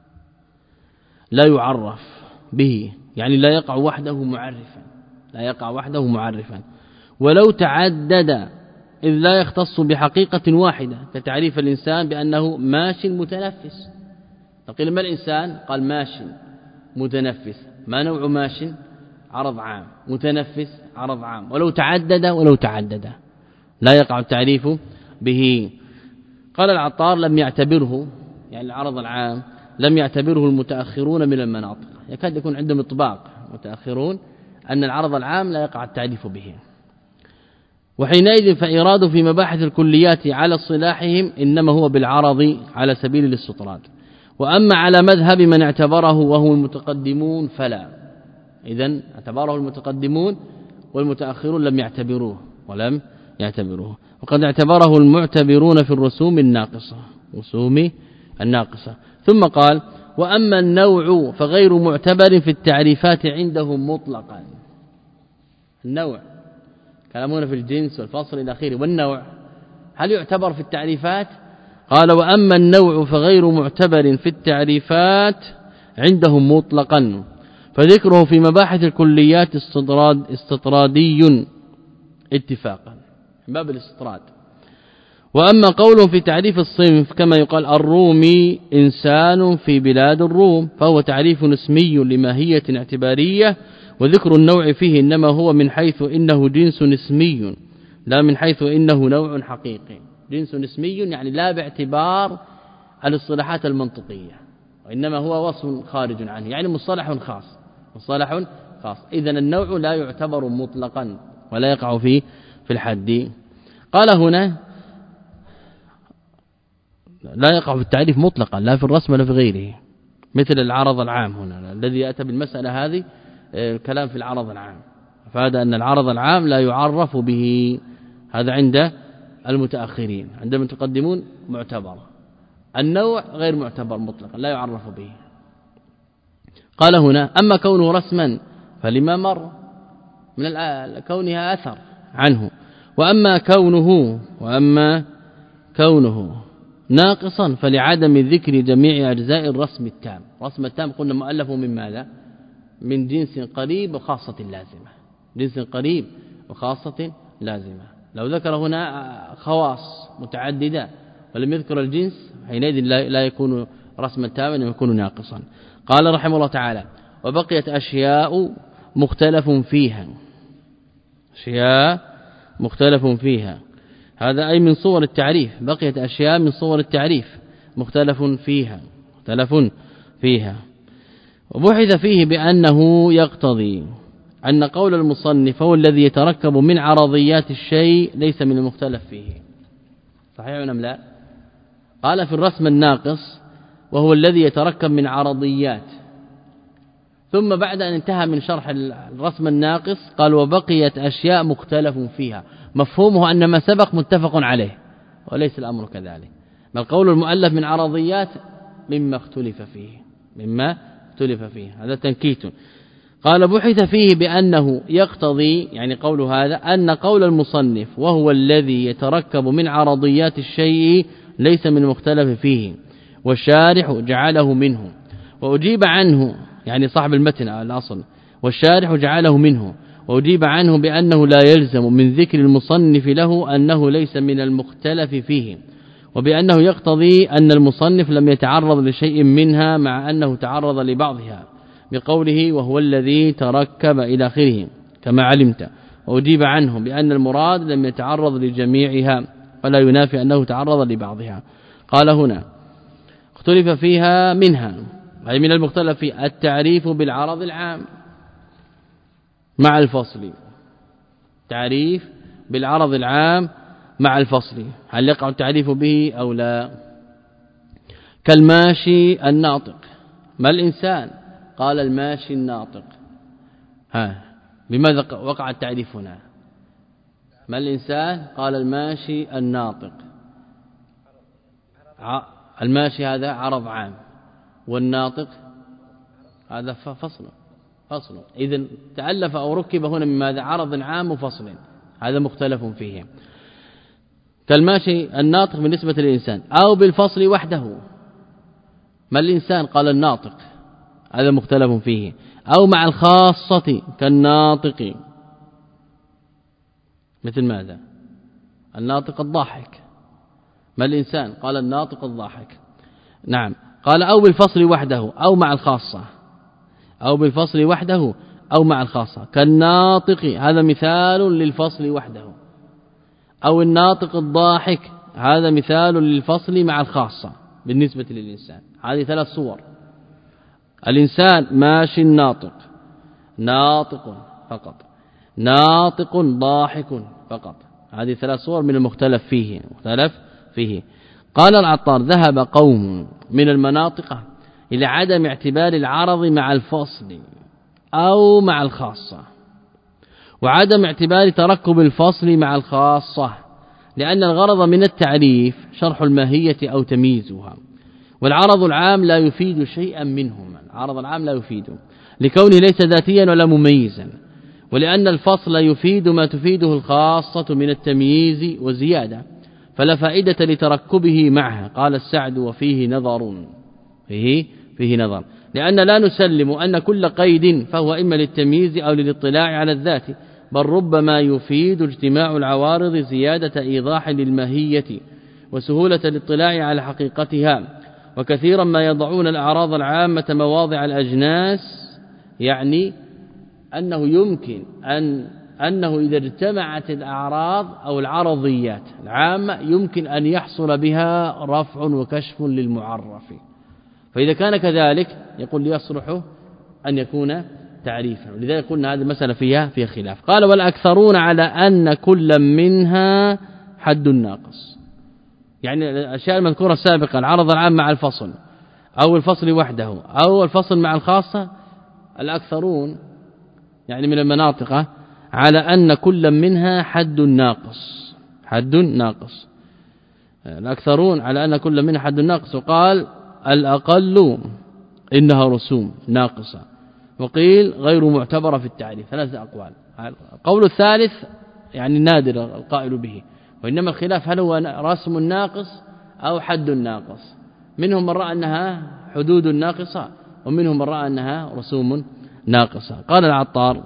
لا يعرف به، يعني لا يقع وحده معرفا، لا يقع وحده معرفا. ولو تعدد إذ لا يختص بحقيقة واحدة، كتعريف الإنسان بأنه ماش متنفس. فقيل ما الإنسان؟ قال ماش متنفس. ما نوع ماش؟ عرض عام. متنفس عرض عام. ولو تعدد ولو تعدد لا يقع التعريف به. قال العطار لم يعتبره، يعني العرض العام لم يعتبره المتأخرون من المناطق، يكاد يكون عندهم اطباق متأخرون أن العرض العام لا يقع التعريف به. وحينئذ فإراد في مباحث الكليات على اصطلاحهم إنما هو بالعرض على سبيل الاستطراد. وأما على مذهب من اعتبره وهو المتقدمون فلا. إذن اعتبره المتقدمون والمتأخرون لم يعتبروه ولم يعتبروه. وقد اعتبره المعتبرون في الرسوم الناقصة، رسوم الناقصة. ثم قال وأما النوع فغير معتبر في التعريفات عندهم مطلقا. النوع كلامنا في الجنس والفصل إلى آخره، والنوع هل يعتبر في التعريفات؟ قال وأما النوع فغير معتبر في التعريفات عندهم مطلقا، فذكره في مباحث الكليات استطراد استطرادي اتفاقا من باب الاستطراد. وأما قوله في تعريف الصنف كما يقال الرومي إنسان في بلاد الروم، فهو تعريف اسمي لماهية اعتبارية، وذكر النوع فيه إنما هو من حيث إنه جنس اسمي لا من حيث إنه نوع حقيقي. جنس اسمي يعني لا باعتبار الاصطلاحات المنطقية، وإنما هو وصف خارج عنه، يعني مصطلح خاص، مصطلح خاص. إذن النوع لا يعتبر مطلقا ولا يقع فيه في الحد. قال هنا لا يقع في التعريف مطلقا لا في الرسم ولا في غيره، مثل العرض العام هنا الذي يأتى بالمسألة هذه الكلام في العرض العام، فهذا أن العرض العام لا يعرف به، هذا عند المتأخرين. عند المتقدمون معتبر. النوع غير معتبر مطلقا لا يعرف به. قال هنا أما كونه رسما فلما مر من كونها أثر عنه. وأما كونه وأما كونه ناقصا فلعدم ذكر جميع أجزاء الرسم التام. رسم التام قلنا مؤلف من ماذا؟ من جنس قريب وخاصة لازمة، جنس قريب وخاصة لازمة. لو ذكر هنا خواص متعددة ولم يذكر الجنس حينئذ لا يكون رسما تاما ويكون ناقصا. قال رحمه الله تعالى وبقيت أشياء مختلف فيها، أشياء مختلف فيها، هذا أي من صور التعريف. بقيت أشياء من صور التعريف مختلف فيها، مختلف فيها. وبحث فيه بأنه يقتضي أن قول المصنف هو الذي يتركب من عرضيات الشيء ليس من المختلف فيه. صحيح أم لا؟ قال في الرسم الناقص وهو الذي يتركب من عرضيات، ثم بعد أن انتهى من شرح الرسم الناقص قال وبقيت أشياء مختلف فيها. مفهومه أن ما سبق متفق عليه، وليس الأمر كذلك، بل قول المؤلف من عرضيات مما اختلف فيه، مما اختلف فيه، هذا تنكيت. قال بحث فيه بأنه يقتضي، يعني قول هذا أن قول المصنف وهو الذي يتركب من عرضيات الشيء ليس من مختلف فيه، والشارح جعله منه. وأجيب عنه، يعني صاحب المتن الأصل، والشارح جعله منه، وأجيب عنه بأنه لا يلزم من ذكر المصنف له أنه ليس من المختلف فيه، وبأنه يقتضي أن المصنف لم يتعرض لشيء منها مع أنه تعرض لبعضها بقوله وهو الذي تركب إلى آخره كما علمت. وأجيب عنه بأن المراد لم يتعرض لجميعها ولا ينافي أنه تعرض لبعضها. قال هنا اختلف فيها منها، أي من المختلف فيه التعريف بالعرض العام مع الفصل، تعريف بالعرض العام مع الفصل، هل يقع التعريف به أو لا؟ كالماشي الناطق. ما الإنسان؟ قال الماشي الناطق. ها بماذا وقع التعريف هنا؟ ما الإنسان؟ قال الماشي الناطق. الماشي هذا عرض عام، والناطق هذا فصل فصل. إذن تألف أو ركب هنا من ماذا؟ عرض عام وفصل، هذا مختلف فيه. كالماشي الناطق بالنسبة للإنسان، أو بالفصل وحده. ما الإنسان؟ قال الناطق. هذا مختلف فيه. أو مع الخاصة كالناطق، مثل ماذا؟ الناطق الضاحك. ما الإنسان؟ قال الناطق الضاحك. نعم. قال أو بالفصل وحده أو مع الخاصة، أو بالفصل وحده أو مع الخاصة كالناطق، هذا مثال للفصل وحده. أو الناطق الضاحك، هذا مثال للفصل مع الخاصة بالنسبة للإنسان. هذه ثلاث صور. الإنسان ماشي ناطق، ناطق فقط، ناطق ضاحك فقط. هذه ثلاث صور من المختلف فيه مختلف فيه. قال العطار ذهب قوم من المناطق إلى عدم اعتبار العرض مع الفصل أو مع الخاصة، وعدم اعتبار تركب الفصل مع الخاصة، لأن الغرض من التعريف شرح الماهية أو تمييزها، والعرض العام لا يفيد شيئا منهما. العرض العام لا يفيد لكونه ليس ذاتيا ولا مميزا، ولأن الفصل يفيد ما تفيده الخاصة من التمييز والزيادة، فلا فائدة لتركبه معها. قال السعد وفيه نظر، فيه فيه نظر، لأن لا نسلم أن كل قيد فهو إما للتمييز أو للاطلاع على الذات، بل ربما يفيد اجتماع العوارض زيادة إيضاح للماهية وسهولة الاطلاع على حقيقتها. وكثيرا ما يضعون الأعراض العامة مواضع الأجناس، يعني أنه يمكن أن أنه إذا اجتمعت الأعراض أو العرضيات العامة يمكن أن يحصل بها رفع وكشف للمعرف، فإذا كان كذلك يقول يصلح أن يكون تعريفا. ولذلك قلنا هذه المسألة فيها فيها خلاف. قال والأكثرون على أن كل منها حد ناقص، يعني الأشياء المذكورة السابقة العرض العام مع الفصل أو الفصل وحده أو الفصل مع الخاصة، الأكثرون يعني من المناطق على أن كل منها حد ناقص، حد ناقص. الأكثرون على أن كل منها حد ناقص. وقال الأقل إنها رسوم ناقصة، وقيل غير معتبرة في التعريف. ثلاثة أقوال. القول الثالث يعني نادر القائل به، وإنما الخلاف هل هو رسم ناقص أو حد ناقص. منهم من رأى أنها حدود ناقصة، ومنهم من رأى أنها رسوم ناقصة. قال العطار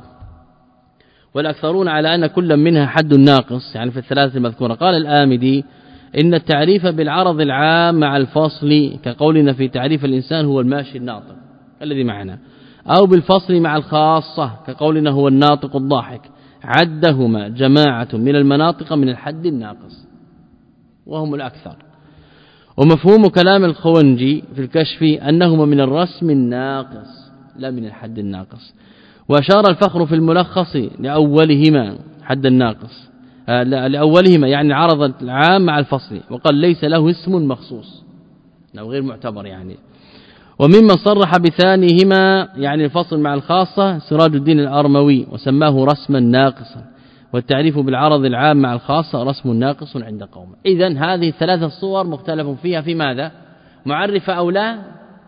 والأكثرون على أن كل منها حد ناقص، يعني في الثلاثة المذكورة. قال الآمدي إن التعريف بالعرض العام مع الفصل كقولنا في تعريف الإنسان هو الماشي الناطق الذي معنا، أو بالفصل مع الخاصة كقولنا هو الناطق الضاحك، عدهما جماعة من المناطق من الحد الناقص وهم الأكثر. ومفهوم كلام الخونجي في الكشف أنهما من الرسم الناقص لا من الحد الناقص. وأشار الفخر في الملخص لأولهما حد الناقص، لأولهما يعني عرض العام مع الفصل، وقال ليس له اسم مخصوص أو غير معتبر يعني. وممن صرح بثانيهما يعني الفصل مع الخاصة سراج الدين الأرموي، وسماه رسما ناقصا، والتعريف بالعرض العام مع الخاصة رسم ناقص عند قوم. إذن هذه الثلاثة الصور مختلف فيها في ماذا؟ معرفة أو لا؟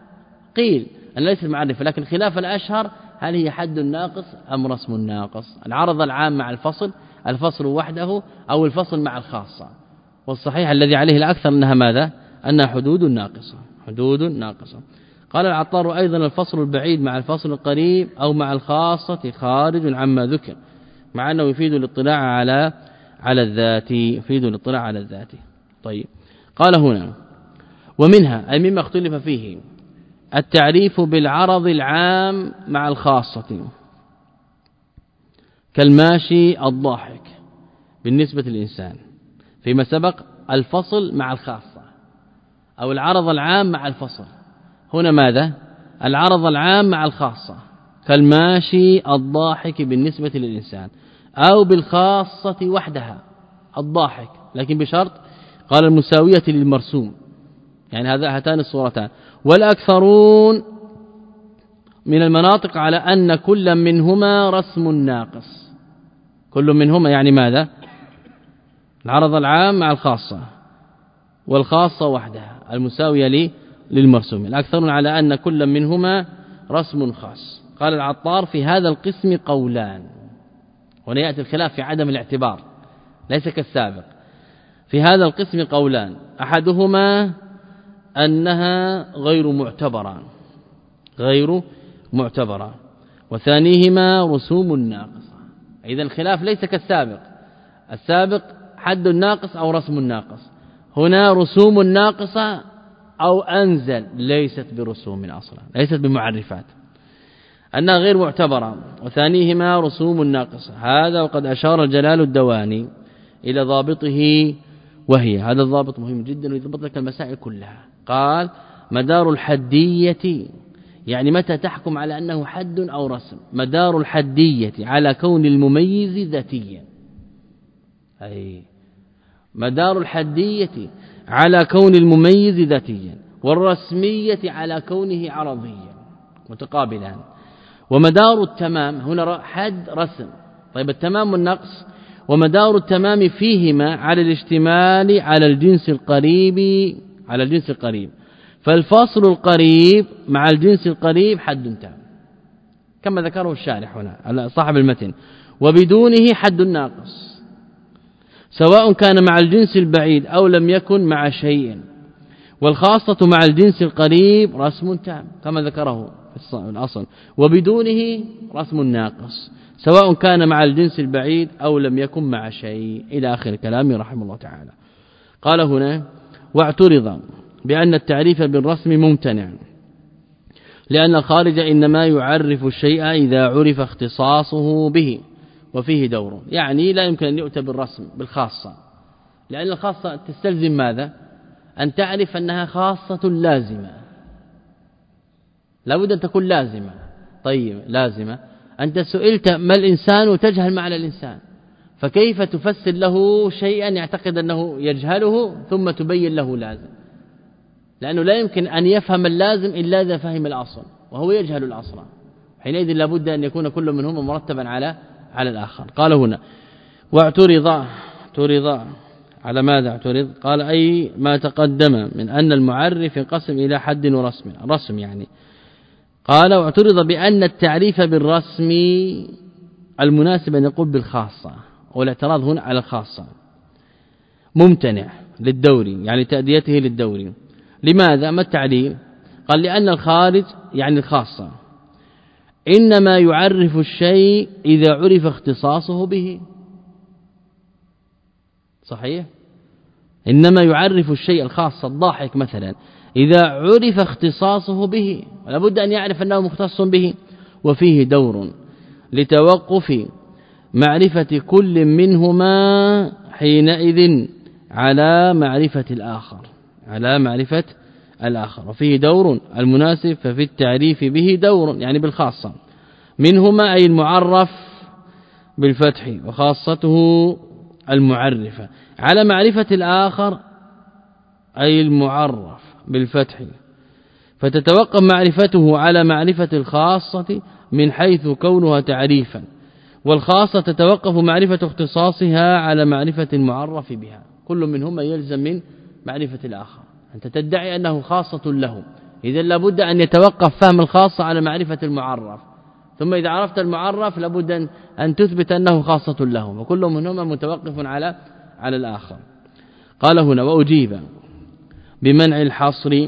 قيل أن ليست معرفة، لكن خلاف الأشهر هل هي حد ناقص أم رسم ناقص؟ العرض العام مع الفصل، الفصل وحده أو الفصل مع الخاصة. والصحيح الذي عليه الأكثر أنها ماذا؟ أنها حدود ناقصة، حدود ناقصة. قال العطار أيضا الفصل البعيد مع الفصل القريب أو مع الخاصة خارج عما ذكر، مع أنه يفيد الاطلاع على على الذات، يفيد الاطلاع على الذات. طيب قال هنا ومنها أي مما اختلف فيه التعريف بالعرض العام مع الخاصة كالماشي الضاحك بالنسبة للإنسان، فيما سبق الفصل مع الخاصة أو العرض العام مع الفصل. هنا ماذا؟ العرض العام مع الخاصة كالماشي الضاحك بالنسبة للإنسان، أو بالخاصة وحدها الضاحك، لكن بشرط قال المساوية للمرسوم، يعني هذا هاتان الصورتان. والأكثرون من المناطق على أن كل منهما رسم ناقص، كل منهما يعني ماذا؟ العرض العام مع الخاصة والخاصة وحدها المساوية لي للمرسوم. الأكثرون على أن كل منهما رسم خاص. قال العطار في هذا القسم قولان، هنا يأتي الخلاف في عدم الاعتبار ليس كالسابق. في هذا القسم قولان، أحدهما أنها غير معتبرة غير معتبرة وثانيهما رسوم ناقصة. إذا الخلاف ليس كالسابق، السابق حد ناقص أو رسم ناقص، هنا رسوم ناقصة أو أنزل، ليست برسوم أصلا، ليست بمعرفات، أنها غير معتبرة. وثانيهما رسوم ناقصة، هذا وقد أشار جلال الدواني إلى ضابطه، وهي هذا الضابط مهم جدا ويضبط لك المسائل كلها. قال مدار الحدية، يعني متى تحكم على أنه حد أو رسم؟ مدار الحدية على كون المميز ذاتيا، أي مدار الحدية على كون المميز ذاتيا، والرسمية على كونه عرضيا، متقابلان. ومدار التمام هنا حد رسم، طيب التمام والنقص، ومدار التمام فيهما على الاشتمال على الجنس القريب، على الجنس القريب، فالفاصل القريب مع الجنس القريب حد تام كما ذكره الشارح هنا صاحب المتن، وبدونه حد ناقص سواء كان مع الجنس البعيد أو لم يكن مع شيء، والخاصة مع الجنس القريب رسم تام كما ذكره في الأصل، وبدونه رسم ناقص سواء كان مع الجنس البعيد أو لم يكن مع شيء، إلى آخر كلامه رحمه الله تعالى. قال هنا واعترض بأن التعريف بالرسم ممتنع، لأن الخارج إنما يعرف الشيء إذا عرف اختصاصه به وفيه دور، يعني لا يمكن أن يؤتى بالرسم بالخاصة، لأن الخاصة تستلزم ماذا؟ أن تعرف أنها خاصة لازمة، لابد أن تكون لازمة. طيب لازمة، أنت سئلت ما الإنسان وتجهل معنى الإنسان، فكيف تفسر له شيئا يعتقد أنه يجهله ثم تبين له لازم؟ لأنه لا يمكن أن يفهم اللازم إلا إذا فهم الأصل، وهو يجهل الأصل، حينئذ لابد أن يكون كل منهما مرتبا على على الآخر. قال هنا واعترض، اعترض على ماذا اعترض؟ قال أي ما تقدم من أن المعرف ينقسم إلى حد ورسم، رسم يعني. قال واعترض بأن التعريف بالرسم المناسب أن يقول بالخاصة، والاعتراض هنا على الخاصة ممتنع للدوري، يعني تأديته للدوري. لماذا؟ ما التعليل؟ قال لأن الخارج يعني الخاصة إنما يعرف الشيء إذا عرف اختصاصه به. صحيح؟ إنما يعرف الشيء الخاص الضاحك مثلا إذا عرف اختصاصه به، لابد أن يعرف أنه مختص به، وفيه دور لتوقف معرفة كل منهما حينئذ على معرفة الآخر، على معرفة الآخر، وفيه دور المناسب ففي التعريف به دور يعني بالخاصة منهما أي المعرف بالفتح وخاصته المعرفة، على معرفة الآخر أي المعرف بالفتح، فتتوقف معرفته على معرفة الخاصة من حيث كونها تعريفا، والخاصة تتوقف معرفة اختصاصها على معرفة المعرف بها، كل منهما يلزم من معرفة الآخر. أنت تدعي أنه خاصة له، إذن لابد أن يتوقف فهم الخاصة على معرفة المعرف، ثم إذا عرفت المعرف لابد أن تثبت أنه خاصة له، وكل منهما متوقف على على الآخر. قال هنا وأجيب بمنع الحصر،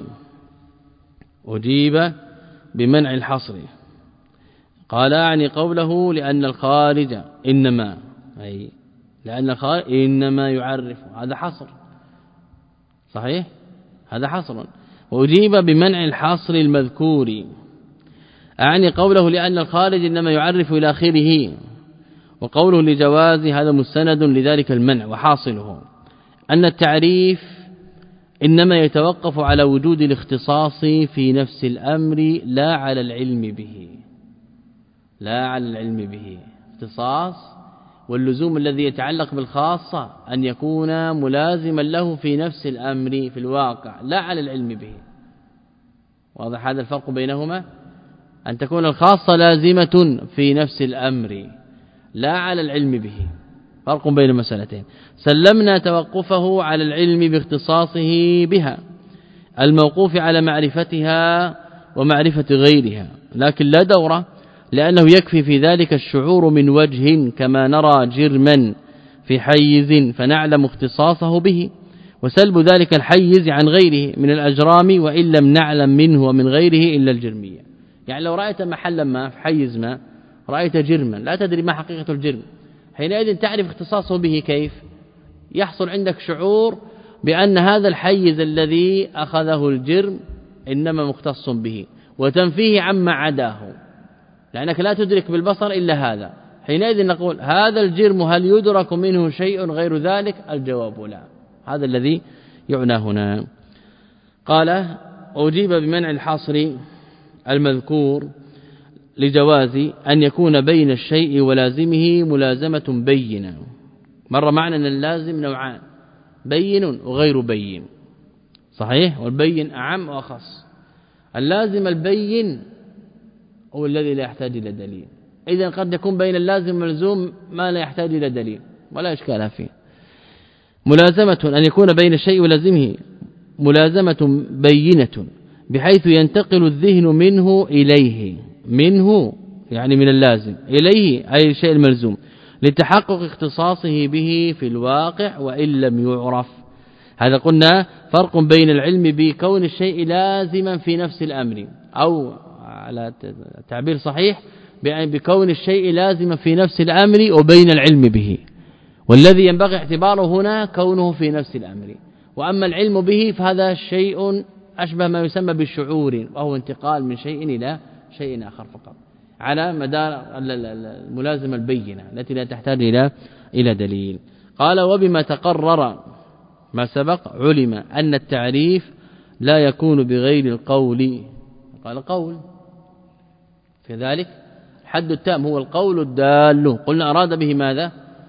أجيب بمنع الحصر، قال يعني قوله لأن الخارج إنما، أي لأن الخارج إنما يعرف، هذا حصر صحيح، هذا حصر. وأجيب بمنع الحصر المذكور، أعني قوله لأن الخارج إنما يعرف إلى آخره، وقوله لجواز هذا مستند لذلك المنع، وحاصله أن التعريف إنما يتوقف على وجود الاختصاص في نفس الأمر لا على العلم به، لا على العلم به، اختصاص واللزوم الذي يتعلق بالخاصة أن يكون ملازما له في نفس الأمر في الواقع لا على العلم به. واضح هذا الفرق بينهما؟ أن تكون الخاصة لازمة في نفس الأمر لا على العلم به، فرق بين المسألتين. سلمنا توقفه على العلم باختصاصه بها الموقوف على معرفتها ومعرفة غيرها، لكن لا دورة، لأنه يكفي في ذلك الشعور من وجه كما نرى جرما في حيز فنعلم اختصاصه به، وسلب ذلك الحيز عن غيره من الأجرام وإن لم نعلم منه ومن غيره إلا الجرمية. يعني لو رأيت محلا ما في حيز ما رأيت جرما لا تدري ما حقيقة الجرم، حينئذ تعرف اختصاصه به كيف؟ يحصل عندك شعور بأن هذا الحيز الذي أخذه الجرم إنما مختص به، وتنفيه عما عداه، لأنك لا تدرك بالبصر إلا هذا. حينئذ نقول هذا الجرم هل يدرك منه شيء غير ذلك؟ الجواب لا. هذا الذي يعنى هنا. قال أجيب بمنع الحصر المذكور لجواز أن يكون بين الشيء ولازمه ملازمة بينة. مر معنا أن اللازم نوعان، بين وغير بين، صحيح؟ والبين أعم وأخص. اللازم البين هو الذي لا يحتاج إلى دليل، إذن قد يكون بين اللازم والملزوم ما لا يحتاج إلى دليل ولا إشكال فيه. ملازمة أن يكون بين الشيء ولازمه ملازمة بينة بحيث ينتقل الذهن منه إليه، منه يعني من اللازم، إليه أي الشيء الملزوم، لتحقق اختصاصه به في الواقع وإن لم يعرف. هذا قلنا فرق بين العلم بكون الشيء لازما في نفس الأمر، أو على تعبير صحيح بكون الشيء لازما في نفس الأمر وبين العلم به، والذي ينبغي اعتباره هنا كونه في نفس الأمر. وأما العلم به فهذا شيء أشبه ما يسمى بالشعور، وهو انتقال من شيء إلى شيء آخر فقط، على مدار الملازمة البينة التي لا تحتاج إلى إلى دليل. قال وبما تقرر ما سبق علم أن التعريف لا يكون بغير القول. قال قول، في ذلك الحد التام هو القول الدال، قلنا أراد به ماذا؟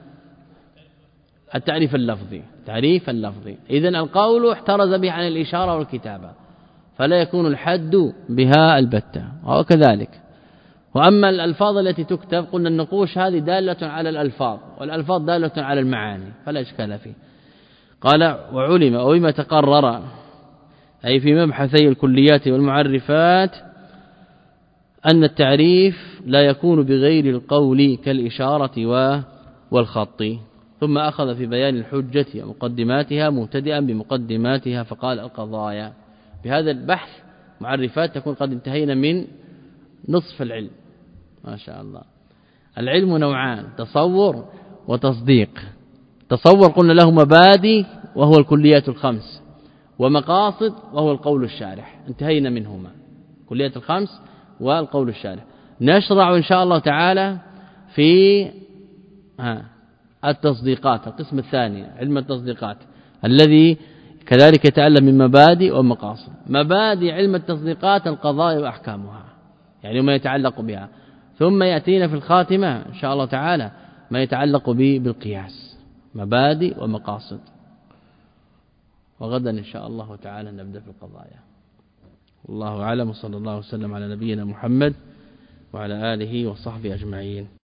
التعريف اللفظي، تعريف اللفظي. إذن القول احترز به عن الإشارة والكتابة، فلا يكون الحد بها البتة، وكذلك. وأما الألفاظ التي تكتب قلنا النقوش هذه دالة على الألفاظ، والألفاظ دالة على المعاني، فلا إشكال فيه. قال وعلم وبما تقرر أي في مبحثي الكليات والمعرفات أن التعريف لا يكون بغير القول كالإشارة والخط. ثم أخذ في بيان الحجة ومقدماتها مبتدئا بمقدماتها فقال القضايا. بهذا البحث معرفات تكون قد انتهينا من نصف العلم ما شاء الله. العلم نوعان، تصور وتصديق. تصور قلنا له مبادئ وهو الكليات الخمس، ومقاصد وهو القول الشارح، انتهينا منهما كليات الخمس والقول الشارح. نشرع إن شاء الله تعالى في ها التصديقات، القسم الثاني علم التصديقات الذي كذلك يتعلم من مبادئ ومقاصد. مبادئ علم التصديقات القضايا وأحكامها، يعني ما يتعلق بها. ثم يأتينا في الخاتمة إن شاء الله تعالى ما يتعلق به بالقياس، مبادئ ومقاصد. وغدا إن شاء الله تعالى نبدأ في القضايا. والله أعلم، وصلى الله وسلم على نبينا محمد وعلى آله وصحبه أجمعين.